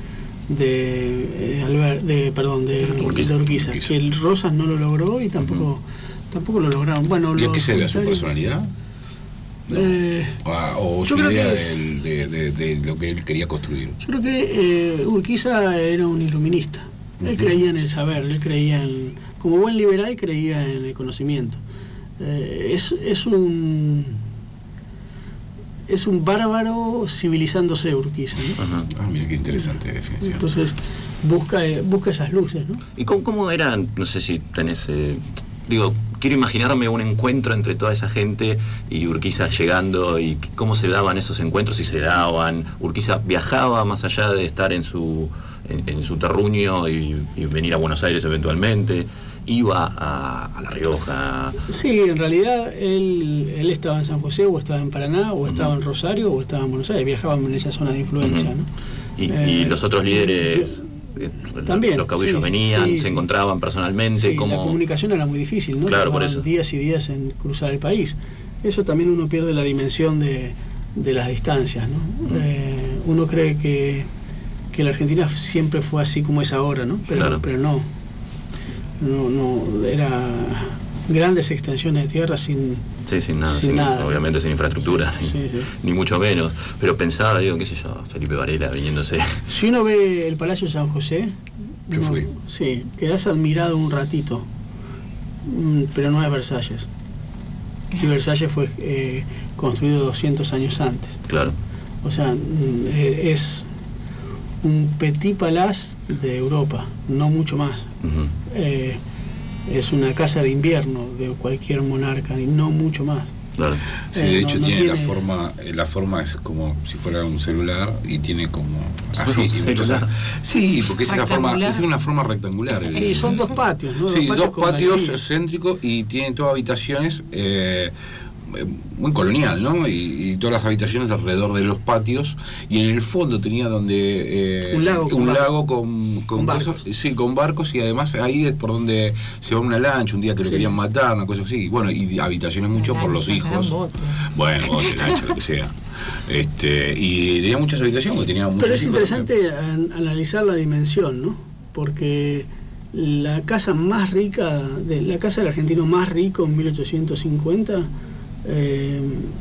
de, eh, Albert, de perdón de Urquiza, de Urquiza, Urquiza. Que el Rosas no lo logró y tampoco... Uh-huh. Tampoco lo lograron. Bueno, ¿y a qué se debe a su personalidad? No. Eh, o, o su idea que, de, de, de lo que él quería construir. Yo creo que eh, Urquiza era un iluminista. Uh-huh. Él creía en el saber, él creía en... Como buen liberal creía en el conocimiento. Eh, es, es un... Es un bárbaro civilizándose Urquiza, ¿no? Uh-huh. Ah, mira qué interesante definición. Entonces busca, busca esas luces, ¿no? ¿Y cómo, cómo eran? No sé si tenés... Eh, digo, quiero imaginarme un encuentro entre toda esa gente y Urquiza llegando, y cómo se daban esos encuentros, si se daban. Urquiza viajaba más allá de estar en su en, en su terruño y, y venir a Buenos Aires eventualmente, iba a, a La Rioja. Sí, en realidad él, él estaba en San José, o estaba en Paraná, o estaba uh-huh. en Rosario, o estaba en Buenos Aires, viajaban en esa zona de influencia, uh-huh. ¿no? Y, eh, y los otros líderes... Yo, También, los caudillos sí, venían, sí, se sí. encontraban personalmente. Sí, como... la comunicación era muy difícil, ¿no? Claro, por eso. Días y días en cruzar el país. Eso también uno pierde la dimensión de, de las distancias, ¿no? Mm. Eh, uno cree que, que la Argentina siempre fue así como es ahora, ¿no? Pero, claro. pero no. No, no, era grandes extensiones de tierra sin... Sí, sin nada, sin sin, nada. Obviamente sin infraestructura, Sí, sí, sí. Ni, ni mucho menos. Pero pensaba, digo, qué sé yo, Felipe Varela viniéndose. Si uno ve el Palacio de San José... Yo uno, fui. Sí, quedás admirado un ratito, pero no es Versalles. Y Versalles fue eh, construido doscientos años antes. Claro. O sea, es un petit palace de Europa, no mucho más. Uh-huh. Eh, es una casa de invierno de cualquier monarca y no mucho más. Claro. Sí, Eh, de no- hecho no tiene, tiene- la forma, eh, la forma es como si fuera un celular y tiene como así. ¿Un y muchos- celular? sí, porque es esa forma, Rectangular. es una forma rectangular. el- Sí, son dos patios, ¿no? Sí, dos con patios galerías. céntricos y tienen todas habitaciones eh, eh, muy colonial, ¿no? Y, y todas las habitaciones alrededor de los patios, y en el fondo tenía donde eh, Un lago con un barcos. lago con, con, Con cosas- barcos. sí, con barcos, y además ahí es por donde se va una lancha un día que lo Sí. querían matar, una cosa así. Bueno, y habitaciones mucho por los Lancha, hijos. gran bote. Bueno, bote, lancha, lo que sea. Este, y tenía muchas habitaciones, porque tenía muchos Pero es hijos. interesante an- analizar la dimensión, ¿no? Porque la casa más rica, de, la casa del argentino más rico en mil ochocientos cincuenta, eh,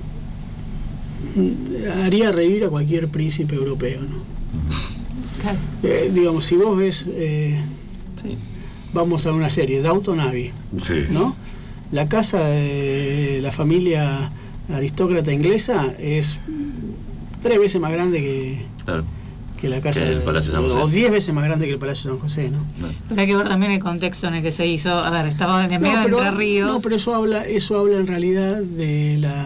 haría reír a cualquier príncipe europeo, ¿no? Claro. Eh, digamos, si vos ves eh, Sí. vamos a una serie, Downton Abbey, Sí. ¿no? La casa de la familia aristócrata inglesa es tres veces más grande que, Claro. que la casa Que el de- Palacio San José. o diez veces más grande que el Palacio San José, ¿no? Pero hay que ver también el contexto en el que se hizo. A ver, estaba en el medio No, de pero, Entre Ríos. no, pero eso habla, eso habla en realidad de la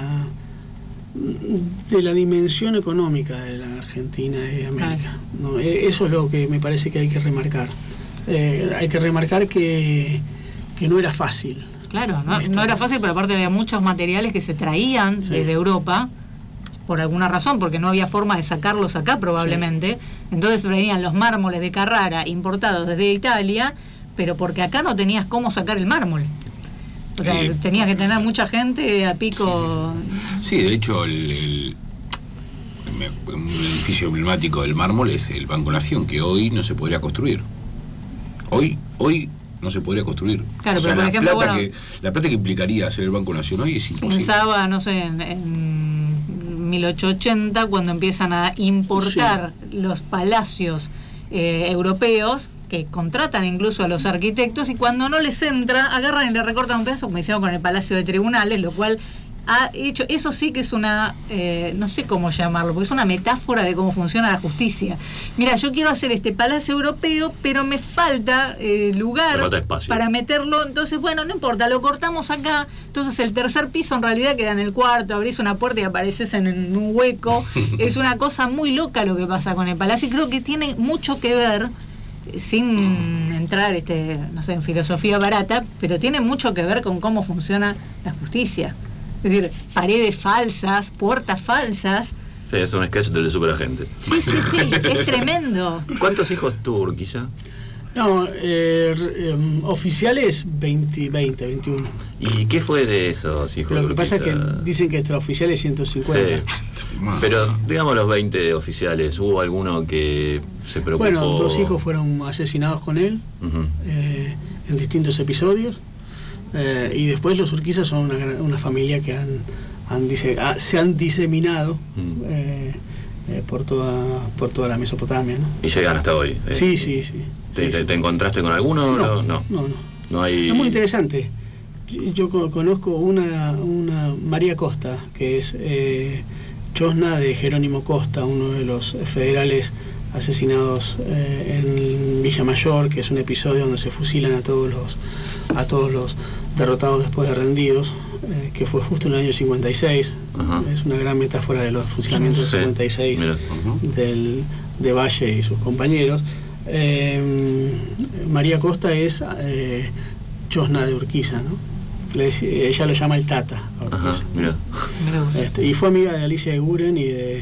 de la dimensión económica de la Argentina y América. ¿no? E- Eso es lo que me parece que hay que remarcar. Eh, hay que remarcar que, que no era fácil. Claro, no, no era fácil, pero aparte había muchos materiales que se traían Sí. desde Europa por alguna razón, porque no había forma de sacarlos acá probablemente. Entonces venían los mármoles de Carrara importados desde Italia, pero porque acá no tenías cómo sacar el mármol. O sea, Sí. tenías que tener mucha gente a pico. Sí, de hecho, el, el- me- un edificio emblemático del mármol es el Banco Nación, que hoy no se podría construir. Hoy, hoy no se podría construir. Claro, o sea, pero por la, ejemplo, plata bueno, que, la plata que implicaría hacer el Banco Nación hoy es imposible. Pensaba, no sé, en, en mil ochocientos ochenta, cuando empiezan a importar los palacios eh, europeos, que contratan incluso a los arquitectos, y cuando no les entra, agarran y le recortan un pedazo, como hicieron con el Palacio de Tribunales, lo cual ha hecho, eso sí que es una, eh, no sé cómo llamarlo, porque es una metáfora de cómo funciona la justicia. Mira, yo quiero hacer este palacio europeo, pero me falta eh, lugar Me falta espacio. para meterlo, entonces bueno, no importa, lo cortamos acá, entonces el tercer piso en realidad queda en el cuarto, abrís una puerta y apareces en, en un hueco. Es una cosa muy loca lo que pasa con el palacio, y creo que tiene mucho que ver, sin entrar este, no sé, en filosofía barata, pero tiene mucho que ver con cómo funciona la justicia. Es decir, paredes falsas, puertas falsas. Sí, es un sketch del superagente. Sí, sí, sí, es tremendo. ¿Cuántos hijos tuvo Urquiza? No, eh, r- em, oficiales veinte, veinte, veintiuno. ¿Y qué fue de esos hijos Lo de que pasa es que Urquiza? dicen que extraoficiales ciento cincuenta. Sí. Pero digamos los veinte oficiales, ¿hubo alguno que se preocupó? Bueno, dos hijos fueron asesinados con él Ujú. eh, en distintos episodios. Eh, y después los Urquizas son una, gran- una familia que han, han dise- ah, se han diseminado Mm. eh, eh, por toda por toda la Mesopotamia, ¿no? Y llegan hasta hoy. eh. Sí, sí, sí. ¿Te, Sí, te- sí. te encontraste con alguno? No, No, no. no, no. No hay... Es muy interesante. Yo yo co- conozco una, una María Costa, que es eh, chosna de Jerónimo Costa, uno de los federales asesinados eh, en Villa Mayor, que es un episodio donde se fusilan a todos los a todos los derrotados después de rendidos, eh, que fue justo en el año cincuenta y seis. Ajá. Es una gran metáfora de los fusilamientos Sí, del cincuenta y seis mira. del, de Valle y sus compañeros. Eh, María Costa es eh, chosna de Urquiza, ¿no? Le dec- ella lo llama el Tata a Urquiza. Ajá, mira. Este, y fue amiga de Alicia de Guren y de,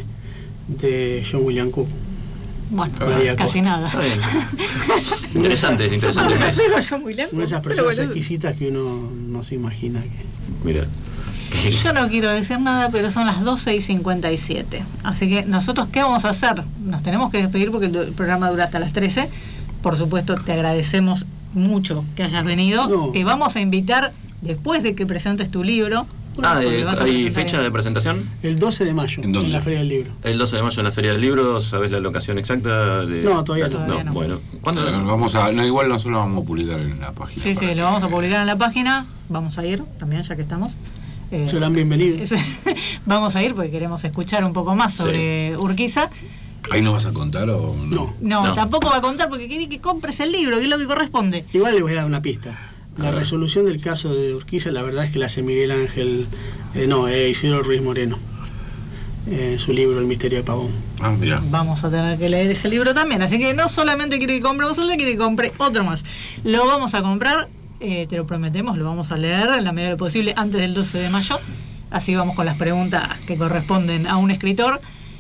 de John William Cook. Bueno, María casi Costa. nada. Está bien. Interesante, interesante. No sigo yo muy lejos, Una de esas pero personas bueno. exquisitas que uno no se imagina que... Mira. Yo no quiero decir nada, pero son las doce y cincuenta y siete. Así que nosotros, ¿qué vamos a hacer? Nos tenemos que despedir porque el, du- el programa dura hasta las trece. Por supuesto, te agradecemos mucho que hayas venido. No. Te vamos a invitar después de que presentes tu libro. Ah, porque eh, vas a ¿hay presentar fecha en- de presentación? El doce de mayo, ¿En dónde? la Feria del Libro. El doce de mayo en la Feria del Libro, ¿sabes la locación exacta? De... No, todavía no. Todavía no. Bueno, ¿cuándo? Eh, Vamos a, no, igual nosotros lo vamos a publicar en la página. Sí, para sí, que- lo vamos a publicar en la página. Vamos a ir también, ya que estamos. Eh, Serán bienvenidos. es- vamos a ir porque queremos escuchar un poco más sobre Urquiza. ¿Ahí nos vas a contar o no? No. No, No. tampoco va a contar porque quiere que compres el libro, que es lo que corresponde. Igual le voy a dar una pista. La resolución del caso de Urquiza, la verdad es que la hace Miguel Ángel, eh, no, eh, Isidro Ruiz Moreno, eh, en su libro El misterio de Pavón. Ah, mira. Vamos a tener que leer ese libro también, así que no solamente quiere que compremos el, quiere que compre otro más. Lo vamos a comprar, eh, te lo prometemos, lo vamos a leer en la medida de lo posible antes del doce de mayo. Así vamos con las preguntas que corresponden a un escritor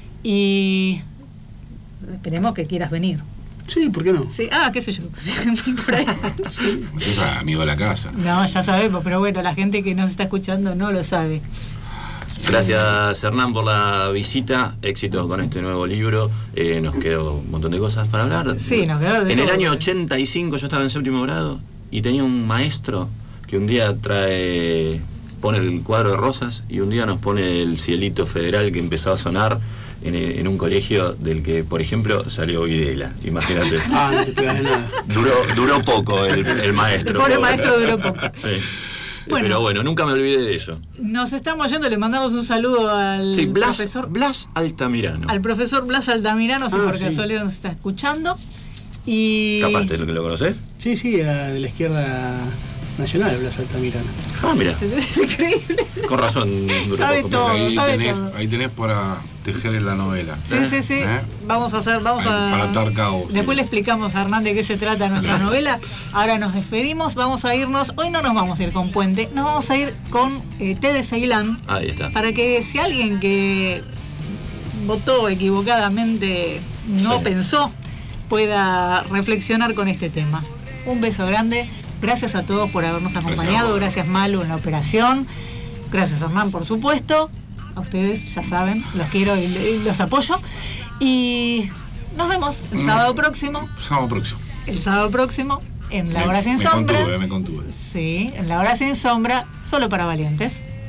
y esperemos que quieras venir. Sí, ¿por qué no? Sí, ah, qué sé yo. Por ahí. Sos amigo de la casa. No, ya sabemos, pero bueno, la gente que nos está escuchando no lo sabe. Gracias, Hernán, por la visita. Éxitos con este nuevo libro. Eh, nos quedó un montón de cosas para hablar. Sí, nos quedó de En el todo. año ochenta y cinco yo estaba en séptimo grado y tenía un maestro que un día trae pone el cuadro de rosas y un día nos pone el cielito federal que empezó a sonar en, en un colegio del que, por ejemplo, salió Videla. Imagínate. Ah, no te pegas de nada. Duró, duró poco el, el maestro. El pobre maestro duró poco. Sí. Bueno, pero bueno, nunca me olvidé de eso. Nos estamos yendo, le mandamos un saludo al sí, Blas, profesor Blas Altamirano. Al profesor Blas Altamirano, si Ah, por sí. casualidad nos está escuchando. Y Capaz de lo que lo conocés. Sí, sí, era de la izquierda nacional, Blas Altamirano. Ah, mira. es increíble. Con razón, duró Sabe poco. todo. Ahí sabe tenés, todo. ahí tenés para tejer en la novela. Sí, sí, sí. ¿Eh? Vamos a hacer, vamos Ahí, a. para atar cabos. Después le explicamos a Hernán de qué se trata nuestra novela. Ahora nos despedimos, vamos a irnos. Hoy no nos vamos a ir con Puente, nos vamos a ir con eh, té de Ceilán. Ahí está. Para que si alguien que votó equivocadamente no Sí. pensó, pueda reflexionar con este tema. Un beso grande. Gracias a todos por habernos acompañado. Gracias, Gracias, Malu, en la operación. Gracias, Hernán, por supuesto. A ustedes, ya saben, los quiero y, y los apoyo. Y nos vemos el Mm. sábado próximo. Sábado próximo. El sábado próximo, en La Me- Hora Sin me Sombra. contuve, me contuve. Sí, en La Hora Sin Sombra, solo para valientes.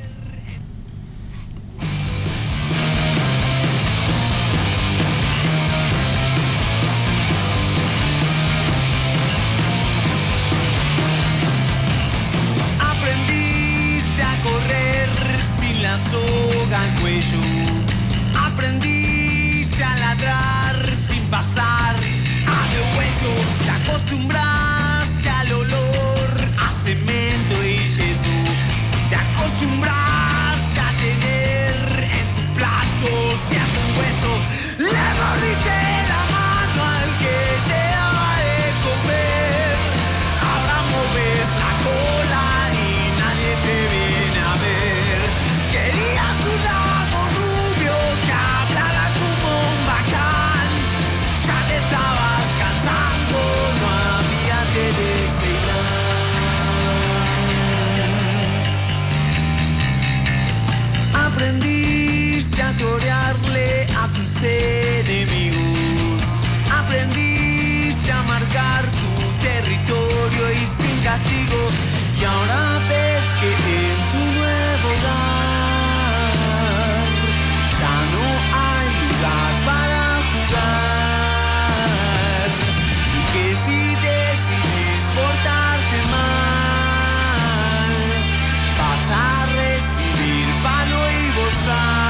Aprendiste a correr sin la soga al cuello. Aprendiste a ladrar sin pasar a de hueso. Te acostumbraste al olor a cemento y yeso. Te acostumbraste a tener en tu plato siempre un hueso. Le mordiste la mano al que te daba de comer. Ahora moves la cola y nadie te viene a ver. Querías un lago rubio que hablara como un bacán. Ya te estabas cansando, no había que deseinar. Aprendiste a torearle a tus enemigos. Aprendiste a marcar tu territorio y sin castigo. Y ahora ves que en tu nuevo hogar ya no hay lugar para jugar. Y que si decidís portarte mal, vas a recibir palo y bozal.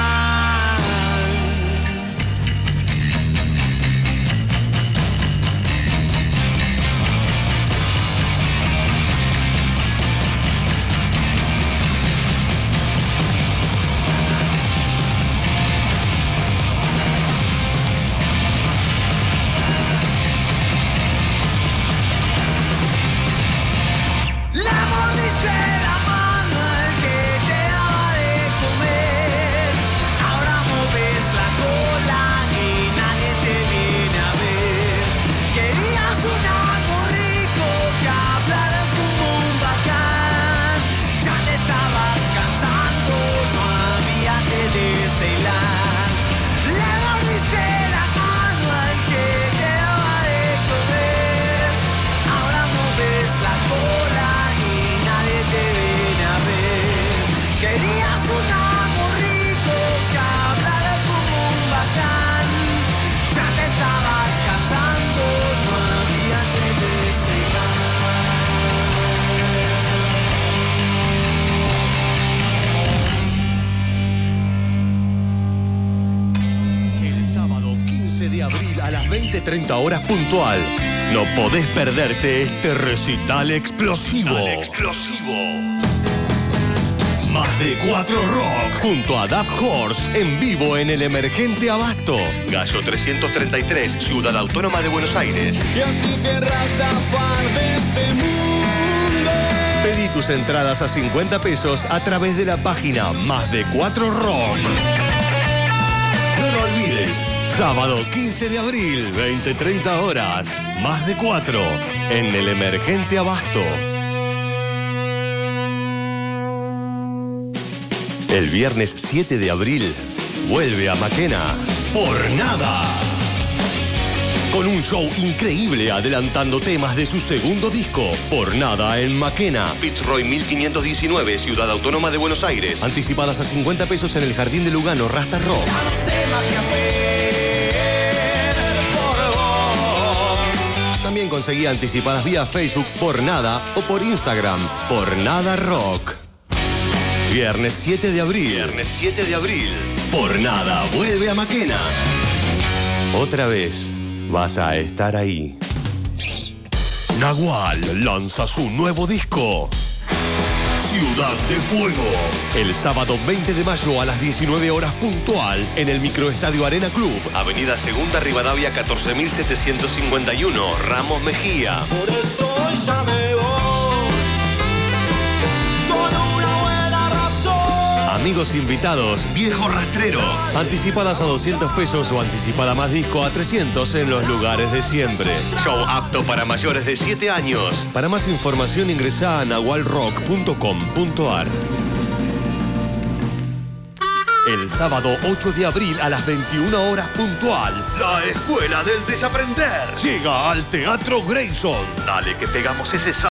Le mordiste la mano al que te daba de comer. Ahora moves la cola y nadie te viene a ver. Querías un algo rico que hablara como un bacán. Ya te estabas cansando, no había que deseilar. Le mordiste la mano al que te daba de comer. Ahora moves la cola y nadie te viene a ver. Querías un algo rico que hablara como un bacán. Ya te estabas cansando, no había que deseinar. El sábado quince de abril a las veinte treinta horas puntual. No podés perderte este recital explosivo. Más de cuatro Rock. Junto a Daft Horse en vivo en el Emergente Abasto. Gallo trescientos treinta y tres, Ciudad Autónoma de Buenos Aires. Y así querrás zafar de este mundo. Pedí tus entradas a cincuenta pesos a través de la página Más de cuatro Rock. No lo olvides, sábado quince de abril, veinte treinta horas, Más de cuatro, en el Emergente Abasto. El viernes siete de abril, vuelve a Maquena, Por Nada. con un show increíble adelantando temas de su segundo disco, Por Nada en Maquena. Fitzroy mil quinientos diecinueve, Ciudad Autónoma de Buenos Aires. Anticipadas a cincuenta pesos en el Jardín de Lugano, Rasta Rock. Ya no sé más qué hacer por vos. También conseguí anticipadas vía Facebook Por Nada o por Instagram Por Nada Rock. Viernes siete de abril. Viernes siete de abril. Por Nada vuelve a Maquena. Otra vez vas a estar ahí. Nahual lanza su nuevo disco, Ciudad de Fuego. El sábado veinte de mayo a las diecinueve horas puntual en el Microestadio Arena Club, Avenida Segunda Rivadavia catorce mil setecientos cincuenta y uno, Ramos Mejía. Por eso ya me voy con una buena razón. Amigos invitados, Viejo Rastrero. Anticipadas a doscientos pesos o anticipada más disco a trescientos en los lugares de siempre. Show apto para mayores de siete años. Para más información ingresa a nahual rock punto com punto ar. El sábado ocho de abril a las veintiuna horas puntual, la Escuela del Desaprender llega al Teatro Grayson. Dale que pegamos ese sábado.